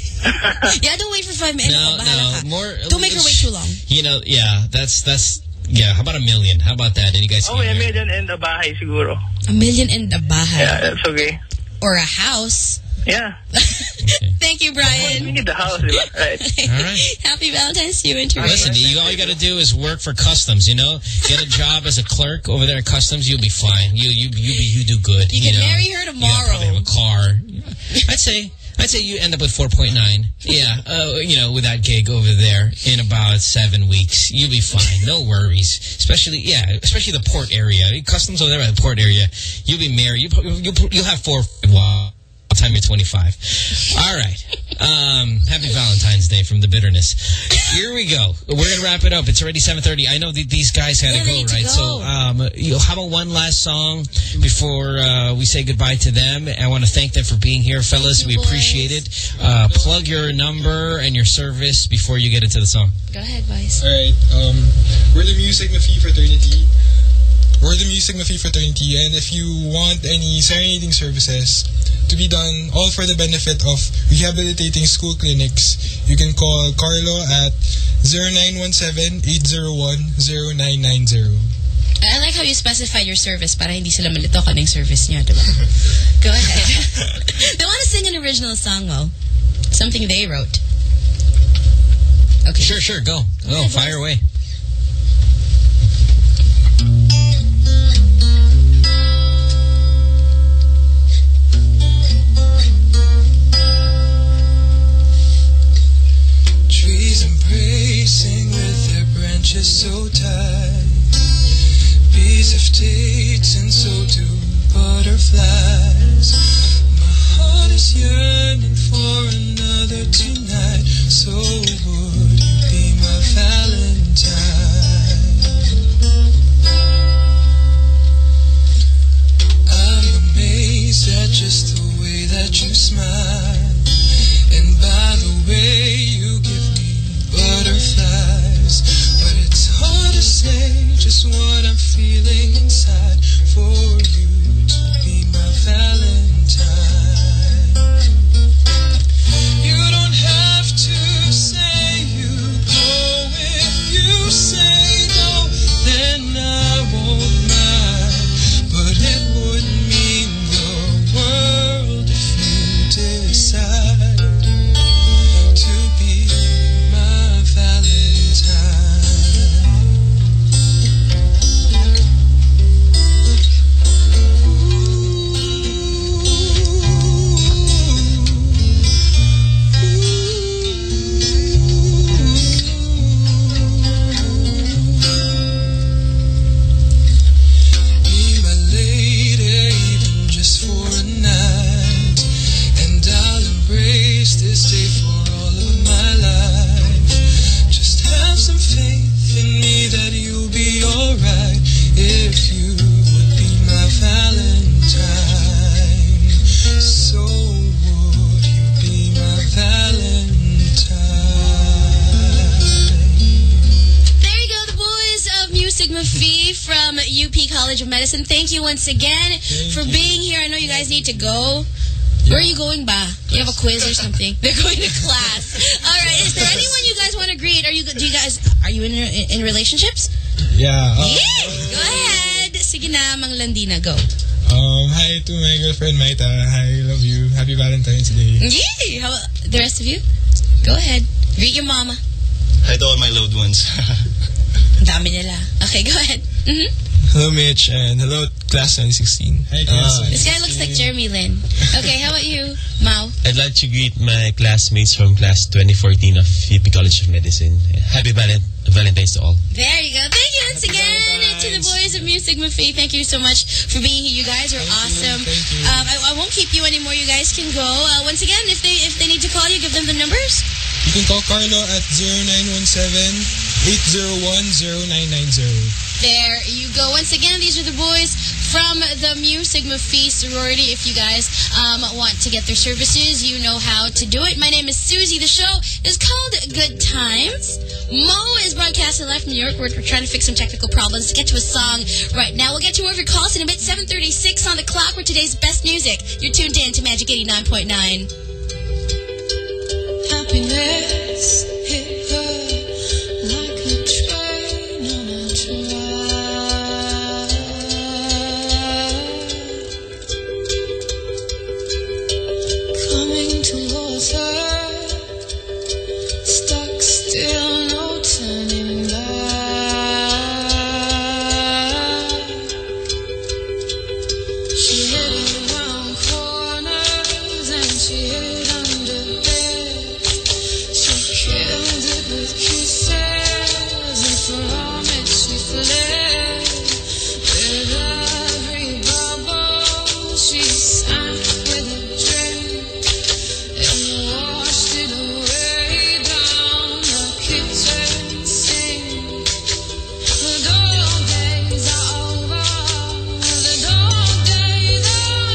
Yeah, don't wait for five minutes. No, Bahala no, ka. more. Don't make her wait too long. You know, yeah, that's that's. Yeah, how about a million? How about that? And you guys? Oh, can a get married. million and a bahay siguro. A million and a bahay. Yeah, that's okay. Or a house. Yeah. Thank you, Brian. We need the house, diba? Right. All right. Happy Valentine's to you, Internet. Listen, you, all you got to do is work for customs. You know, get a job as a clerk over there at customs. You'll be fine. You you you be, you do good. You You, can know? marry her You know, tomorrow. probably have a car. I'd say I'd say you end up with four point nine. Yeah, uh, you know, with that gig over there in about seven weeks, you'll be fine. No worries. Especially yeah, especially the port area. Customs over there at the port area. You'll be married. You you you'll have four. Wow. Time you're twenty-five. All right. Um, happy Valentine's Day from the bitterness. Here we go. We're going to wrap it up. It's already seven thirty. I know that these guys had Yeah, to they go, need to right? go. So um, you, how about one last song before uh, we say goodbye to them? I want to thank them for being here, fellas. Thank We you, appreciate it. Uh, plug your number and your service before you get into the song. Go ahead, Vice. All right. Um, we're the Music Mafi Fraternity. We're the Music Mafi Fraternity, and if you want any serenading services to be done, all for the benefit of rehabilitating school clinics, you can call Carlo at zero nine one seven, eight zero one, zero nine nine zero. I like how you specified your service para hindi sila malito ka ng service niya, diba? Go ahead. They want to sing an original song, Mo. Something they wrote. Okay. Sure, sure. Go. Go. ahead, Fire away. Trees embracing with their branches so tight. Bees have dates and so do butterflies. My heart is yearning for another tonight. So would you be my Valentine? I'm amazed at just the way that you smile. And by the way you give me butterflies. But it's hard to say just what I'm feeling inside for you to be my Valentine. You don't have to say College of Medicine. Thank you once again Thank for you. being here. I know you guys need to go. Where are you going, ba? You have a quiz or something? They're going to class. All right. Is there anyone you guys want to greet? Are you? Do you guys? Are you in in, in relationships? Yeah. Uh, yeah. Go ahead. Sige na, Mang Landina. Go. Um. Hi to my girlfriend Maita. Hi, love you. Happy Valentine's Day. Yay! How about the rest of you? Go ahead. Greet your mama. Hi to all my loved ones. Dami nila. Okay, go ahead. Mm-hmm. Hello, Mitch, and hello, Class twenty sixteen. Hi, Class. Uh, this guy looks like Jeremy Lin. Okay, how about you, Mao? I'd like to greet my classmates from Class twenty fourteen of U P College of Medicine. Happy Valent Valentine's to all. There you go. Thank you once Happy again Valentine's. to the boys of Mu Sigma Phi. Thank you so much for being here. You guys are Thank awesome. You. Thank you. Um, I, I won't keep you anymore. You guys can go. Uh, once again, if they if they need to call you, give them the numbers. You can call Carlo at zero nine one seven, eight zero one, zero nine nine zero. There you go. Once again, these are the boys from the Mu Sigma Phi sorority. If you guys um, want to get their services, you know how to do it. My name is Susie. The show is called Good Times. Mo is broadcasting live from New York. We're, we're trying to fix some technical problems to get to a song right now. We'll get to more of your calls in a bit. seven thirty-six on the clock for today's best music. You're tuned in to Magic eighty-nine point nine. Happiness hit her like a train on a track. Coming towards her, stuck still, no turning back. She hid around corners and she hid under beds. She killed it with kisses, and from it she fled. With every bubble she sank with a drink and washed it away down the kitchen sink. The dog days are over, the dog days are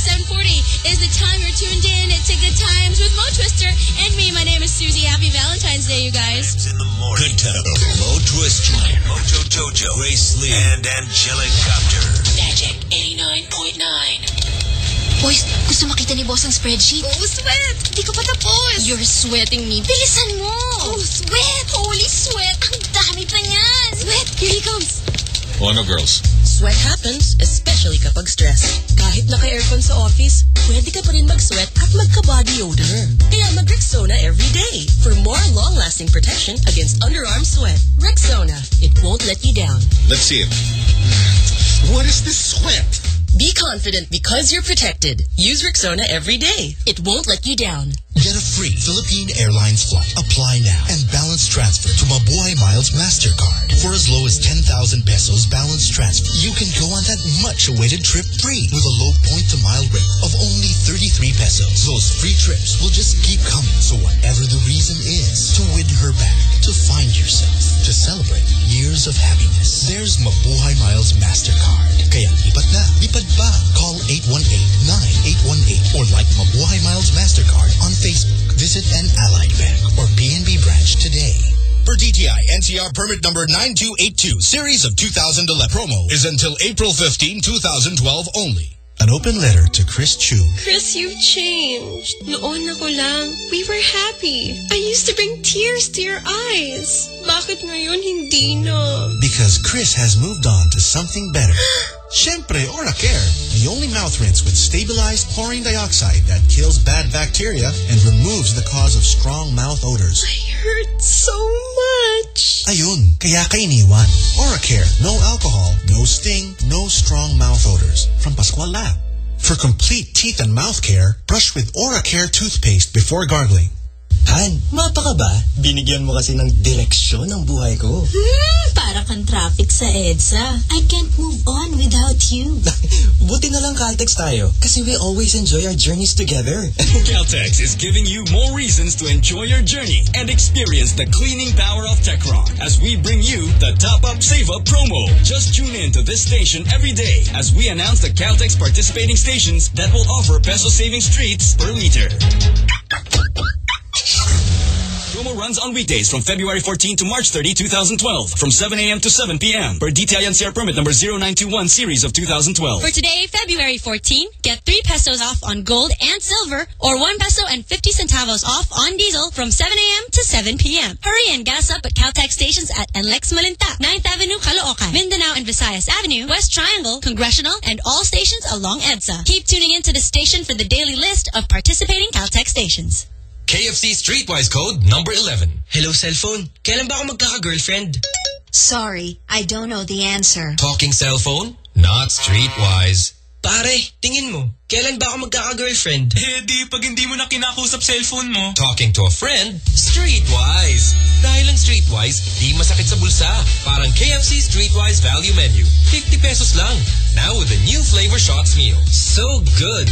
seven forty is the time you're tuned in to Good Times with Mo Twister and me. My name is Susie. Happy Valentine's Day, you guys. In the morning. Good Times. Mo Twister, Mojo Jojo, Grace Lee, and Angelic Copter. Magic eighty-nine point nine. Boys, gusto makita ni boss ang spreadsheet? Oh, sweat! Di ko pa tapos. You're sweating me. Bilisan mo! Oh, sweat! Holy sweat! Ang dami pa niyan! Sweat! Here he comes. Oh, no, girls. Sweat happens, especially kapag stress. Kahit naka-aircon sa office, pwede ka pa rin mag-sweat at magka-body odor. Kaya mag-Rexona every day for more long-lasting protection against underarm sweat. Rexona, it won't let you down. Let's see it. What is this sweat? Be confident because you're protected. Use Rexona every day. It won't let you down. Get a free Philippine Airlines flight. Apply now and balance transfer to Mabuhay Miles MasterCard. For as low as ten thousand pesos balance transfer, you can go on that much-awaited trip free with a low point-to-mile rate of only thirty-three pesos. Those free trips will just keep coming. So whatever the reason is, to win her back, to find yourself, to celebrate years of happiness, there's Mabuhay Miles MasterCard. Kaya lipat na, lipat ba? Call eight one eight, nine eight one eight or like Mabuhay Miles MasterCard on Facebook. Visit an Allied Bank or P N B branch today. For D T I N C R permit number nine two eight two, series of two thousand eleven. Promo is until April fifteenth, twenty twelve only. An open letter to Chris Chu. Chris, you've changed. Noon ako lang, we were happy. I used to bring tears to your eyes. Bakit ngayon hindi na? Because Chris has moved on to something better. Syempre Oracare, the only mouth rinse with stabilized chlorine dioxide that kills bad bacteria and removes the cause of strong mouth odors. I hurt so much. Ayun, kaya ka iniwan. Oracare, no alcohol, no sting, no strong mouth odors. From Pascual Lab. For complete teeth and mouth care, brush with Oracare toothpaste before gargling. Han, mapa ka ba? Binigyan mo kasi ng direksyon ng buhay ko. Hmm, para kang traffic sa EDSA. I can't move on without you. Buti na lang Caltex tayo kasi we always enjoy our journeys together. Caltex is giving you more reasons to enjoy your journey and experience the cleaning power of Techrock as we bring you the Top Up Save Up promo. Just tune in to this station every day as we announce the Caltex participating stations that will offer peso savings treats per liter. Promo runs on weekdays from February fourteenth to March thirtieth, twenty twelve from seven a.m. to seven p.m. per D T I N C R permit number zero nine two one series of two thousand twelve. For today, February fourteenth, get three pesos off on gold and silver or one peso and fifty centavos off on diesel from seven a.m. to seven p.m. Hurry and gas up at Caltex stations at N L E X Malinta, ninth Avenue, Caloocan, Mindanao and Visayas Avenue, West Triangle, Congressional, and all stations along EDSA. Keep tuning in to the station for the daily list of participating Caltex stations. K F C Streetwise code number eleven. Hello, cellphone. Kailan ba ako magkaka-girlfriend? Sorry, I don't know the answer. Talking cell phone? Not Streetwise. Pare, tingin mo. Kailan ba ako magkaka-girlfriend? Eh di, pag hindi mo na kinakusap cellphone mo. Talking to a friend? Streetwise. Dahil ang Streetwise, di masakit sa bulsa. Parang K F C Streetwise Value Menu. fifty pesos lang. Now with the new Flavor Shots meal. So good.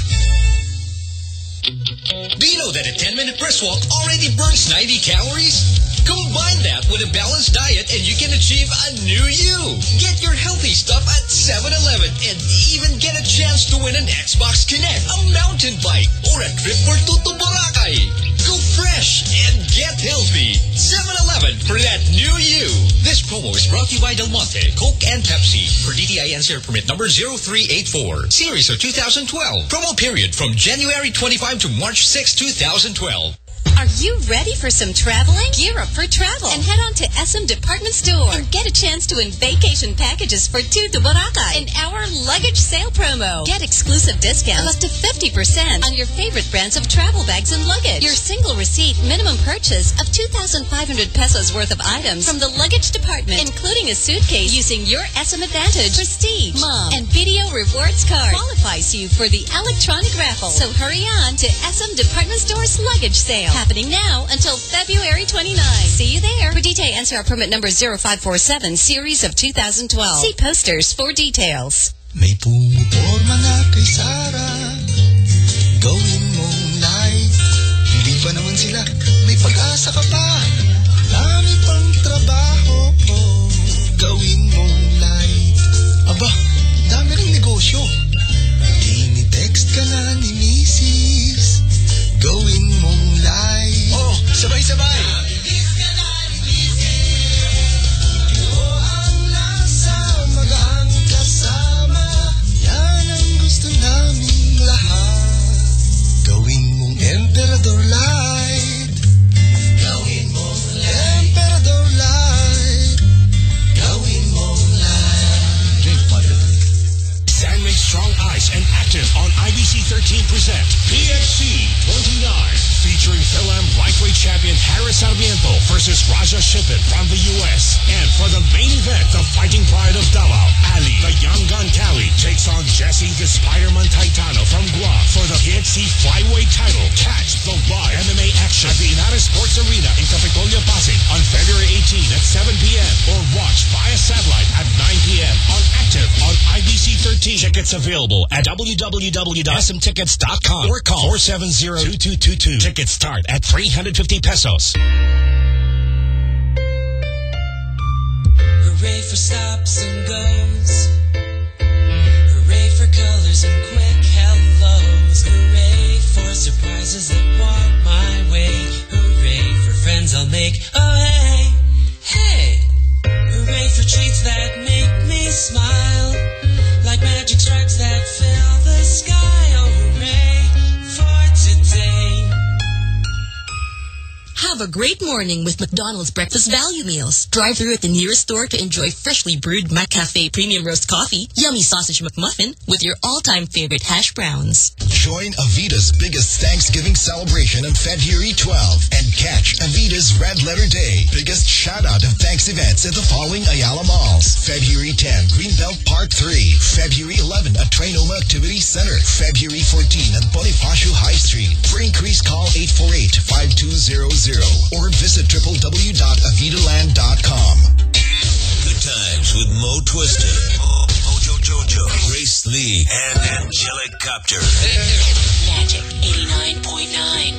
Do you know that a ten-minute press walk already burns ninety calories? Combine that with a balanced diet and you can achieve a new you. Get your healthy stuff at seven eleven and even get a chance to win an Xbox Kinect, a mountain bike, or a trip for Tutu Boracay. Go fresh and get healthy. seven eleven for that new you. This promo is brought to you by Del Monte, Coke, and Pepsi. For D T I N C R permit number zero three eight four. Series of two thousand twelve. Promo period from January twenty-fifth to March sixth, two thousand twelve. Are you ready for some traveling? Gear up for travel and head on to S M Department Store and get a chance to win vacation packages for two to Boracay in our luggage sale promo. Get exclusive discounts of up to fifty percent on your favorite brands of travel bags and luggage. Your single receipt minimum purchase of two thousand five hundred pesos worth of items from the luggage department, including a suitcase using your S M Advantage, Prestige, Mom, and Video Rewards card qualifies you for the electronic raffle. So hurry on to S M Department Store's luggage sale. Happening now until February twenty-ninth. See you there. For D T I N C R permit number zero five four seven, series of two thousand twelve. See posters for details. May pumuporma na kay Sara, gawin mong light. Hindi pa naman sila, may pag-asa ka pa. Dami pang trabaho, gawin mong light. Aba, dami ring negosyo. Di ni text Strong Ice and Active on I B C thirteen present P X C twenty-nine, featuring Phil-Am lightweight champion Harris Sarmiento versus Raja Shipit from the U S. And for the main event, the fighting pride of Davao, Ali, the young gun Cali, takes on Jesse the Spider-Man Titano from Guam for the P X C flyweight title. Catch the live M M A action at the Inares Sports Arena in Capitolia, Pasig on February eighteenth at seven p m or watch via satellite at nine p m on Active on I B C thirteen. Tickets available at w w w dot s m tickets dot com or call four seven zero, two two two two. Tickets start at three hundred fifty pesos. Hooray for stops and goes. Hooray for colors and quick hellos. Hooray for surprises that walk my way. Hooray for friends I'll make. Oh hey, hey. Hooray for treats that make me smile, like magic stripes that fill the sky. Oh hooray for today. Have a great morning with McDonald's breakfast value meals. Drive through at the nearest store to enjoy freshly brewed McCafe premium roast coffee, yummy sausage McMuffin with your all-time favorite hash browns. Join Avita's biggest Thanksgiving celebration on February twelfth and catch Avita's Red Letter Day biggest shout-out of thanks events at the following Ayala Malls. February tenth, Greenbelt Park three. February eleventh at Trinoma Activity Center. February fourteenth at Bonifacio High Street. For increase, call eight four eight, five two zero zero or visit w w w dot avita land dot com. Good times with Mo Twister, Mo, Mojo Jojo, Grace Lee, and Angelic Copter. Magic eighty-nine point nine.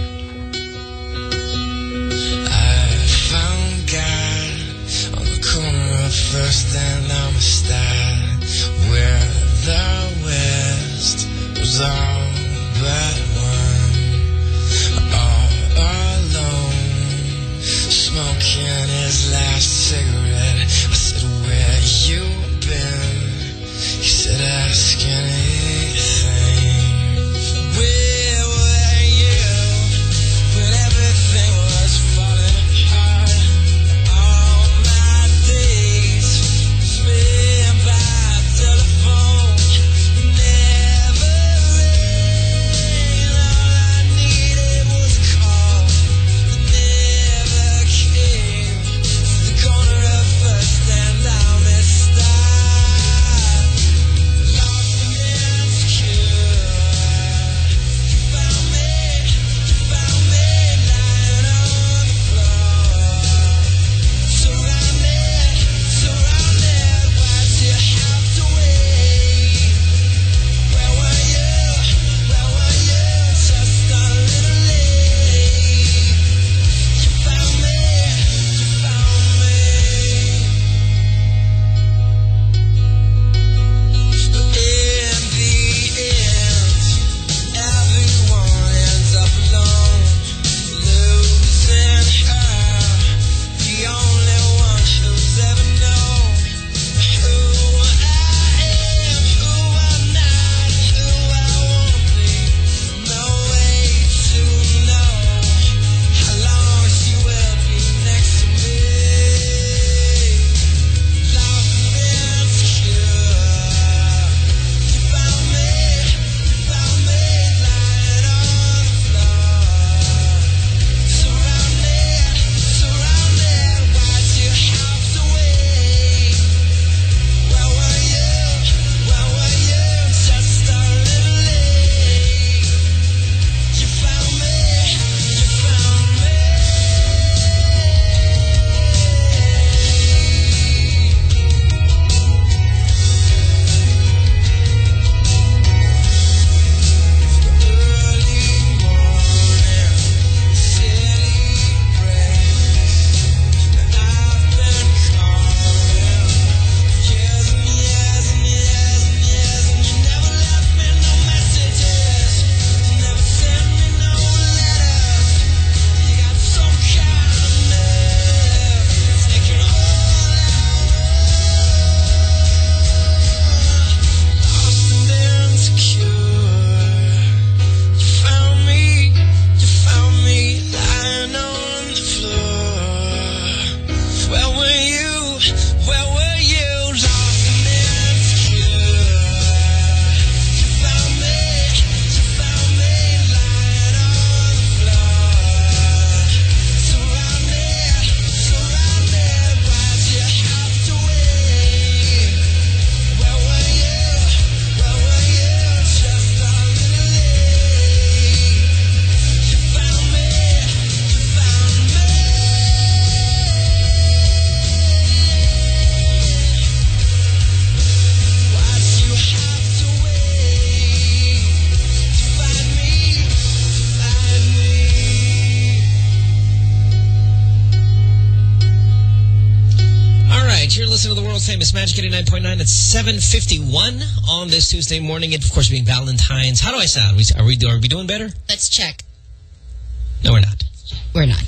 I found God on the corner of First and Amistad, where the West was all but one. All alone, smoking his last cigarette. I said, where you been? He said, ask anything. Where were you when everything was falling apart? All my days spent by telephone. famous Magic eighty-nine point nine at seven fifty-one on this Tuesday morning. And, of course, being Valentine's. How do I sound? Are we, are we doing better? Let's check. No, we're not. We're not.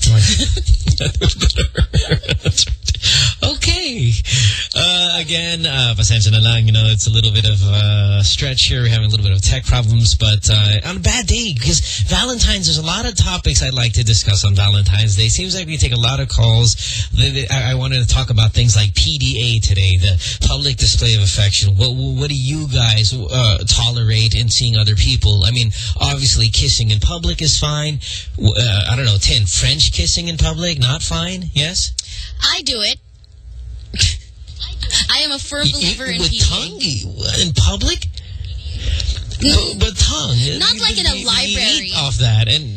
Okay. Uh, again, uh, pasensya na lang, you know, it's a little bit of a stretch here. We're having a little bit of tech problems, but uh, on a bad day, because Valentine's, there's a lot of topics I'd like to discuss on Valentine's Day. Seems like we take a lot of calls. I, I wanted to talk about things like P D A today, the public display of affection. What, what do you guys uh, tolerate in seeing other people? I mean, obviously, kissing in public is fine. Uh, I don't know, Tin, French kissing in public, not fine? Yes? I do it. I am a firm believer in with P D A. tongue in public. No, but tongue, not like in a library. Off that and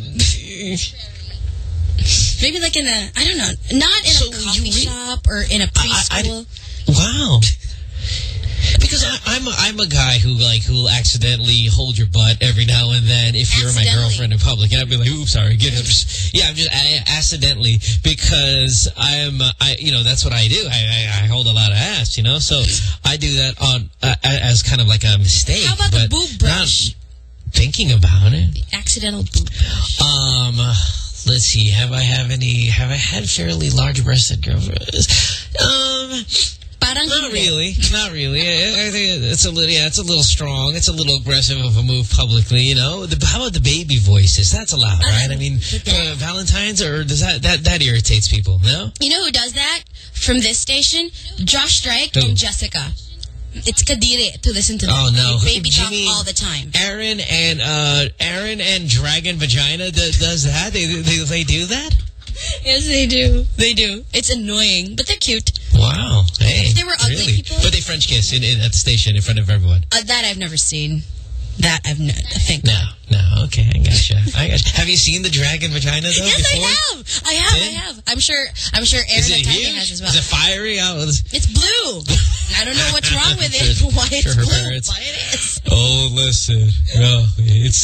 maybe like in a I don't know, not in so a coffee shop or in a preschool. I, I, wow. Because I, I'm a, I'm a guy who like who will accidentally hold your butt every now and then if you're my girlfriend in public, and I'd be like, "Oops, sorry, get him." Yeah, I'm just I, accidentally because I'm uh, I you know that's what I do. I, I I hold a lot of ass, you know, so I do that on uh, as kind of like a mistake. How about but the boob brush? Not thinking about it. The accidental boob brush. Um, let's see. Have I have any? Have I had fairly large-breasted girlfriends? Um. Parang not really, not really. I, I think it's a little, yeah, it's a little strong. It's a little aggressive of a move publicly, you know. The, how about the baby voices? That's allowed, right? I mean, uh, Valentine's, or does that that that irritates people? No. You know who does that from this station? Josh Strike who? and Jessica. It's kadiri to listen to them. Oh no, baby talk Jimmy, all the time. Aaron and uh, Aaron and Dragon Vagina do, does that? They, they they do that? Yes, they do. They do. It's annoying, but they're cute. Wow. Hey. If they were ugly really? people. But they French kiss in, in, at the station in front of everyone. Uh, that I've never seen. That I've never, I think. No, no, okay, I gotcha. I gotcha. Have you seen the Dragon Vagina though? Yes, before? I have. I have, yeah? I have. I'm sure, I'm sure Aaron and Tiger has as well. Is it fiery? Oh, it's blue. I don't know what's wrong with it, sure, why it's sure blue, parents. but it is. Oh, listen. No, it's...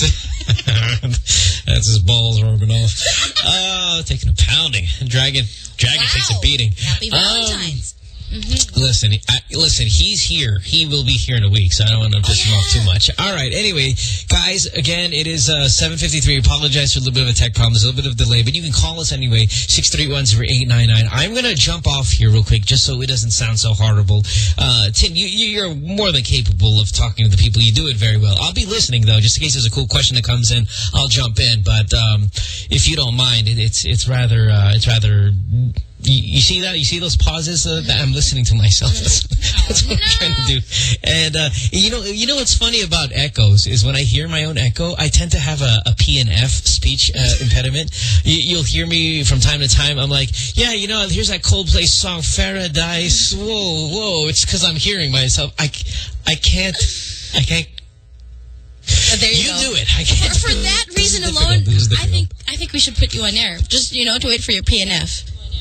That's his balls rubbing off. Oh, taking a pounding. Dragon, Dragon wow. takes a beating. Happy Valentine's. Um, Mm-hmm. Listen, I, listen. He's here. He will be here in a week, so I don't want to piss oh, yeah. him off too much. All right. Anyway, guys, again, it is uh, seven fifty-three. Apologize for a little bit of a tech problem. There's a little bit of delay, but you can call us anyway. Six three one zero eight nine nine. I'm going to jump off here real quick, just so it doesn't sound so horrible. Uh, Tim, you, you're more than capable of talking to the people. You do it very well. I'll be listening though, just in case there's a cool question that comes in. I'll jump in, but um, if you don't mind, it, it's it's rather uh, it's rather. You, you see that? You see those pauses? Uh, that I'm listening to myself. That's, that's what I'm trying to do. And uh, you know, you know what's funny about echoes is when I hear my own echo, I tend to have a, a P and F speech uh, impediment. You, you'll hear me from time to time. I'm like, yeah, you know, here's that Coldplay song, Paradise. Whoa, whoa! It's because I'm hearing myself. I, I can't, I can't. But there you, you go. do it. I can't. For, for that reason alone, I think I think we should put you on air. Just you know, to wait for your P and F.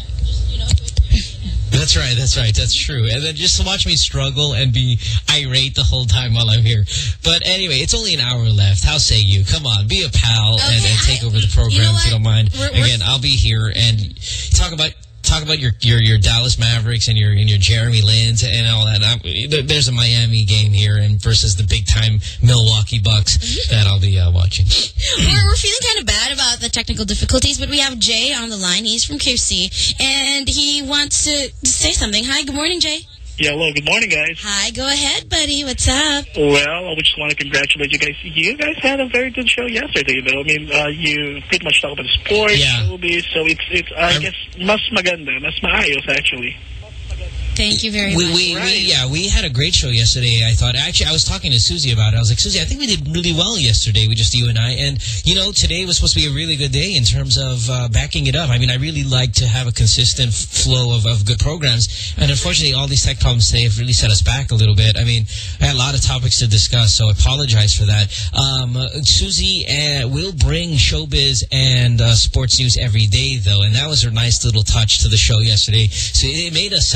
That's right, that's right, that's true. And then just to watch me struggle and be irate the whole time while I'm here. But anyway, it's only an hour left. How say you? Come on, be a pal okay, and, and take I, over the program you know if you don't mind. We're, Again, we're, I'll be here and talk about talk about your your your Dallas Mavericks and your and your Jeremy Lins and all that. I'm, there's a Miami game here and versus the big time Milwaukee Bucks that I'll be uh, watching. We're, we're feeling kind of bad about the technical difficulties, but we have Jay on the line. He's from Q F C and he wants to say something. Hi, good morning, Jay. Yeah, hello, good morning, guys. Hi, go ahead, buddy. What's up? Well, I just want to congratulate you guys. You guys had a very good show yesterday, though. I mean, uh, you pretty much talk about sports, yeah. movies, so it's, it's I I'm, guess, mas maganda, mas maayos, actually. Thank you very we, much. We, right. we, yeah, we had a great show yesterday, I thought. Actually, I was talking to Susie about it. I was like, Susie, I think we did really well yesterday with just you and I. And, you know, today was supposed to be a really good day in terms of uh, backing it up. I mean, I really like to have a consistent flow of, of good programs. And unfortunately, all these tech problems today have really set us back a little bit. I mean, I had a lot of topics to discuss, so I apologize for that. Um, uh, Susie uh, will bring showbiz and uh, sports news every day, though. And that was her nice little touch to the show yesterday. So it made us sound professional.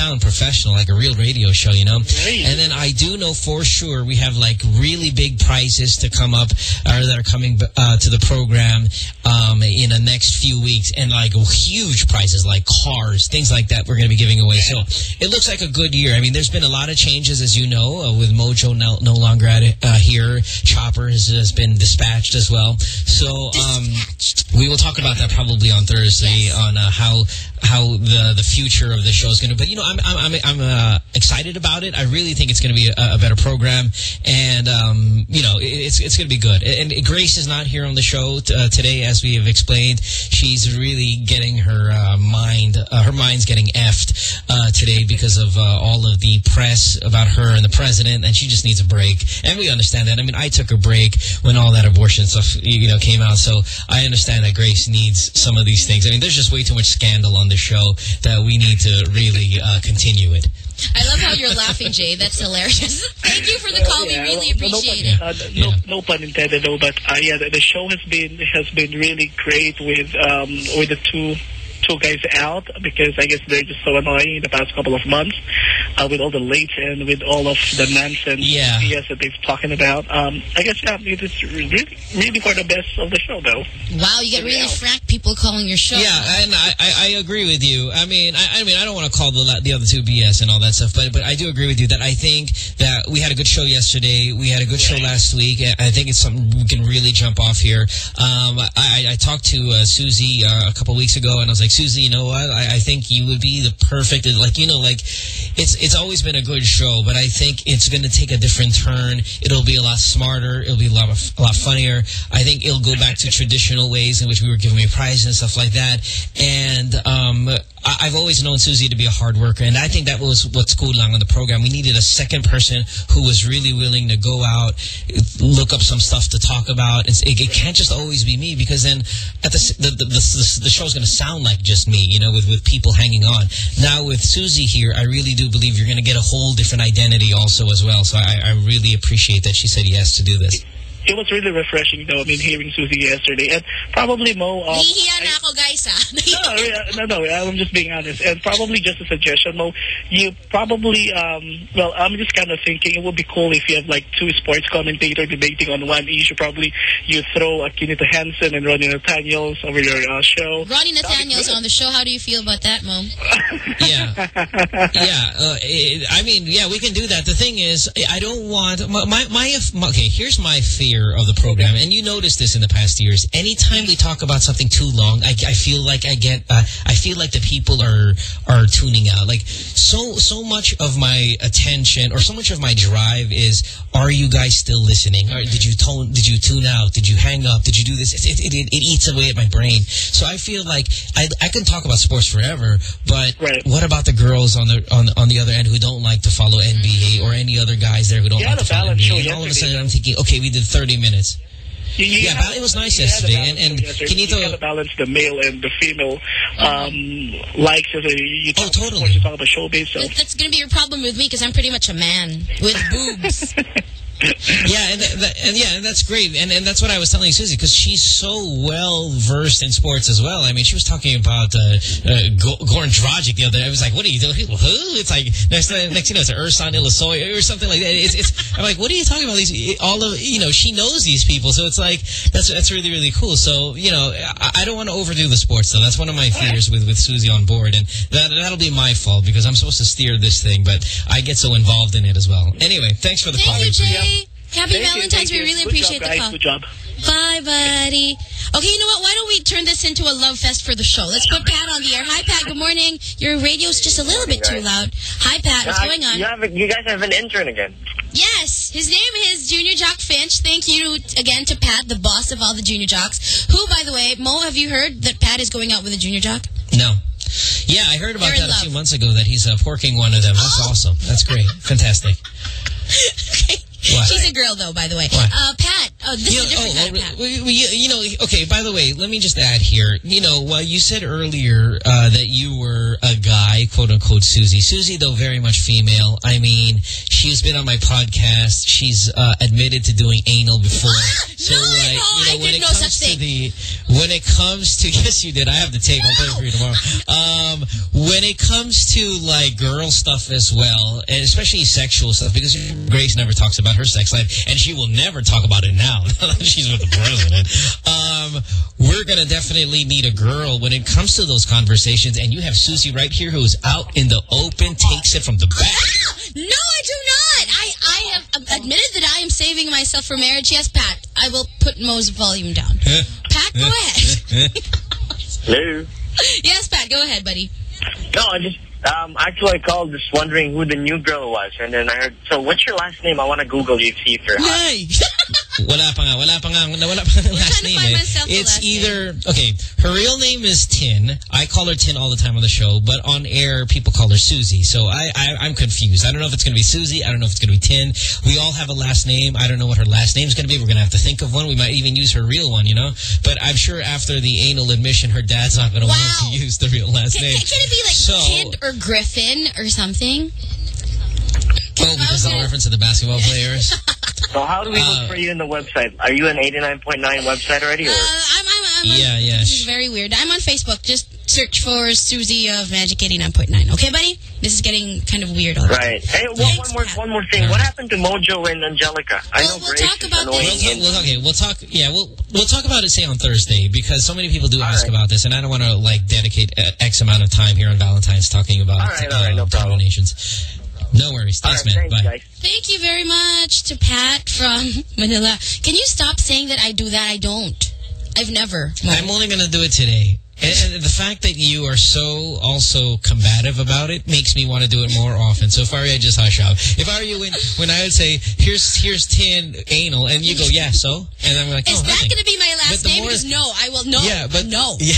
professional, like a real radio show, you know? Right. And then I do know for sure we have like really big prizes to come up or that are coming uh, to the program um, in the next few weeks, and like huge prizes like cars, things like that we're going to be giving away. So it looks like a good year. I mean, there's been a lot of changes, as you know, uh, with Mojo no, no longer at it, uh, here. Chopper has, has been dispatched as well. So um, we will talk about that probably on Thursday on uh, how how the the future of the show is going to. But you know, I'm I'm I'm, I'm uh, excited about it. I really think it's going to be a, a better program, and um, you know, it, it's it's going to be good. And Grace is not here on the show t uh, today, as we have explained. She's really getting her uh, mind, uh, her mind's getting effed uh, today because of uh, all of the press about her and the president, and she just needs a break. And we understand that. I mean, I took a break when all that abortion stuff, you know, came out, so I understand that Grace needs some of these things. I mean, there's just way too much scandal on the show that we need to really uh, continue it. I love how you're laughing, Jay. That's hilarious. Thank you for the call. Uh, yeah, we really appreciate no, it. Uh, no, yeah. no pun intended, though. But uh, yeah, the, the show has been has been really great with um, with the two. two guys out, because I guess they're just so annoying in the past couple of months uh, with all the late and with all of the nonsense yeah. B S that they've talking about. Um, I guess yeah, it's really, really for the best of the show, though. Wow, you get really frank people calling your show. Yeah, and I, I, I agree with you. I mean, I, I mean, I don't want to call the the other two B S and all that stuff, but but I do agree with you that I think that we had a good show yesterday. We had a good show last week. I think it's something we can really jump off here. Um, I, I talked to uh, Susie uh, a couple weeks ago, and I was like, Susie, you know what? I, I think you would be the perfect, like, you know, like, it's it's always been a good show, but I think it's going to take a different turn. It'll be a lot smarter. It'll be a lot, of, a lot funnier. I think it'll go back to traditional ways in which we were giving away prizes and stuff like that. And um, I, I've always known Susie to be a hard worker, and I think that was what's cool on the program. We needed a second person who was really willing to go out, look up some stuff to talk about. It's, it, it can't just always be me, because then at the the the, the, the show's going to sound like just me, you know, with with people hanging on. Now with Susie here, I really do believe you're going to get a whole different identity also as well. So I, I really appreciate that she said yes to do this. It was really refreshing, though. I mean, hearing Susie yesterday, and probably Mo. Um, Hihiya na ako, guys. no, no, no. I'm just being honest, and probably just a suggestion, Mo. You probably, um, well, I'm just kind of thinking it would be cool if you have like two sports commentators debating on one issue. Probably you throw Akinito Hansen and Ronnie Nathaniels over your uh, show. Ronnie Nathaniels on the show. How do you feel about that, Mo? yeah, yeah. Uh, it, I mean, yeah, we can do that. The thing is, I don't want my my, my okay. Here's my fear of the program, and you noticed this in the past years. Anytime we talk about something too long, I, I feel like I get, uh, I feel like the people are are tuning out. Like so, so much of my attention or so much of my drive is, are you guys still listening? Or did you tone? Did you tune out? Did you hang up? Did you do this? It it, it, it eats away at my brain. So I feel like I I can talk about sports forever, but right. what about the girls on the on on the other end who don't like to follow N B A, or any other guys there who don't yeah, like to follow N B A? And all of a sudden, I'm thinking, okay, we did thirty minutes. You, you yeah, have, it was nice yesterday. And, and Kinito, you got to balance the male and the female um, likes. As a, you talk oh, totally. Sports, you talk about showbiz. So. That's going to be your problem with me, because I'm pretty much a man with boobs. yeah, and, that, and yeah, and that's great, and and that's what I was telling Susie, because she's so well versed in sports as well. I mean, she was talking about uh, uh, Goran Dragic the other day. I was like, "What are you doing?" Who? It's like next next you know, it's Ersan Ilyasova or something like that. It's, it's I'm like, "What are you talking about?" These all of you know, she knows these people, so it's like that's that's really really cool. So you know, I, I don't want to overdo the sports though. That's one of my fears with with Susie on board, and that that'll be my fault because I'm supposed to steer this thing, but I get so involved in it as well. Anyway, thanks for the call. Happy thank Valentine's. You, we really Good appreciate job, the guys. call. Good job. Bye, buddy. Okay, you know what? Why don't we turn this into a love fest for the show? Let's put Pat on the air. Hi, Pat. Good morning. Your radio's just a little bit too loud. Hi, Pat. What's going on? You, have a, you guys have an intern again. Yes. His name is Junior Jock Finch. Thank you again to Pat, the boss of all the Junior Jocks. Who, by the way, Mo, have you heard that Pat is going out with a Junior Jock? No. Yeah, I heard about They're that a few months ago, that he's uh, porking one of them. That's oh. awesome. That's great. Fantastic. Okay. What? She's a girl, though, by the way. What? Uh, Pat, Oh, this you is a know, different oh, kind of Pat. we, we, you know, okay, by the way, let me just add here, you know, well, you said earlier uh, that you were a guy, quote-unquote Susie. Susie, though, very much female. I mean, she's been on my podcast. She's uh, admitted to doing anal before. So, no, like, no, you know, I when did it no comes such to thing. the, when it comes to, yes, you did. I have the tape. I'll play it for you tomorrow. Um, when it comes to, like, girl stuff as well, and especially sexual stuff, because Grace never talks about her sex life, and she will never talk about it now. She's with the president. Um, we're going to definitely need a girl when it comes to those conversations, and you have Susie right here who is out in the open, takes it from the back. No, I do not. I, I have admitted that I am saving myself for marriage. Yes, Pat, I will put Mo's volume down. Pat, go ahead. Hello. Yes, Pat, go ahead, buddy. No, I just, um, actually I called just wondering who the new girl was. And then I heard, so what's your last name? I want to Google you to see if you're hot. Nay! Wala pa nga, wala pa nga, wala pa nga last name. Eh. It's either, name. okay, her real name is Tin. I call her Tin all the time on the show, but on air, people call her Susie. So I, I, I'm confused. I don't know if it's going to be Susie. I don't know if it's going to be Tin. We all have a last name. I don't know what her last name is going to be. We're going to have to think of one. We might even use her real one, you know? But I'm sure after the anal admission, her dad's not going to wow. want to use the real last can, name. Can it be like so, Kid or Griffin or something? Oh, because of the reference to the basketball players. So how do we uh, look for you in the website? Are you an eighty-nine point nine website already? Or? Uh, I'm, I'm, I'm yeah, on, yeah. This is very weird. I'm on Facebook. Just search for Susie of Magic eighty-nine point nine. Okay, buddy? This is getting kind of weird already. Right. Hey, well, one more one more thing. What happened to Mojo and Angelica? I well, know we'll Grace talk about is annoying. We'll, we'll, okay, we'll talk. Yeah, we'll we'll talk about it. Say on Thursday, because so many people do all ask right. about this, and I don't want to like dedicate uh, X amount of time here on Valentine's talking about all right, all right, uh, no problem. donations. No worries. Thanks, right, man. Thanks, Bye. Guys. Thank you very much to Pat from Manila. Can you stop saying that I do that? I don't. I've never. No. I'm only going to do it today. And, and the fact that you are so also combative about it makes me want to do it more often. So if I were you, I just hush out. If I were you, when, when I would say, here's here's Tin anal, and you go, yeah, so? And I'm like, Is oh, that going to be my last name? Because no, I will no. Yeah, but no. Yeah.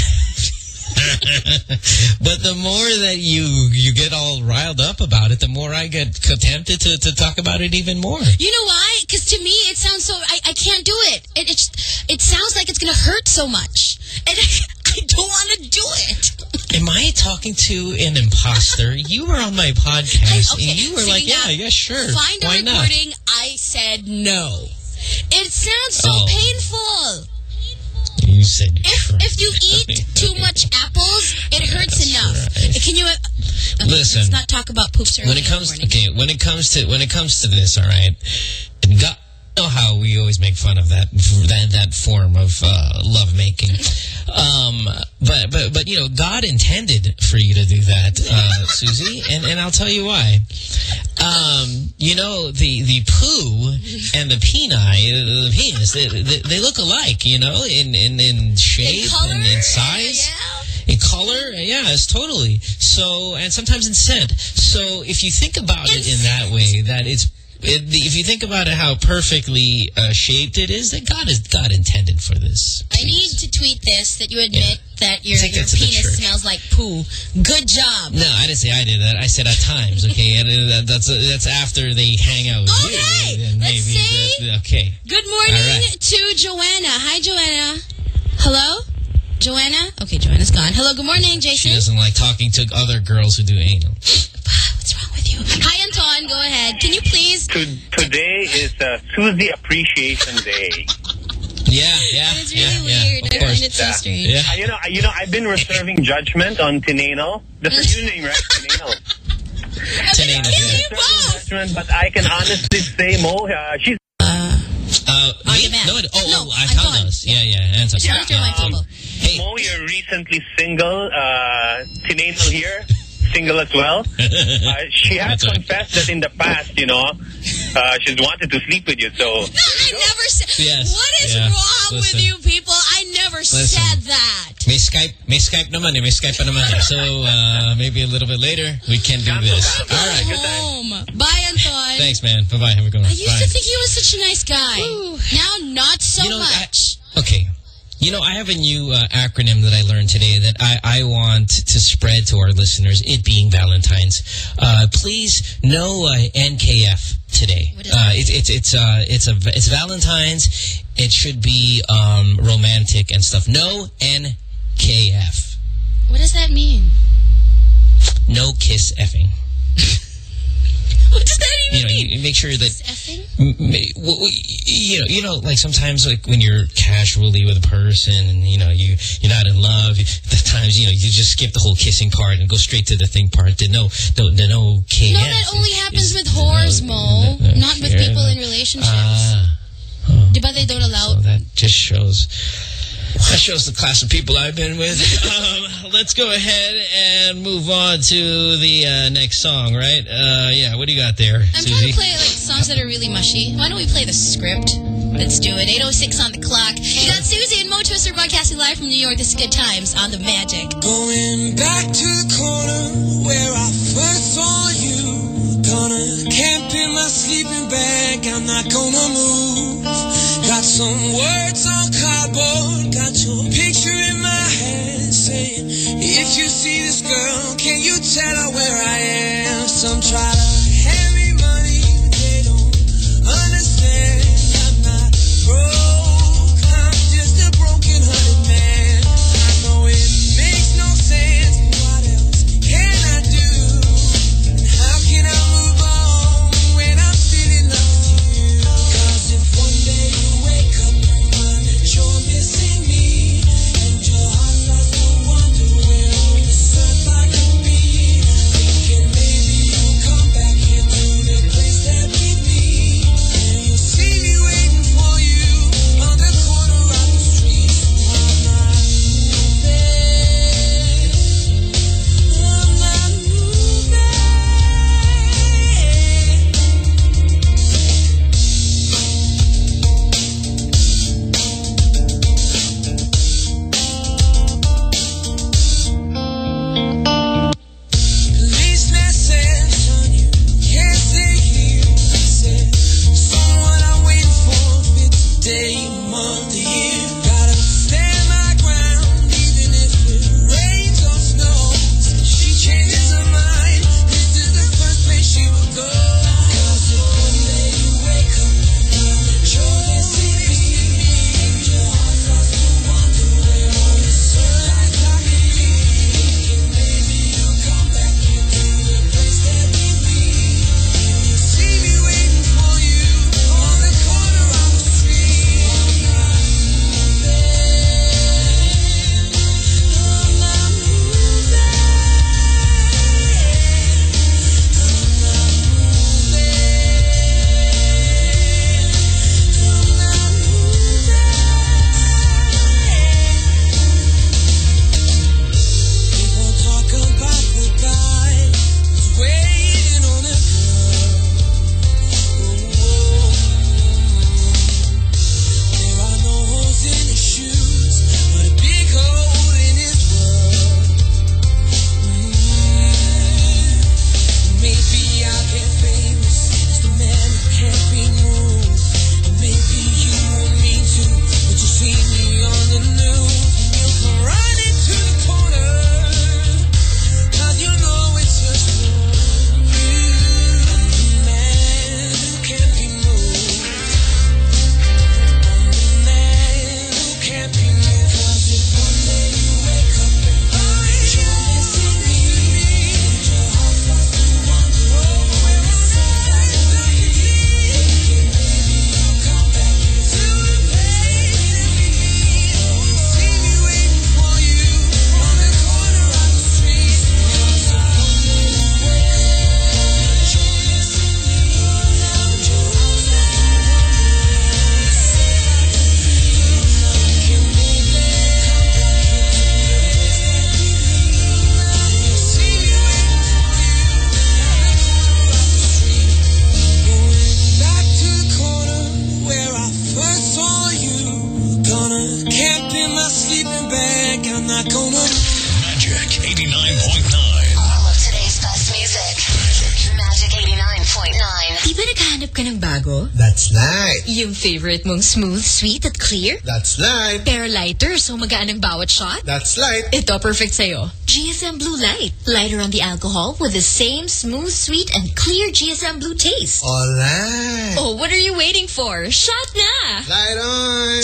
But the more that you you get all riled up about it, the more I get tempted to, to talk about it even more. You know why? Because to me, it sounds so... I, I can't do it. It, it. it sounds like it's going to hurt so much. And I, I don't want to do it. Am I talking to an imposter? You were on my podcast, okay, and you were see, like, yeah, yeah, sure. Find Why a recording. Not? I said no. It sounds so oh. painful. You said if, if you eat too much apples, it hurts That's enough. Right. Can you... Uh, Listen. Let's not talk about poops early when it comes, in the morning. okay, when it comes to, when it comes to this, all right, God, you know how we always make fun of that, that, that form of uh, love making. Um, but, but, but, you know, God intended for you to do that, uh, Susie, and, and I'll tell you why. Um, you know, the, the poo and the peni, the penis, they, they, they look alike, you know, in, in, in shape in and in size. Yeah. In color, yeah, it's totally. So, and sometimes in scent. So, if you think about it in that way, that it's, it, if you think about it, how perfectly uh, shaped it is, that God is God intended for this. I need to tweet this, that you admit yeah. that your, your that penis smells like poo. Good job. No, I didn't say I did that. I said at times, okay? And uh, that's uh, that's after they hang out with okay. you. And Let's maybe see. That, okay. Good morning right. to Joanna. Hi, Joanna. Hello? Joanna? Okay, Joanna's gone. Hello, good morning, Jason. She doesn't like talking to other girls who do anal. What's wrong with you? Hi, Anton. Go ahead. Can you please... Today is uh, Susie Appreciation Day. Yeah, yeah, It's really yeah, weird. Yeah, I find it so strange. Yeah. Uh, you know, you know, I've been reserving judgment on Tinanal. That's her name, right? Tinanal. Tinanal, yeah. Judgment, but I can honestly say, Mo, uh, she's... Uh, me? No, it, oh, no, oh, I found us. Yeah, yeah, Anton. Yeah, yeah. um, hey. Mo, you're recently single. Uh, Tinanal here. Single as well. Uh, she has confessed that in the past, you know, uh, she's wanted to sleep with you. So no, I never said. Yes. What is yeah. wrong Listen. with you people? I never Listen. said that. May Skype, may Skype naman eh. May Skype pa naman eh. So uh, maybe a little bit later we can do this. Go All right. home. Bye, Anton. Thanks, man. Bye bye. Have a good one. I used Bye. to think he was such a nice guy. Ooh. Now, not so you know, much. I, okay. You know, I have a new uh, acronym that I learned today that I, I want to spread to our listeners, it being Valentine's. Uh, please, no uh, N K F today. Uh, it, it's it's uh it's a it's Valentine's. It should be um romantic and stuff. No N K F. What does that mean? No kiss effing. What does that even you know, mean? You make sure that effing? you know, you know, like sometimes, like when you're casually with a person, and you know, you you're not in love. The times, you know, you just skip the whole kissing part and go straight to the thing part. The no, the, the no K F. No, that only happens with whores, Mo. No, no, not with yeah, people no. in relationships. Ah, oh. But they don't allow. So that just shows. That shows the class of people I've been with. um, let's go ahead and move on to the uh, next song, right? Uh, yeah, what do you got there, I'm Susie? trying to play like songs that are really mushy. Why don't we play the script? Let's do it. eight oh six on the clock. You got Susie and Mo Twister broadcasting live from New York. This is Good Times on the Magic. Going back to the corner where I first saw you. Gonna camp in my sleeping bag. I'm not gonna move. Got some words on cardboard. Got your picture in my head saying, if you see this girl, can you tell her where I am? Some try to hand me money, they don't understand. I'm not broke, I'm just a broken-hearted man. I know it makes no sense, but what else can I do? And how can I move on when I'm feeling like you? 'Cause if one day you wake up and find that you're missing me, and your heart starts to wonder where all this earth I can be, thinking maybe you'll come back here to the place that we meet, and you'll see me waiting for you on the corner of the street. So I'm not moving, I'm not moving. Policeman said, son, you can't stay here. I said, someone I'm waiting for, fifth day, month, a year. Gotta stand my ground, even if it rains or snows. She changes her mind, this is the first place she will go. 'Cause if one day you wake up and you're missing me, and your heart starts to wonder where all this earth I can be, thinking maybe you'll come back here to the place that we meet, and you'll see me waiting for you on the corner of the street. I'm not People talk about the guy who's waiting on a girl. There are no holes in his shoes, but a big hole in his world. Maybe I'll get famous as the man who can't be moved. And maybe you won't mean to, but you see me on the news. You'll come running to the corner, 'cause you know it's just for you. I'm the man who can't be moved. I'm the man who can't be moved. 'Cause if one day you wake up and find you're missing me, and your heart starts to wonder where else I can be, thinking maybe you'll come back here to the place that we meet, and you'll see me waiting for you on the corner of the street. 'Cause if one day you wake up and you're missing me, and your heart starts to wonder where else I can be, thinking maybe you'll come back here to the place that we meet, and you'll see me waiting for you on the corner of the street. Going back to the corner where I first saw you. Gonna camp in my sleeping bag. I'm not gonna. Magic eighty-nine point nine. All of today's best music. Magic eighty-nine point nine. Di ba naghahanap Naghahanap ka ng bago? That's light. Yung favorite mong smooth, sweet at clear? That's light. Pero lighter, so magaan ang bawat shot? That's light. Ito perfect sa'yo. G S M Blue Light. Lighter on the alcohol with the same smooth, sweet and clear G S M Blue taste. Alright. Oh, what are you waiting for? Shot na! Light on!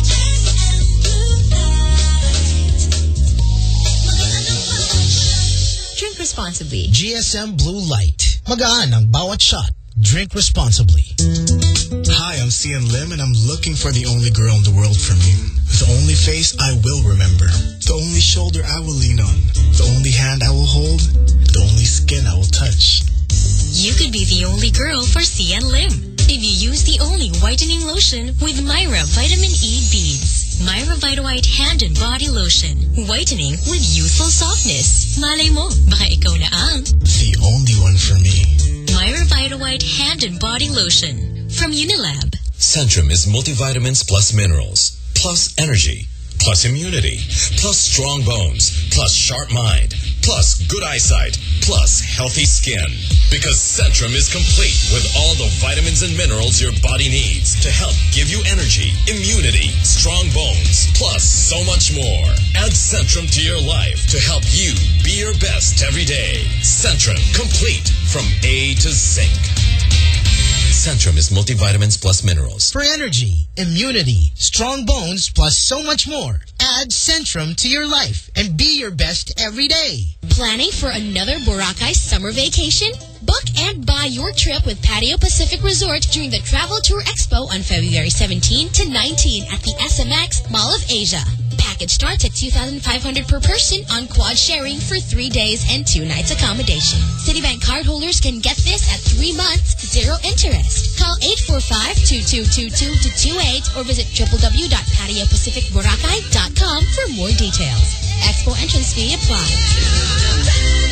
Drink responsibly. G S M Blue Light. Magaan ang bawat shot. Drink responsibly. Hi, I'm Cian Lim and I'm looking for the only girl in the world for me. The only face I will remember. The only shoulder I will lean on. The only hand I will hold. The only skin I will touch. You could be the only girl for Cian Lim if you use the only whitening lotion with Myra Vitamin E Beads. Myra Vita-White Hand and Body Lotion. Whitening with youthful softness. Malay mo, baka ikaw na ang the only one for me. Myra Vita-White Hand and Body Lotion from Unilab. Centrum is multivitamins plus minerals, plus energy, plus immunity, plus strong bones, plus sharp mind, plus good eyesight, plus healthy skin. Because Centrum is complete with all the vitamins and minerals your body needs to help give you energy, immunity, strong bones, plus so much more. Add Centrum to your life to help you be your best every day. Centrum, complete from A to Zinc. Centrum is multivitamins plus minerals. For energy, immunity, strong bones, plus so much more. Add Centrum to your life and be your best every day. Planning for another Boracay summer vacation? Book and buy your trip with Patio Pacific Resort during the Travel Tour Expo on February seventeenth to nineteenth at the S M X Mall of Asia. Package starts at two thousand five hundred dollars per person on quad sharing for three days and two nights accommodation. Citibank cardholders can get this at three months, zero interest. Call eight four five, two two two two to two eight or visit w w w dot patio pacific boracay dot com for more details. Expo entrance fee applies.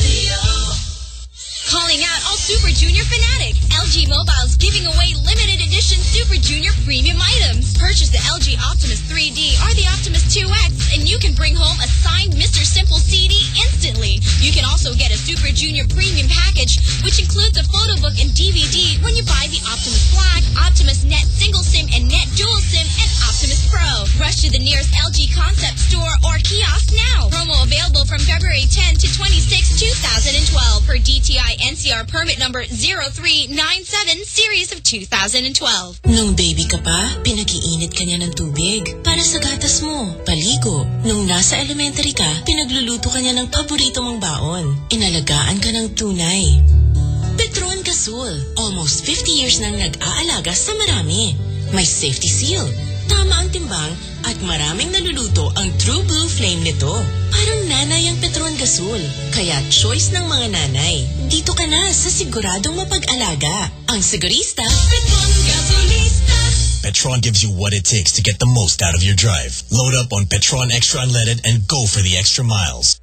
Calling out all Super Junior fanatic. L G Mobile's giving away limited edition Super Junior premium items. Purchase the L G Optimus three D or the Optimus two X and you can bring home a signed Mister Simple C D instantly. You can also get a Super Junior premium package which includes a photo book and D V D when you buy the Optimus Black, Optimus Net Single SIM and Net Dual SIM and Optimus Pro. Rush to the nearest L G Concept store or kiosk now. Promo available from February tenth to twenty-sixth, two thousand twelve per D T I N C R permit number zero three nine seven series of two thousand twelve. Nung baby ka pa, pinag-iinit ka niya ng tubig para sa gatas mo, paligo. Nung nasa elementary ka, pinagluluto ka niya ng paborito mong baon. Inalagaan ka ng tunay. Petron Gasol, almost fifty years nang nag-aalaga sa marami. May safety seal, tama ang timbang, at maraming naluluto ang True Blue Flame nito. Parang nanay ang Petron Gasol. Kaya choice ng mga nanay. Dito ka na sa siguradong mapag-alaga. Ang sigurista, Petron Gasolista. Petron gives you what it takes to get the most out of your drive. Load up on Petron Extra Unleaded and go for the extra miles.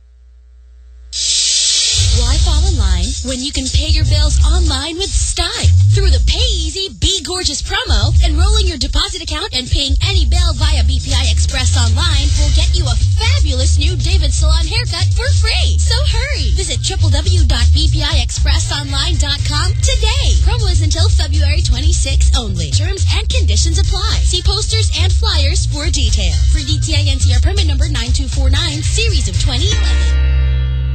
Why fall in line when you can pay your bills online with Stime? Through the Pay Easy, Be Gorgeous promo, enrolling your deposit account and paying any bill via B P I Express online will get you a fabulous new David Salon haircut for free. So hurry! Visit w w w dot b p i express online dot com today. Promo is until February twenty-sixth only. Terms and conditions apply. See posters and flyers for details. For D T I N C R permit number nine two four nine, series of twenty eleven.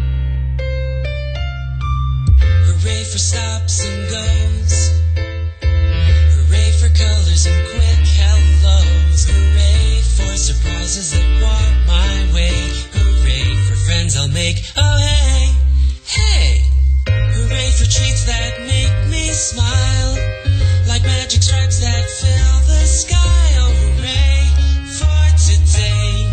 Hooray for stops and goes. Hooray for colors and quick hellos. Hooray for surprises that walk my way. Hooray for friends I'll make. Oh hey, hey. Hooray for treats that make me smile. Like magic stripes that fill the sky. Oh hooray for today.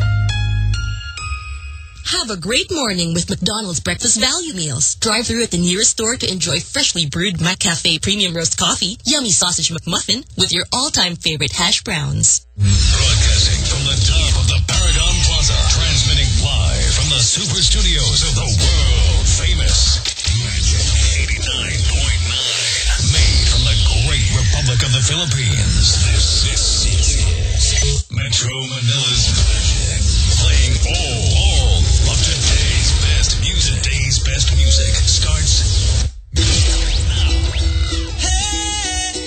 Have a great morning with McDonald's Breakfast Value Meals. Drive through at the nearest store to enjoy freshly brewed McCafe Premium Roast Coffee, yummy sausage McMuffin with your all-time favorite hash browns. Broadcasting from the top of the Paragon Plaza, transmitting live from the super studios of the world-famous Magic eighty-nine point nine. Made from the great Republic of the Philippines. This, this is Metro Manila's Magic. Playing all, all of today's best music. Today's best music starts now. Hey,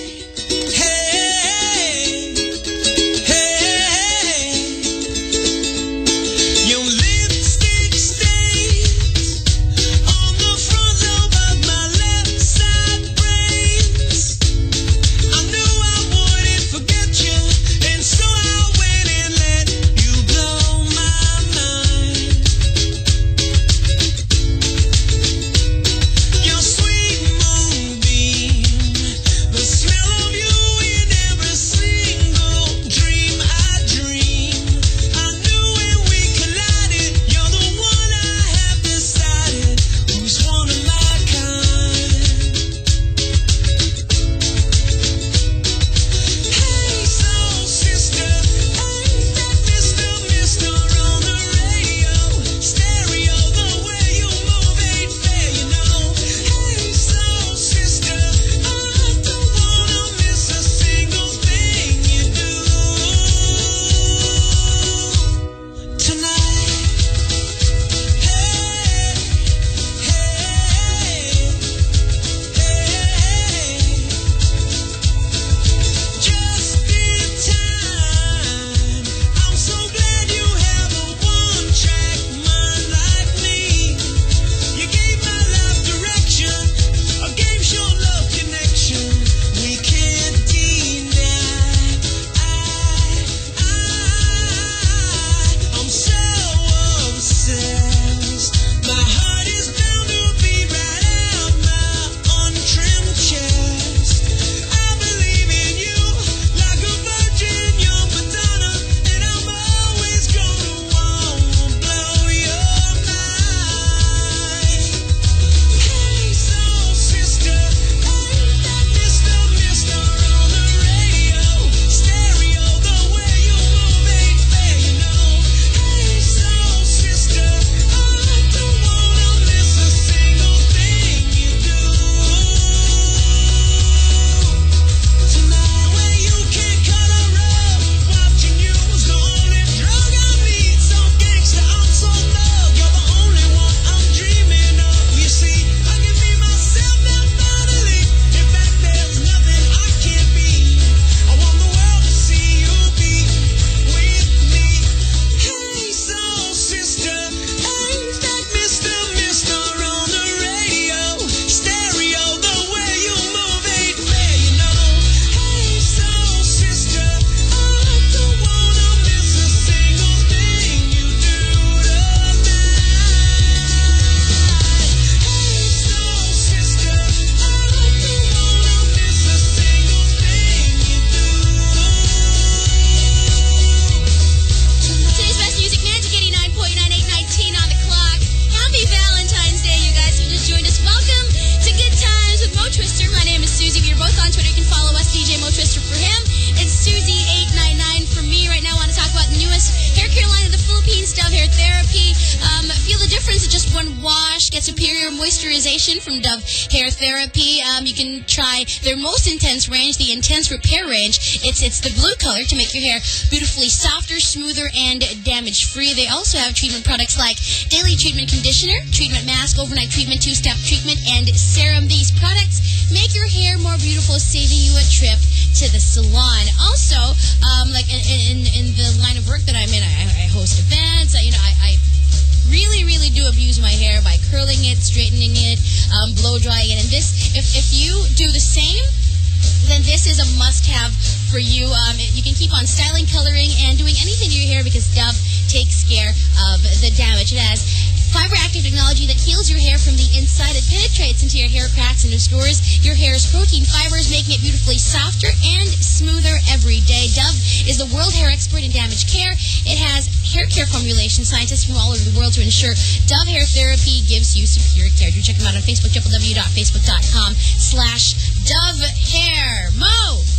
Get superior moisturization from Dove Hair Therapy. Um, you can try their most intense range, the Intense Repair range. It's it's the blue color to make your hair beautifully softer, smoother, and damage-free. They also have treatment products like Daily Treatment Conditioner, Treatment Mask, Overnight Treatment, Two-Step Treatment, and Serum. These products make your hair more beautiful, saving you a trip to the salon. Also, um, like in, in, in the line of work that I'm in, I, I host events. I, you know, I, I really, really do abuse my hair by curling it, straightening it, um, blow drying it. And this, if, if you do the same, then this is a must-have for you. Um, you can keep on styling, coloring, and doing anything to your hair because Dove takes care of the damage. It has fiber-active technology that heals your hair from the inside. It penetrates into your hair cracks and restores your hair's protein fibers, making it beautifully softer and smoother every day. Dove is the world hair expert in damage care. It has hair care formulation scientists from all over the world to ensure Dove Hair Therapy gives you superior care. Do check them out on Facebook, w w w dot facebook dot com slash Dove Hair. Mo!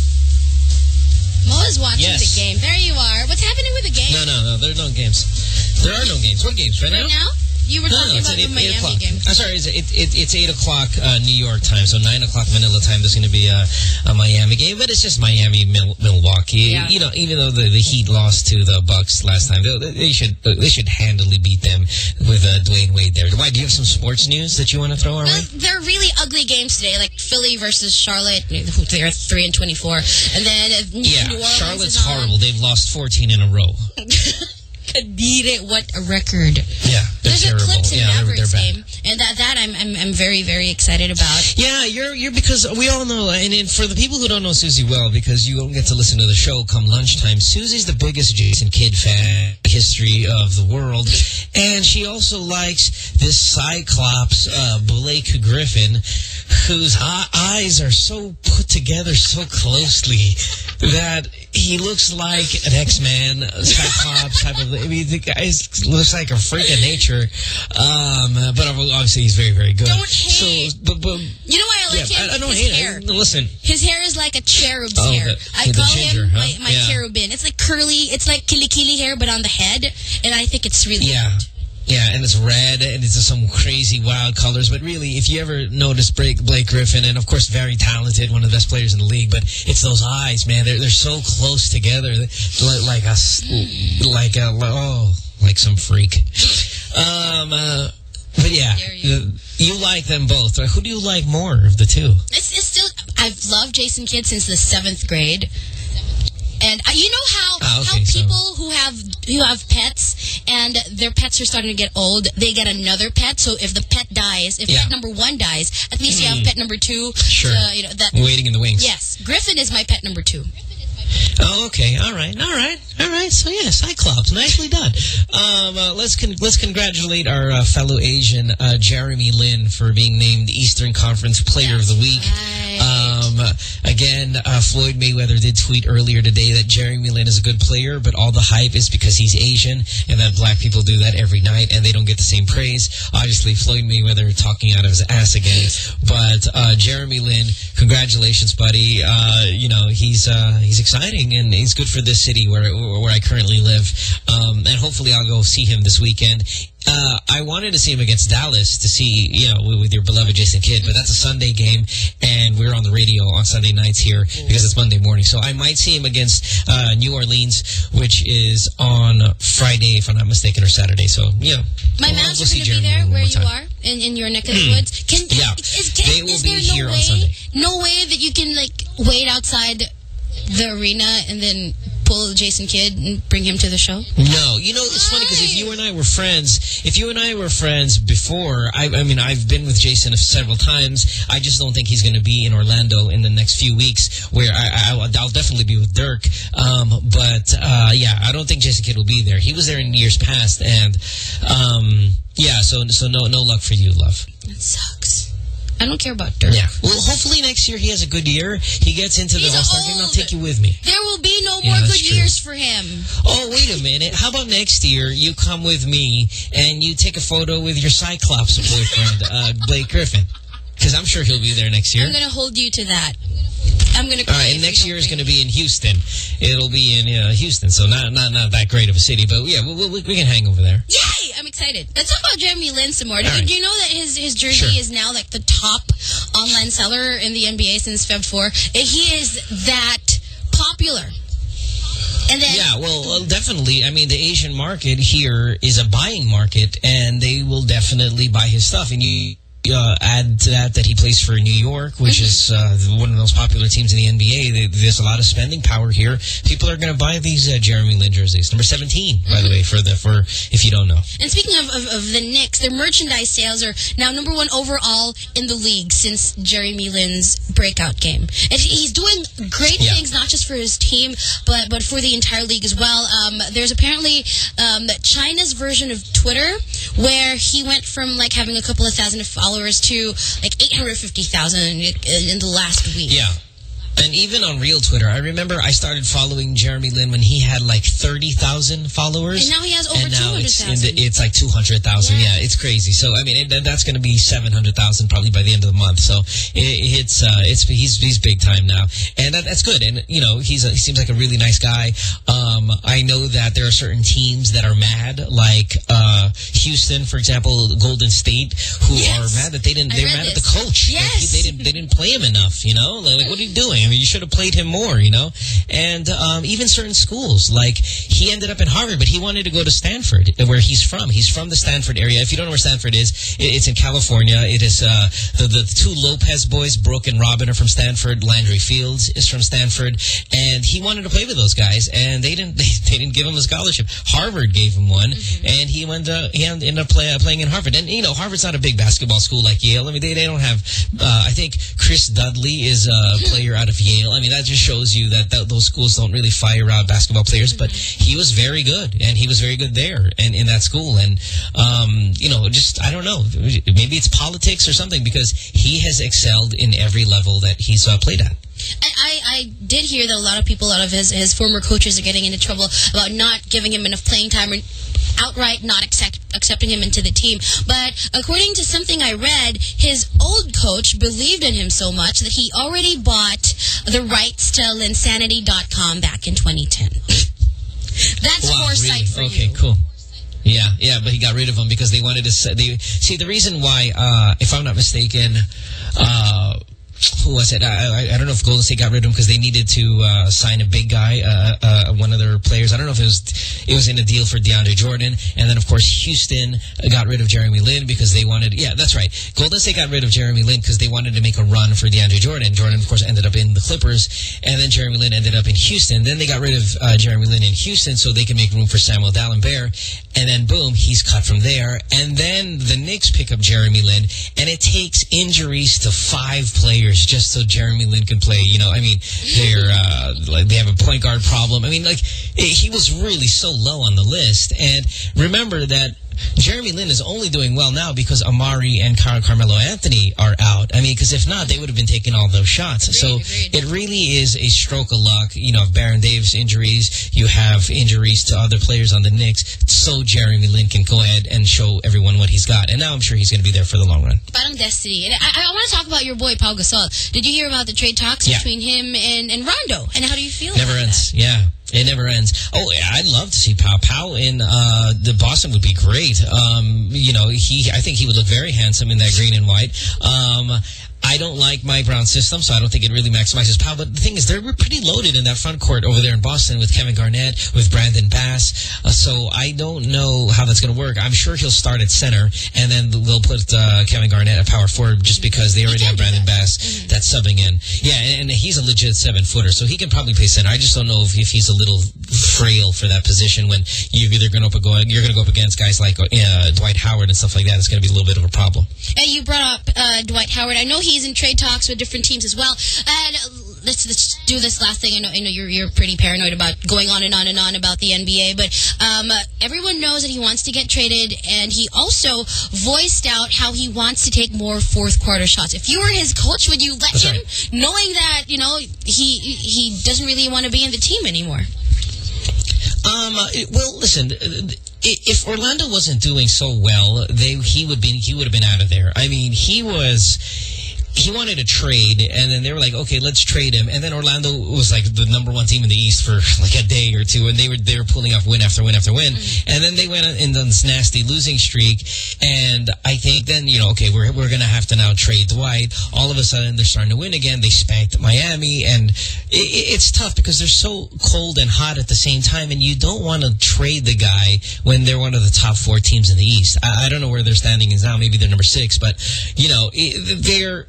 Mo is watching yes. the game. There you are. What's happening with the game? No, no, no. There are no games. There are no games. What games? Right, right now? now? You were no, talking no, about eight, the Miami eight game. I'm sorry, it's, it, it, it's eight o'clock uh, New York time, so nine o'clock Manila time. There's going to be a, a Miami game, but it's just Miami, Mil Milwaukee. Yeah. You know, even though the, the Heat lost to the Bucks last time, they, they should they should handily beat them with uh, Dwayne Wade there. Why? Do you have some sports news that you want to throw our way? Well, they're really ugly games today, like Philly versus Charlotte. They're three and twenty-four, and then uh, yeah, New Orleans Charlotte's is on. horrible. They've lost fourteen in a row. Kadire, what a record! Yeah, they're There's terrible. a Clips and yeah, Mavericks they're, they're game, and that that I'm I'm I'm very very excited about. Yeah, you're you're because we all know, and, and for the people who don't know Susie well, because you don't get to listen to the show come lunchtime. Susie's the biggest Jason Kidd fan in the history of the world, and she also likes this Cyclops uh, Blake Griffin, whose eyes are so put together so closely that he looks like an X-Man Cyclops type of. I mean, the guy looks like a freak of nature, um, but obviously he's very, very good. Don't hate. So, but, but, you know why I like yeah, him? I, I don't His hate hair. it. Listen, his hair is like a cherub's oh, hair. the, I the call ginger, him huh? my, my yeah. cherubin. It's like curly. It's like kilikili hair, but on the head, and I think it's really yeah. good. Yeah, and it's red, and it's some crazy, wild colors. But really, if you ever notice Blake, Blake Griffin, and of course, very talented, one of the best players in the league, but it's those eyes, man. They're, they're so close together. Like a, like a, oh, like some freak. Um, uh, but yeah, you. you like them both. Who do you like more of the two? It's, it's still, I've loved Jason Kidd since the seventh grade. And uh, you know how ah, okay, how people so. who have who have pets and their pets are starting to get old, they get another pet. So if the pet dies, if yeah. pet number one dies, at least mm. you have pet number two. Sure. To, you know, that, waiting in the wings. Yes, Griffin is my pet number two. Oh, okay. All right. All right. All right. So, yeah, Cyclops. Nicely done. Um, uh, let's con let's congratulate our uh, fellow Asian, uh, Jeremy Lin, for being named Eastern Conference Player That's of the Week. Right. Um, uh, again, uh, Floyd Mayweather did tweet earlier today that Jeremy Lin is a good player, but all the hype is because he's Asian, and that black people do that every night, and they don't get the same praise. Obviously, Floyd Mayweather talking out of his ass again. But uh, Jeremy Lin, congratulations, buddy. Uh, you know, he's uh, he's exciting, and he's good for this city where where I currently live. Um, and hopefully I'll go see him this weekend. Uh, I wanted to see him against Dallas to see, you know, with, with your beloved Jason Kidd, but that's a Sunday game, and we're on the radio on Sunday nights here because it's Monday morning. So I might see him against uh, New Orleans, which is on Friday, if I'm not mistaken, or Saturday. So, yeah. My we'll, moms we'll are going to be there where you are, in, in your neck of the woods. Can, yeah. Is, can, they will is be there here no on way, Sunday. No way that you can, like, wait outside the arena and then pull Jason Kidd and bring him to the show? No. You know, it's funny because if you and I were friends, if you and I were friends before, I, I mean, I've been with Jason several times. I just don't think he's going to be in Orlando in the next few weeks, where I, I, I'll definitely be with Dirk. Um, but, uh, yeah, I don't think Jason Kidd will be there. He was there in years past, and, um, yeah, so, so no, no luck for you, love. That sucks. I don't care about Dirk. Yeah. Well, hopefully next year he has a good year. He gets into He's the All-Star game. I'll take you with me. There will be no Yeah, more that's good true. years for him. Oh, wait a minute. How about next year you come with me and you take a photo with your Cyclops boyfriend, uh, Blake Griffin? Because I'm sure he'll be there next year. I'm going to hold you to that. I'm going to All right, and next year is going to be in Houston. It'll be in uh, Houston, so not, not not that great of a city, but yeah, we, we, we can hang over there. Yay! I'm excited. Let's talk about Jeremy Lin some more. Do, right. do you know that his his jersey Sure. is now like the top online seller in the N B A since February fourth? He is that popular. And then, yeah, well, uh, definitely. I mean, the Asian market here is a buying market, and they will definitely buy his stuff. And you uh, add to that that he plays for New York, which is uh, one of the most popular teams in the N B A. There's a lot of spending power here. People are going to buy these uh, Jeremy Lin jerseys. Number seventeen, by the way, for the for if you don't know. And speaking of, of, of the Knicks, their merchandise sales are now number one overall in the league since Jeremy Lin's breakout game. And he's doing great yeah. things, not just for his team, but but for the entire league as well. Um, there's apparently um, China's version of Twitter, where he went from like having a couple of thousand followers to like eight hundred fifty thousand in, in the last week. Yeah. And even on real Twitter, I remember I started following Jeremy Lin when he had like thirty thousand followers. And now he has over and now two hundred thousand. It's, it's like two hundred thousand. Yeah. yeah, it's crazy. So, I mean, it, that's going to be seven hundred thousand probably by the end of the month. So, it, it's, uh, it's, he's, he's big time now. And that, that's good. And, you know, he's a, he seems like a really nice guy. Um, I know that there are certain teams that are mad, like, uh, Houston, for example, Golden State, who yes. are mad that they didn't, they're mad this. at the coach. Yes. Like, he, they didn't, they didn't play him enough, you know? Like, like, what are you doing? I mean, you should have played him more, you know? And um, even certain schools, like he ended up in Harvard, but he wanted to go to Stanford, where he's from. He's from the Stanford area. If you don't know where Stanford is, it's in California. It is uh, the, the two Lopez boys, Brooke and Robin, are from Stanford. Landry Fields is from Stanford. And he wanted to play with those guys, and they didn't they, they didn't give him a scholarship. Harvard gave him one, mm-hmm. and he went uh, he ended up play, uh, playing in Harvard. And, you know, Harvard's not a big basketball school like Yale. I mean, they, they don't have, uh, I think Chris Dudley is a player out of Yale. I mean, that just shows you that th those schools don't really fire out basketball players, but he was very good, and he was very good there and in that school. And, um, you know, just, I don't know, maybe it's politics or something, because he has excelled in every level that he's uh, played at. I, I did hear that a lot of people, a lot of his, his former coaches are getting into trouble about not giving him enough playing time or outright not accept, accepting him into the team. But according to something I read, his old coach believed in him so much that he already bought the rights to Linsanity dot com back in twenty ten. That's wow, foresight really? for okay, you. Okay, cool. Yeah, yeah, but he got rid of him because they wanted to... They, see, the reason why, uh, if I'm not mistaken... Uh, who was it? I, I, I don't know if Golden State got rid of him because they needed to uh, sign a big guy, uh, uh, one of their players. I don't know if it was it was in a deal for DeAndre Jordan. And then, of course, Houston got rid of Jeremy Lin because they wanted... Yeah, that's right. Golden State got rid of Jeremy Lin because they wanted to make a run for DeAndre Jordan. Jordan, of course, ended up in the Clippers. And then Jeremy Lin ended up in Houston. Then they got rid of uh, Jeremy Lin in Houston so they can make room for Samuel Dalembert. And then, boom, he's cut from there. And then the Knicks pick up Jeremy Lin. And it takes injuries to five players just so Jeremy Lin can play. You know, I mean, they're uh, like they have a point guard problem. I mean, like, he was really so low on the list. And remember that Jeremy Lin is only doing well now because Amari and Car Carmelo Anthony are out. I mean, because if not, they would have been taking all those shots. Agreed, so agreed. It really is a stroke of luck. You know, if Baron Davis injuries, you have injuries to other players on the Knicks, so Jeremy Lin can go ahead and show everyone what he's got. And now I'm sure he's going to be there for the long run. Parang destiny. And I, I want to talk about your boy, Pau Gasol. Did you hear about the trade talks yeah. between him and, and Rondo? And how do you feel Never about ends. that? Yeah. It never ends. Oh, yeah, I'd love to see Pau. Pau in uh, the Boston would be great. Um, you know, he. I think he would look very handsome in that green and white. Um, I don't like Mike Brown's system, so I don't think it really maximizes Pau. But the thing is, they're pretty loaded in that front court over there in Boston with Kevin Garnett, with Brandon Bass. Uh, so I don't know how that's going to work. I'm sure he'll start at center, and then they'll put uh, Kevin Garnett at power forward just because they already have Brandon Bass mm-hmm. that's subbing in. Yeah, and, and he's a legit seven-footer, so he can probably play center. I just don't know if, if he's a little frail for that position when you're either going to go you're going to go up against guys like uh, Dwight Howard and stuff like that. It's going to be a little bit of a problem. And you brought up uh, Dwight Howard. I know he's in trade talks with different teams as well. And let's, let's do this last thing. I know, I know you're, you're pretty paranoid about going on and on and on about the N B A, but um, everyone knows that he wants to get traded, and he also voiced out how he wants to take more fourth quarter shots. If you were his coach, would you let That's him, right. knowing that, you know, he he doesn't really want to be in the team anymore? Um, well, listen, if Orlando wasn't doing so well, they he would be he would have been out of there. I mean, he was he wanted a trade, and then they were like, okay, let's trade him. And then Orlando was like the number one team in the East for like a day or two, and they were they were pulling off win after win after win. Mm-hmm. And then they went in this nasty losing streak, and I think then, you know, okay, we're, we're going to have to now trade Dwight. All of a sudden, they're starting to win again. They spanked Miami, and it, it's tough because they're so cold and hot at the same time, and you don't want to trade the guy when they're one of the top four teams in the East. I, I don't know where their standing is now. Maybe they're number six, but, you know, it, they're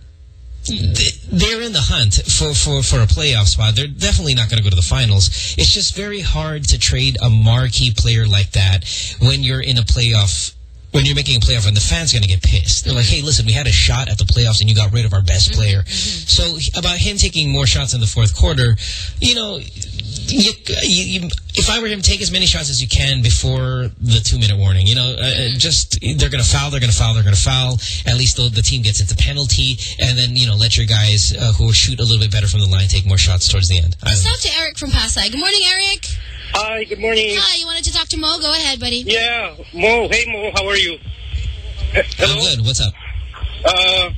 they're in the hunt for, for, for a playoff spot. They're definitely not going to go to the finals. It's just very hard to trade a marquee player like that when you're in a playoff, when you're making a playoff, and the fans are going to get pissed. They're like, hey, listen, we had a shot at the playoffs and you got rid of our best player. Mm-hmm. So about him taking more shots in the fourth quarter, you know, you, you, you, if I were him, take as many shots as you can before the two-minute warning. You know, uh, just they're going to foul, they're going to foul, they're going to foul. At least the, the team gets into penalty, and then, you know, let your guys uh, who shoot a little bit better from the line take more shots towards the end. Let's talk to Eric from Pasay. Good morning, Eric. Hi, good morning. Hi, you wanted to talk to Mo? Go ahead, buddy. Yeah, Mo. Hey, Mo, how are you? Hello? I'm good. What's up? Uh,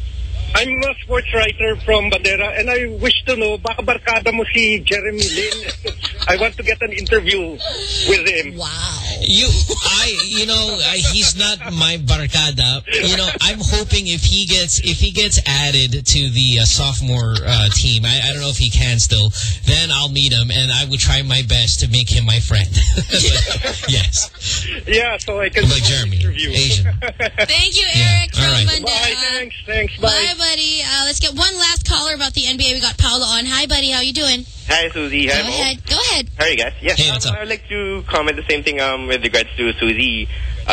I'm a sports writer from Bandera, and I wish to know, baka barkada mo si Jeremy Lin? I want to get an interview with him. Wow. You, I, you know, I, he's not my barkada. You know, I'm hoping if he gets, if he gets added to the uh, sophomore uh, team, I, I don't know if he can still, then I'll meet him, and I would try my best to make him my friend. But, yes. Yeah, so I can like Jeremy, interview. Asian. Thank you, Eric, yeah. from right. Bandera. Bye, thanks, thanks, bye. Bye, buddy. Uh, let's get one last caller about the N B A. We got Paolo on. Hi, buddy. How you doing? Hi, Susie. Hi, Go Mo. ahead. Go ahead. How are you guys? Yes, hey, um, what's up? I would like to comment the same thing um, with regards to Susie.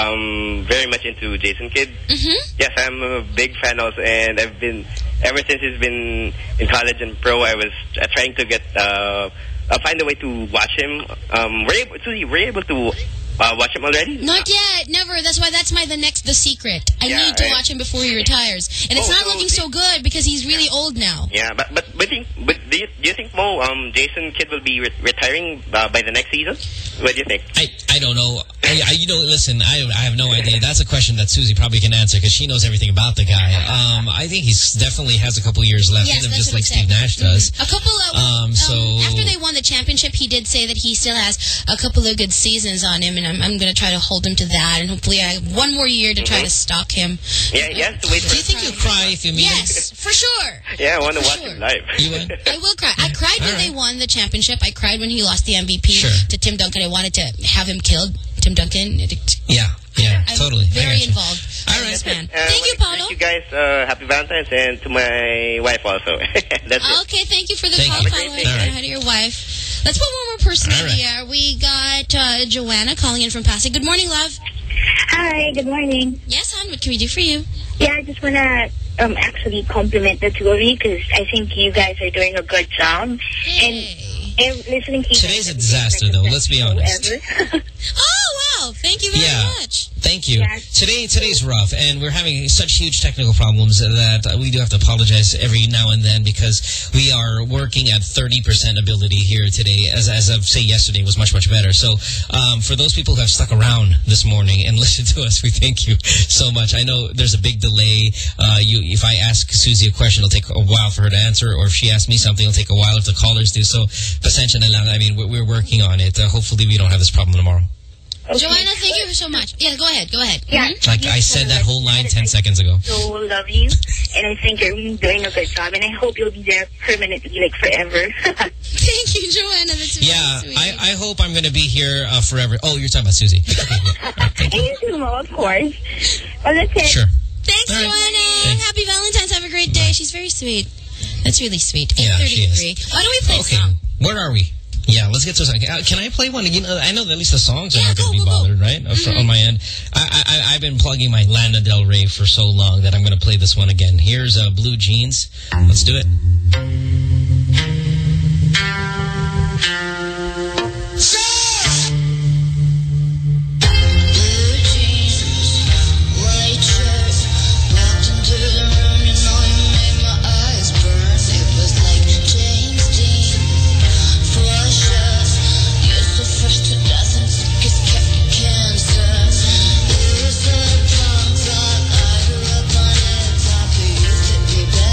Um, very much into Jason Kidd. Mm-hmm. Yes, I'm a big fan also, and I've been, ever since he's been in college and pro, I was uh, trying to get, uh, uh, find a way to watch him. Um, were you able, Susie, were you able to uh, watch him already? Not yet. Never. That's why that's my the next the secret. I Yeah, need to right. watch him before he retires, and it's Oh, not so looking the- so good because he's really old now. Yeah, but but but, think, but do you do you think Mo um Jason Kidd will be re retiring uh, by the next season? What do you think? I, I don't know. I, I you know listen, I I have no idea. That's a question that Susie probably can answer because she knows everything about the guy. Um, I think he's definitely has a couple years left Yes, in him, that's just what like I'm Steve saying. Nash does. A couple of Um, so after they won the championship, he did say that he still has a couple of good seasons on him, and I'm I'm going to try to hold him to that, and hopefully I have one more year to try Mhm. to stalk him. Yeah, he has to wait. Do you think you'll cry if you meet him? Yes, for sure. Yeah, I want to For watch sure. him live. You will? I will cry. I cried when All they right. won the championship. I cried when he lost the M V P Sure. to Tim Duncan. I wanted to have him killed. Tim Duncan. Yeah, yeah, I'm totally. I very gotcha. involved. All in right. this man. Uh, Thank you, I Paulo. wish you guys uh, happy Valentine's, and to my wife also. That's it. Okay, thank you for the Thank call, you. Paulo. Have a great Say day. hi to your wife. Let's put one more person All on right. the air. We got uh, Joanna calling in from Pasay. Good morning, love. Hi, good morning. Yes, hon. What can we do for you? Yeah, I just want to um, actually compliment the two of you because I think you guys are doing a good job. Hey. And listening to you Today's guys a is disaster, like the though. best Let's be show honest. ever. Oh, wow. Thank you very Yeah. much. Thank you. Yeah. Today, today's rough, and we're having such huge technical problems that uh, we do have to apologize every now and then because we are working at thirty percent ability here today. As as of say yesterday was much much better. So um, for those people who have stuck around this morning and listened to us, we thank you so much. I know there's a big delay. Uh, you, if I ask Susie a question, it'll take a while for her to answer, or if she asks me something, it'll take a while if the callers do. So pasensya na lang. I mean, we're, we're working on it. Uh, hopefully, we don't have this problem tomorrow. Okay. Joanna, thank you so much. Yeah, go ahead. Go ahead. Yeah. Mhm. Like I said that whole line ten seconds ago. So love you, and I think you're really doing a good job, and I hope you'll be there permanently, like forever. Thank you, Joanna. That's really Yeah, sweet. I, I hope I'm going to be here uh, forever. Oh, you're talking about Susie. And you too, Mo, of course. Well, that's it. Sure. Thanks, All right. Joanna. Thanks. Happy Valentine's. Have a great day. She's very sweet. That's really sweet. Yeah, she is. eight thirty-three. Why don't we play Okay, a song? where are we? Yeah, let's get to a song. Uh, Can I play one? You know, I know that at least the songs are Yeah, not going go, to be go, go. bothered, right? Uh, for- On my end. I, I, I've been plugging my Lana Del Rey for so long that I'm going to play this one again. Here's uh, Blue Jeans. Let's do it. Cancer. It was a punk rock I grew up on. Hip hop, it used to be bad.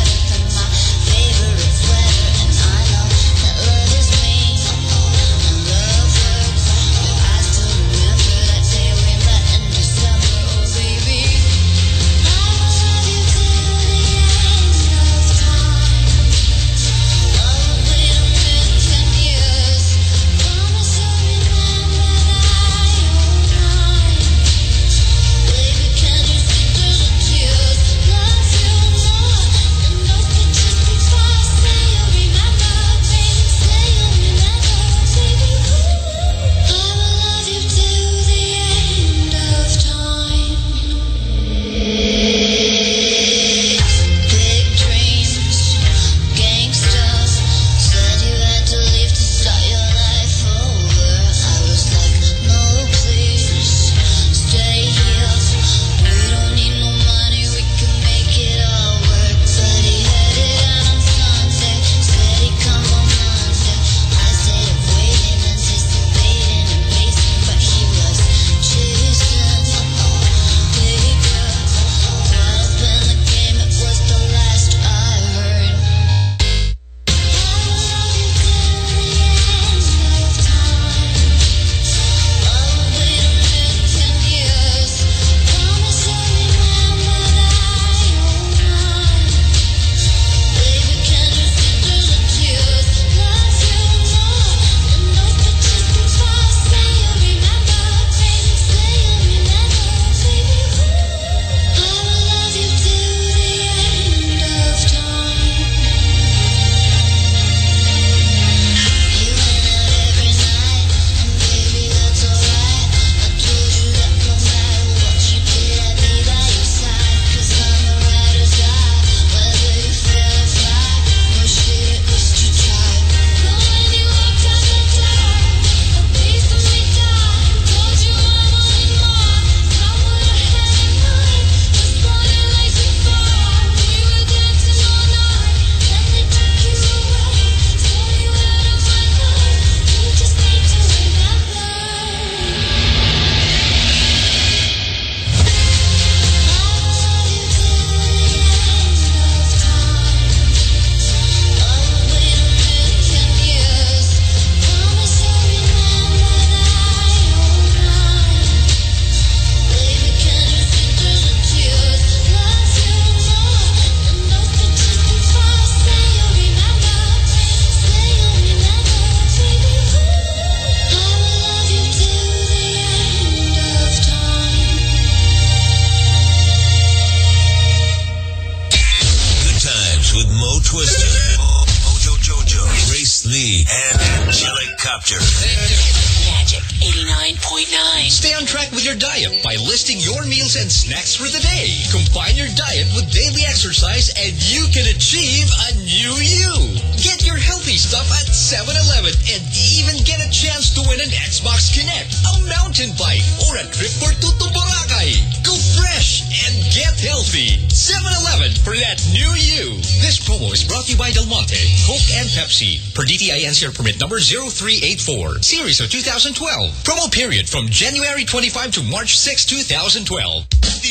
Magic eighty-nine point nine. Stay on track with your diet by listing your meals and snacks for the day. Combine your diet with daily exercise and you can achieve a new you. Get your healthy stuff at seven eleven and even get a chance to win an Xbox Kinect, a mountain bike, or a trip for two to Boracay. Go fresh and get healthy. seven eleven for that new you. This promo is brought to you by Del Monte, Coke, and Pepsi. Per D T I N C R permit number zero three eight four, series of two thousand twelve. Promo period from January twenty-fifth to March sixth, two thousand twelve.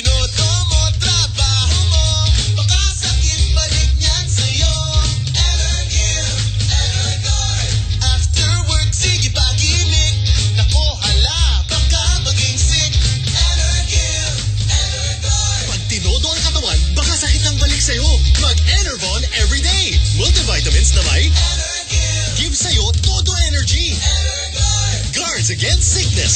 Mag-Enervon every day. Multivitamins na may give sa'yo todo energy. Guards against sickness.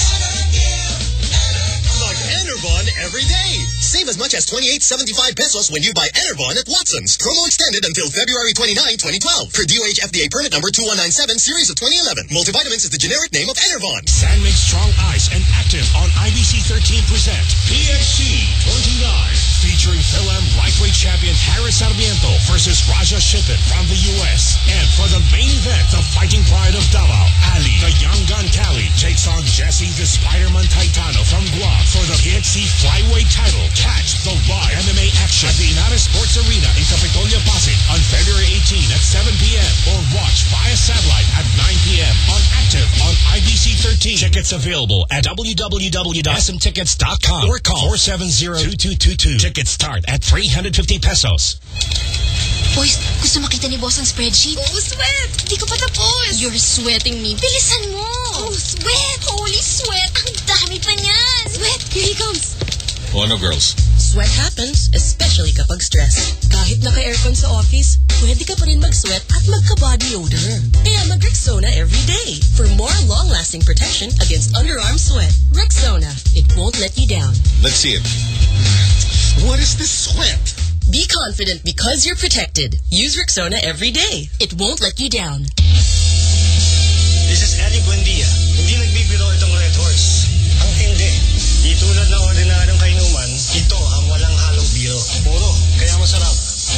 Mag-Enervon every day. Save as much as twenty-eight seventy-five pesos when you buy Enervon at Watson's. Promo extended until February twenty-ninth, twenty twelve. Per D O H F D A permit number two one nine seven, series of twenty eleven. Multivitamins is the generic name of Enervon. San Mig Strong Ice and Active on I B C thirteen present P X C twenty-nine. Featuring Phil-Am lightweight champion Harris Sarmiento versus Raja Shipit from the U S. And for the main event, the fighting pride of Davao, Ali, the young gun Cali, takes on Jesse the Spider-Man Titano from Guam for the P X C flyweight title. Catch the live M M A action at the Inares Sports Arena in Capitolia, Pasig on February eighteenth at seven p m or watch via satellite at nine p m on Active on I B C thirteen. Tickets available at w w w dot s m tickets dot com or call four seven zero, two two two two. Tickets start at three hundred fifty pesos. Boys, gusto makita ni boss ang spreadsheet? Oh, sweat! Hindi ko pa tapos. You're sweating me. Bilisan mo! Oh, sweat! Holy sweat! Ang dami pa niyan! Sweat! Here he comes. Oh, no, girls. Sweat happens, especially kapag stress. Kahit naka-aircon sa office, pwede ka pa rin mag-sweat at magka-body odor. Kaya mag-Rexona every day for more long-lasting protection against underarm sweat. Rexona, it won't let you down. Let's see it. What is this sweat? Be confident because you're protected. Use Rexona every day. It won't let you down. This is Eddie Buendia. Hindi nagbibiro itong Red Horse. Ang hindi. Di tulad ng ordinaryong kainuman, ito ang walang halong biro. Puro, kaya masarap.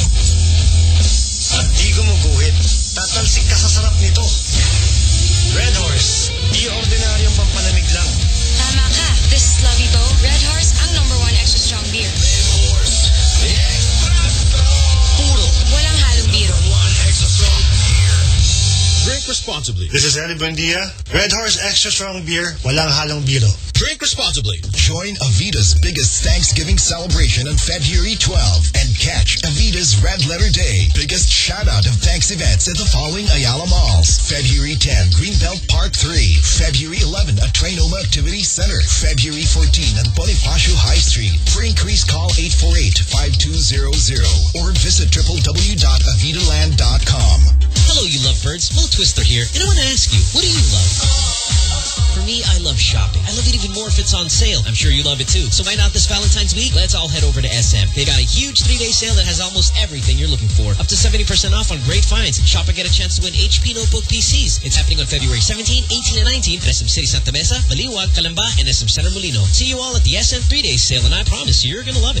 At di gumuguhit. Tatalsik ka sa sarap nito. Red Horse. Di ordinaryong pampalamig lang. Tama ka. This is Lavito. Red Horse, ang number one extra strong beer. Red Horse. The extra strong. Puro. Walang halong biro. One extra strong beer. Drink responsibly. This is Eddie Buendia. Red Horse Extra Strong Beer. Walang halong biro. Drink responsibly. Join Avita's biggest Thanksgiving celebration on February twelfth and catch Avita's Red Letter Day biggest shout-out of thanks events at the following Ayala Malls. February tenth, Greenbelt Park three. February eleventh at Trinoma Activity Center. February fourteenth at Bonifacio High Street. For inquiries, call eight four eight, five two zero zero or visit w w w dot avita land dot com. Hello, you lovebirds. Mo Twister here, and I want to ask you, what do you love? For me, I love shopping. I love it even more if it's on sale. I'm sure you love it too. So why not this Valentine's week? Let's all head over to S M. They got a huge three-day sale that has almost everything you're looking for. Up to seventy percent off on great finds. Shop and get a chance to win H P Notebook P Cs. It's happening on February seventeenth, eighteenth, and nineteenth at S M City Santa Mesa, Baliwag, Calamba, and S M Center Molino. See you all at the S M three-day sale, and I promise you, you're going to love it.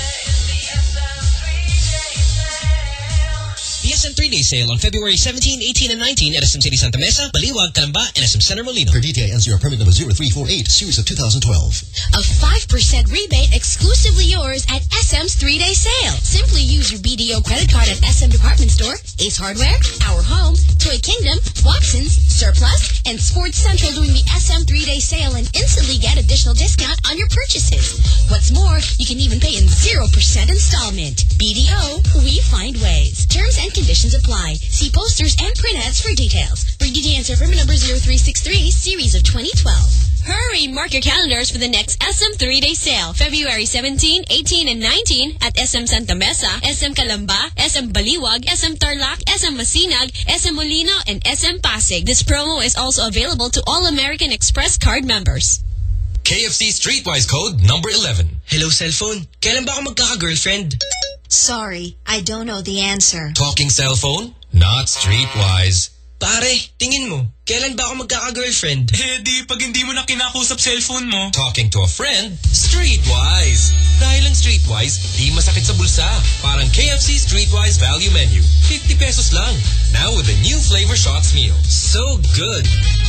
The S M three-day sale on February seventeenth, eighteenth, and nineteenth at S M City Santa Mesa, Baliwag, Calamba, and S M Center Molino. For D T I N C R permit number zero three four eight, series of two thousand twelve. A five percent rebate exclusively yours at S M's three-day sale. Simply use your B D O credit card at S M Department Store, Ace Hardware, Our Home, Toy Kingdom, Watson's, Surplus, and Sports Central during the S M three-day sale and instantly get additional discount on your purchases. What's more, you can even pay in zero percent installment. B D O, we find ways. Terms and conditions apply. See posters and print ads for details. For D T I N C R permit number zero three six three, series of twenty twelve. Hurry! Mark your calendars for the next S M three-day sale. February seventeenth, eighteenth, and nineteenth at S M Santa Mesa, S M Calamba, S M Baliwag, S M Tarlac, S M Masinag, S M Molino, and S M Pasig. This promo is also available to all American Express card members. K F C Streetwise code number eleven. Hello, cellphone. Kailan ba ako magkaka-girlfriend? Sorry, I don't know the answer. Talking cell phone? Not Streetwise. Pare, tingin mo, kailan ba ako magkaka-girlfriend? Eh di, pag hindi mo na kinakusap cellphone mo. Talking to a friend? Streetwise. Dahil ang Streetwise, di masakit sa bulsa. Parang K F C Streetwise Value Menu. fifty pesos lang. Now with a new flavor shots meal. So good.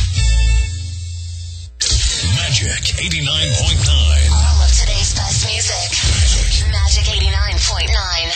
Magic eighty-nine point nine. All of today's best music. Magic. Magic eighty-nine point nine.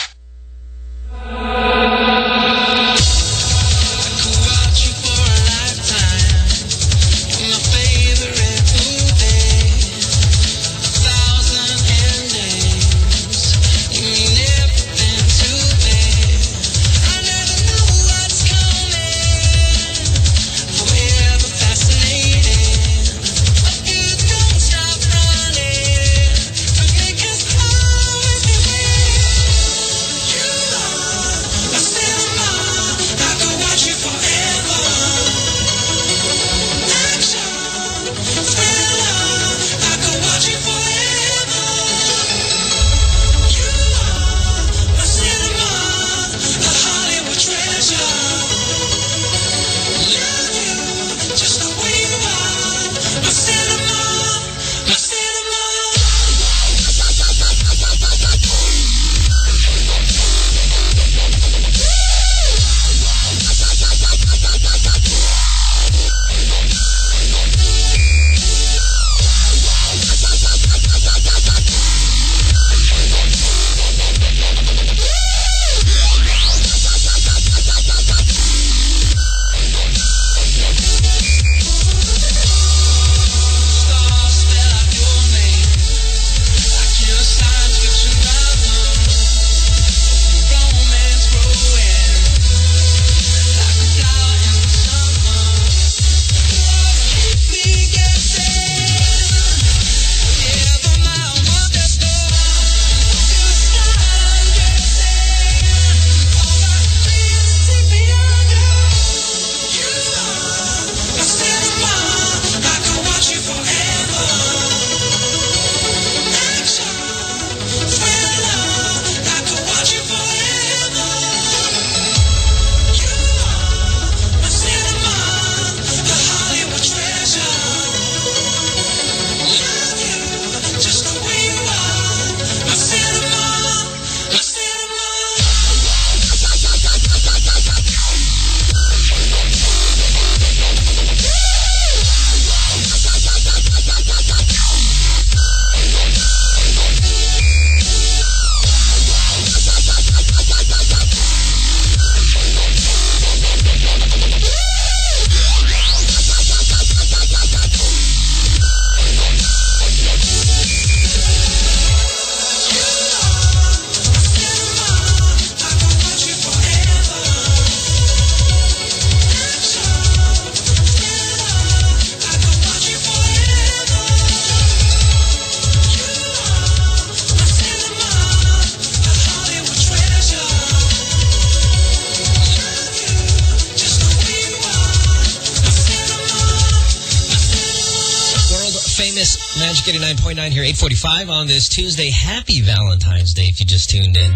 Magic eighty-nine point nine here, eight forty-five on this Tuesday. Happy Valentine's Day if you just tuned in.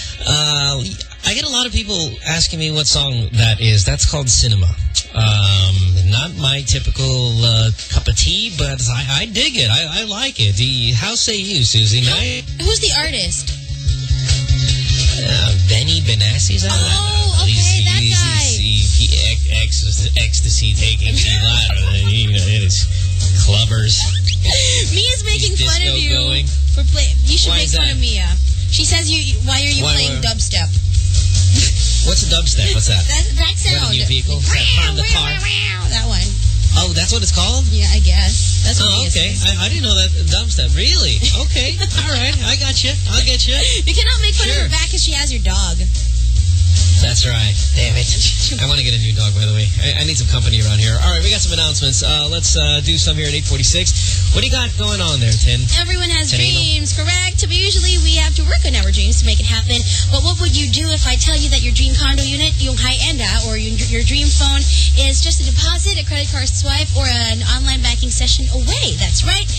Uh, I get a lot of people asking me what song that is. That's called Cinema. Um, not my typical uh, cup of tea, but I, I dig it. I, I like it. The, how say you, Susie? How, I, who's the artist? Uh, Benny Benassi, is that? Oh, okay, he's, that he's, guy. He's, he, he, ex, ecstasy taking. You know, it is clubbers. Mia's making fun of you going. for playing. You should Why make is fun that? of Mia. She says, "You. Why are you Why, playing why? dubstep?" What's a dubstep? What's that? that, that Is that sound. a new vehicle? Is that part of the car? That one. Oh, that's what it's called? Yeah, I guess. That's what Oh, Mia okay. says. I, I didn't know that. Dubstep. Really? Okay. All right. I got you. I'll get you. You cannot make fun Sure. of her back because she has your dog. That's right. Damn it. I want to get a new dog, by the way. I, I need some company around here. All right, we got some announcements. Uh, let's uh, do some here at eight forty-six. What do you got going on there, Tin? Everyone has Tin dreams, correct? But usually we have to work on our dreams to make it happen. But what would you do if I tell you that your dream condo unit, yung high-end, or your, your dream phone is just a deposit, a credit card swipe, or an online banking session away? That's right. You can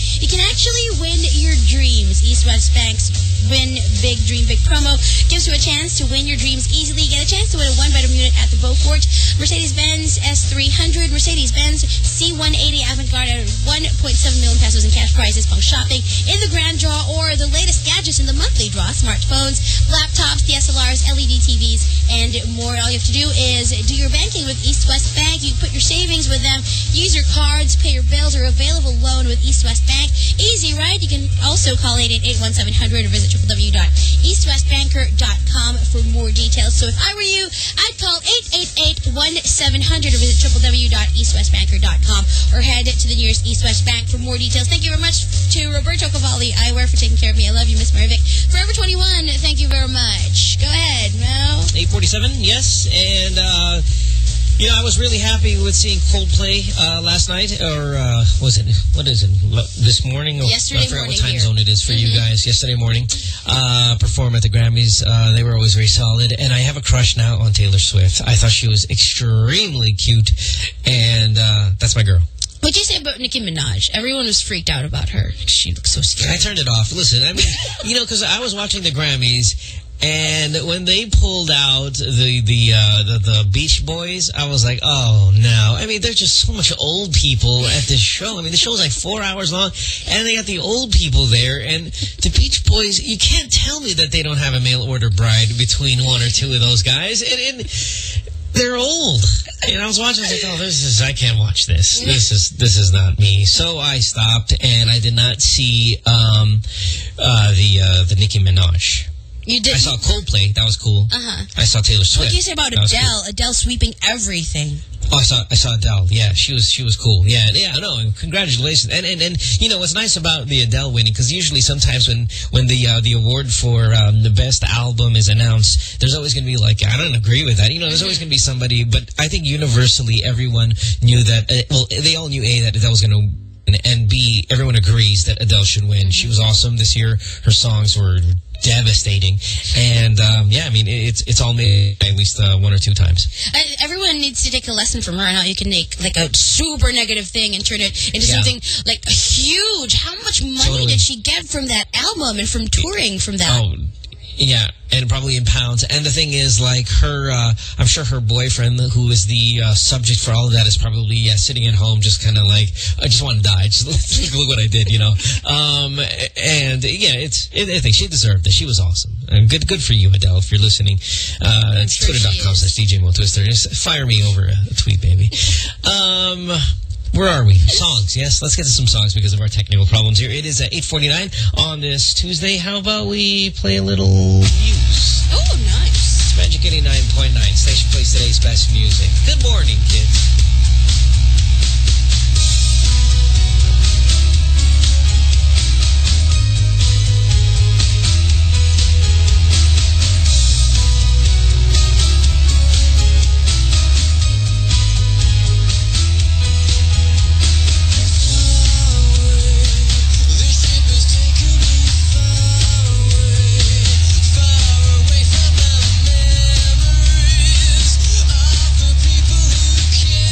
actually win your dreams. East West Bank's Win Big Dream Big promo gives you a chance to win your dreams easily. Get a chance to win a one-bedroom unit at the Beaufort, Mercedes-Benz S three hundred, Mercedes-Benz C one eighty Avant-Garde at one point seven million pesos in cash prizes pang shopping in the grand draw, or the latest gadgets in the monthly draw, smartphones, laptops, D S L Rs, L E D T Vs, and more. All you have to do is do your banking with East West Bank. You put your savings with them, use your cards, pay your bills, or available loan with East West Bank. Easy, right? You can also call eight eight eight, one seven hundred or visit w w w dot east west banker dot com for more details. So if I were you, I'd call eight eight eight, one seven hundred or visit w w w dot east west banker dot com or head to the nearest East West Bank for more details. Thank you very much to Roberto Cavalli Eyewear for taking care of me. I love you, Miss Marvick. Forever twenty-one, thank you very much. Go ahead, Mel. eight forty-seven, yes. And, uh... you know, I was really happy with seeing Coldplay uh, last night, or uh, was it, what is it, this morning? Or, Yesterday I forgot morning what time here. zone it is for Mm-hmm. you guys. Yesterday morning, uh, perform at the Grammys. Uh, they were always very solid, and I have a crush now on Taylor Swift. I thought she was extremely cute, and uh, that's my girl. What'd you say about Nicki Minaj? Everyone was freaked out about her. She looks so scary. I turned it off. Listen, I mean, you know, because I was watching the Grammys, and when they pulled out the the, uh, the the Beach Boys, I was like, oh no! I mean, there's just so much old people at this show. I mean, the show's like four hours long, and they got the old people there. And the Beach Boys, you can't tell me that they don't have a mail order bride between one or two of those guys. And, and they're old. And I was watching, I was like, oh, this is, I can't watch this. This is, this is not me. So I stopped, and I did not see um, uh, the uh, the Nicki Minaj. You did. I saw Coldplay. That was cool. Uh-huh. I saw Taylor Swift. What do you say about That was Adele? cool. Adele sweeping everything. Oh, I saw I saw Adele. Yeah, she was she was cool. Yeah, yeah, no, congratulations. And and and you know what's nice about the Adele winning, because usually sometimes when when the uh, the award for um, the best album is announced, there's always going to be like, I don't agree with that. You know, there's always going to be somebody. But I think universally everyone knew that. Uh, well, they all knew A, that Adele was going to. And, and B, everyone agrees that Adele should win. Mm-hmm. She was awesome this year. Her songs were devastating. And, um, yeah, I mean, it's it's all made at least uh, one or two times. Uh, everyone needs to take a lesson from her on how you can make, like, a super negative thing and turn it into Yeah. something, like, huge. How much money Totally. did she get from that album and from touring from that? Oh, yeah, and probably in pounds. And the thing is, like, her, uh, I'm sure her boyfriend, who is the uh, subject for all of that, is probably, yeah, sitting at home just kind of like, I just want to die. Just look, look what I did, you know. Um, and, yeah, it's, it, I think she deserved it. She was awesome. And good good for you, Adele, if you're listening. Uh, Twitter dot com slash D J Mo Twister. Just fire me over a, a tweet, baby. Um... Where are we? Songs, yes. Let's get to some songs because of our technical problems here. It is at eight forty-nine on this Tuesday. How about we play a little news? Oh, nice. It's Magic eighty-nine point nine. Station plays today's best music. Good morning, kids. People who care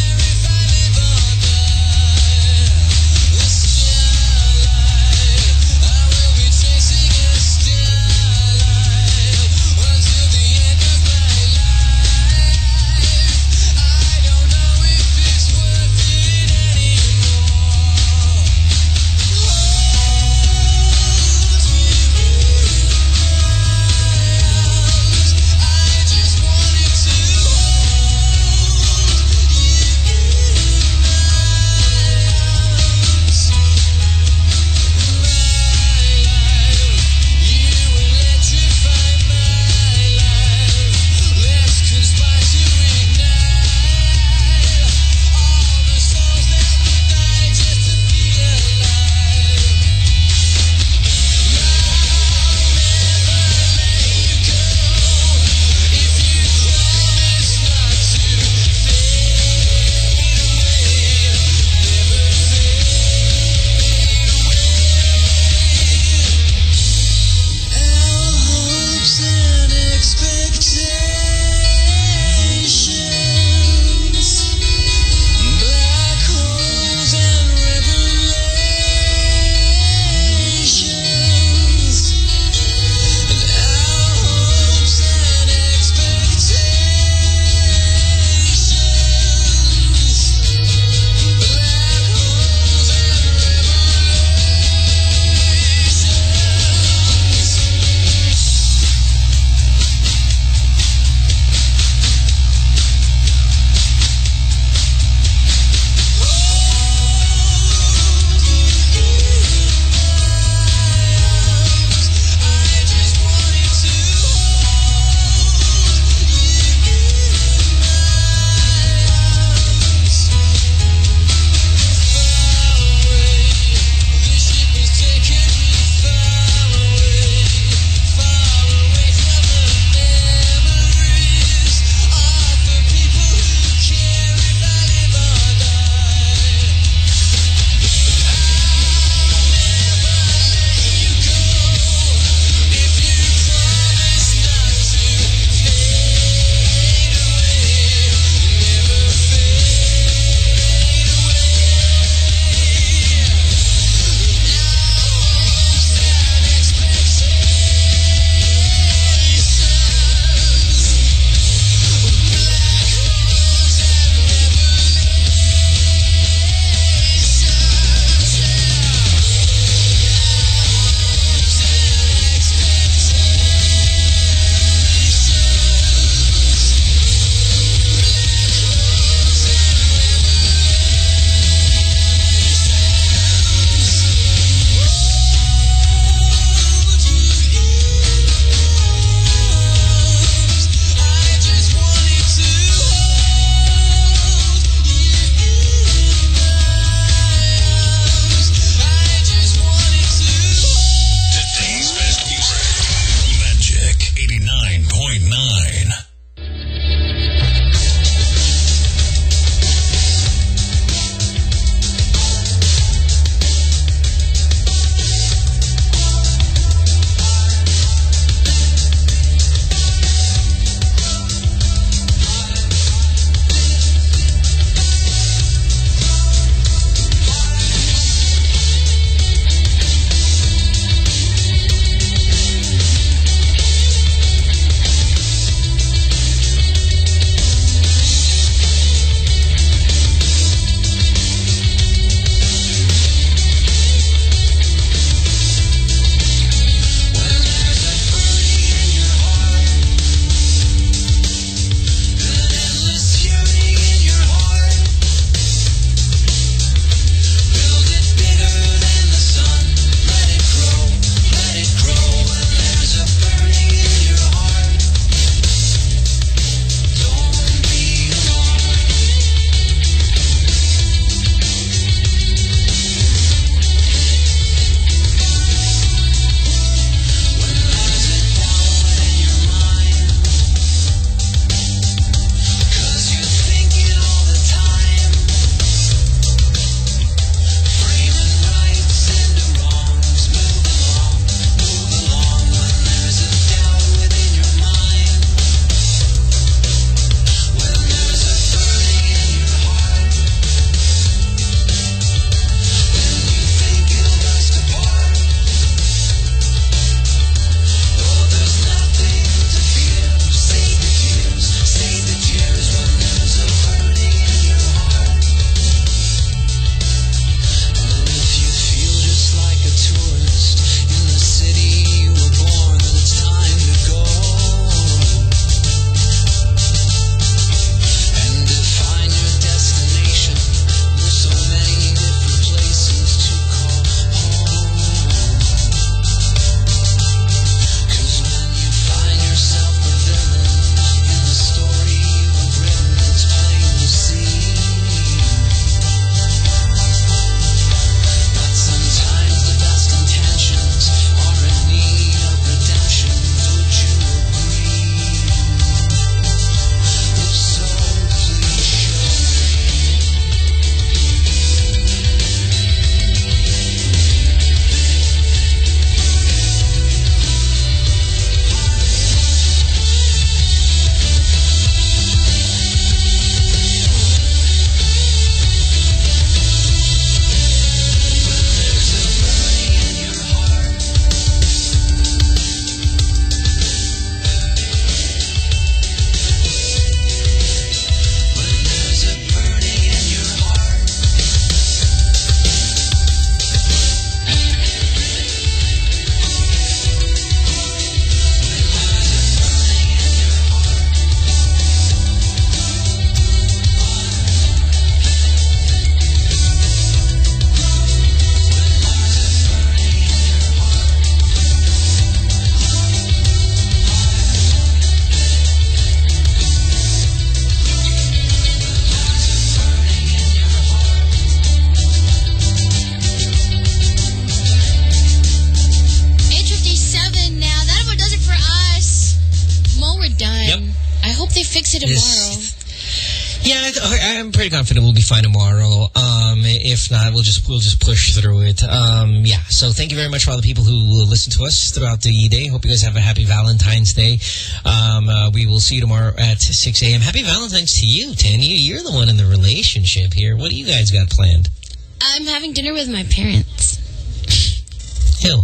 fix it tomorrow. Yeah, I'm pretty confident we'll be fine tomorrow. Um, if not, we'll just we'll just push through it. Um, yeah. So thank you very much for all the people who will listen to us throughout the day. Hope you guys have a happy Valentine's Day. Um, uh, we will see you tomorrow at six A M Happy Valentine's to you, Tan. You, you're the one in the relationship here. What do you guys got planned? I'm having dinner with my parents. Hill.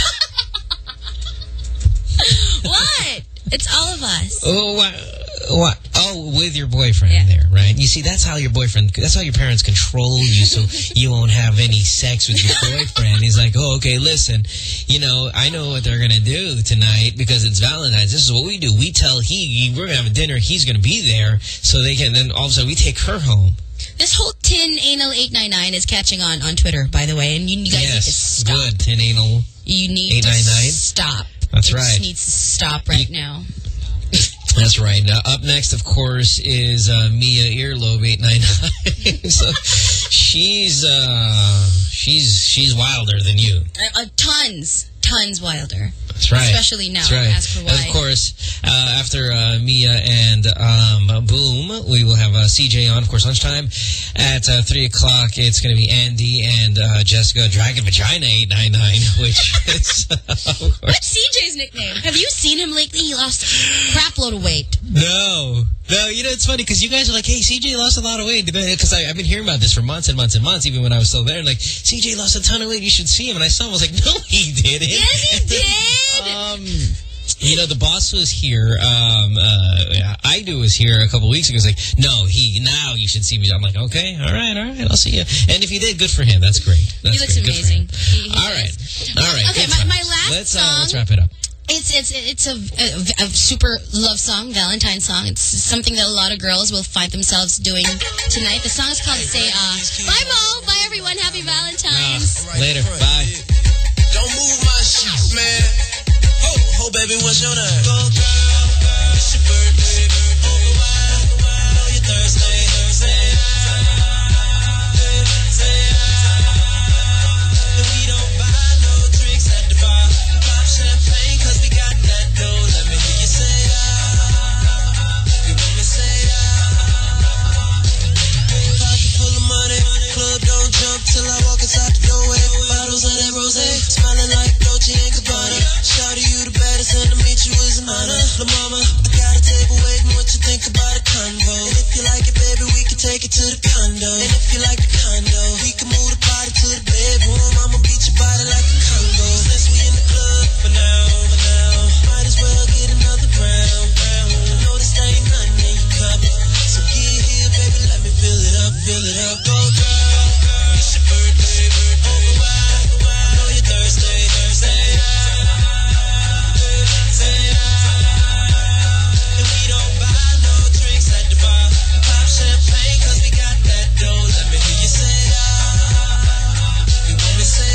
What? It's all of us. Oh, what? What? Oh, with your boyfriend yeah. there, right? You see, that's how your boyfriend, that's how your parents control you so you won't have any sex with your boyfriend. He's like, oh, okay, listen, you know, I know what they're going to do tonight because it's Valentine's. This is what we do. We tell he, we're going to have a dinner. He's going to be there so they can, then all of a sudden we take her home. This whole Tin Anal eight nine nine is catching on on Twitter, by the way, and you, you guys yes, need to stop. Good, Tin Anal You need to stop. That's it right. It just needs to stop right you, now. That's right. Uh, up next, of course, is uh, Mia Earlobe eight nine nine. So she's uh, she's she's wilder than you. Uh, uh, tons, tons wilder. That's right. Especially now. That's right. As for why. And of course, uh, after uh, Mia and um, Boom, we will have uh, C J on, of course, lunchtime at uh, three o'clock. It's going to be Andy and uh, Jessica Dragon Vagina eight nine nine, which is, uh, of course. What's C J's nickname? Have you seen him lately? He lost a crap load of weight. No. No, you know, it's funny because you guys are like, hey, C J lost a lot of weight. Because I've been hearing about this for months and months and months, even when I was still there. And like, C J lost a ton of weight. You should see him. And I saw him. I was like, no, he didn't. Yes, he did. um, you know, the boss was here. Um, uh, I do was here a couple weeks ago. He was like, no, he, now you should see me. I'm like, okay, all right, all right, I'll see you. And if he did, good for him. That's great. That's he looks great. amazing. He, he all right. All right. Okay, my, my last let's, song. Uh, let's wrap it up. It's it's it's a, a, a super love song, Valentine's song. It's something that a lot of girls will find themselves doing tonight. The song is called Say Ah. Bye, Mo. Bye, everyone. Happy Valentine's. Uh, later. Bye. Don't move my shit, man. Ho, ho, baby, what's your name? Go, girl, girl. It's your birthday. Over wine, I know you're thirsty. Say ah. Say ah. And we don't buy no drinks at the bar. Pop champagne, cause we got that dough. Let me hear you say ah. You want me say ah. Pocket full of money. Club don't jump till I walk inside the doorway. Bottles of that rosé, smiling like Dolce and Gabbana. Shout to you the baddest, and to meet you is an honor. La mama, I got a table waiting. What you think about a convo? And if you like it, baby, we can take it to the condo. And if you like the condo, we can move the party to the bedroom. I'ma beat your body like a Congo. Since we in the club for now, for now, might as well get another round, round. I know this ain't nothing in your cup, so get here, baby, let me fill it up, fill it up. Go, girl, girl, it's your birthday, over wine, I know you're thirsty, say ah, say ah. And we don't buy no drinks at the bar, pop champagne cause we got that dough. Let me hear you say ah, you want me say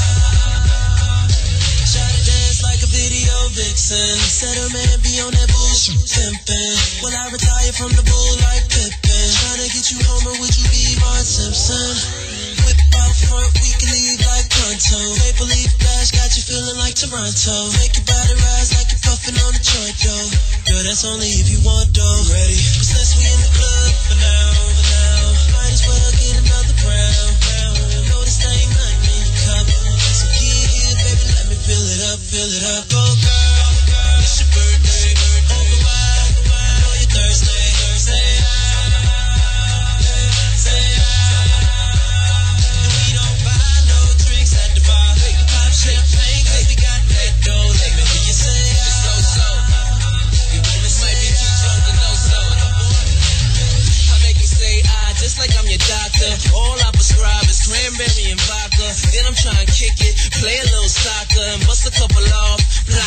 ah. Try to dance like a video vixen, said her man be on that bullshit pimpin'. Will I retire from the bull like Pippin? Tryna get you home or would you be Mark Simpson? Whip out front, we can leave like pronto. Maple leaf dash got you feeling like Toronto. Make your body rise like you're puffing on a joint, yo. Girl, that's only if you want dough. Ready? But since we in the club for now, for now, might as well get another round, round. I know this ain't nothing in your cup, so get here, baby, let me fill it up, fill it up. Go, girl, girl, it's your birthday, over wine, I know you're thirsty, say ah, say ah. And we don't buy no drinks at the bar, pop champagne cause we got that dough. Let me hear you say ah. It's so-so. You want me might be too drunk to know so. I make you say ah, just like I'm your doctor. All I prescribe is cranberry and vodka. Then I'm trying to kick it, play a little soccer, and bust a couple off. Blah,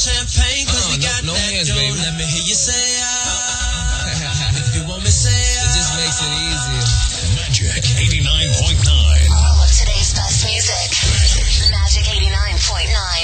champagne, cause Oh, we no- got no that hands, dough. baby. Let me hear you say ah. If you want me say ah. It just makes it easier. Magic eighty-nine point nine.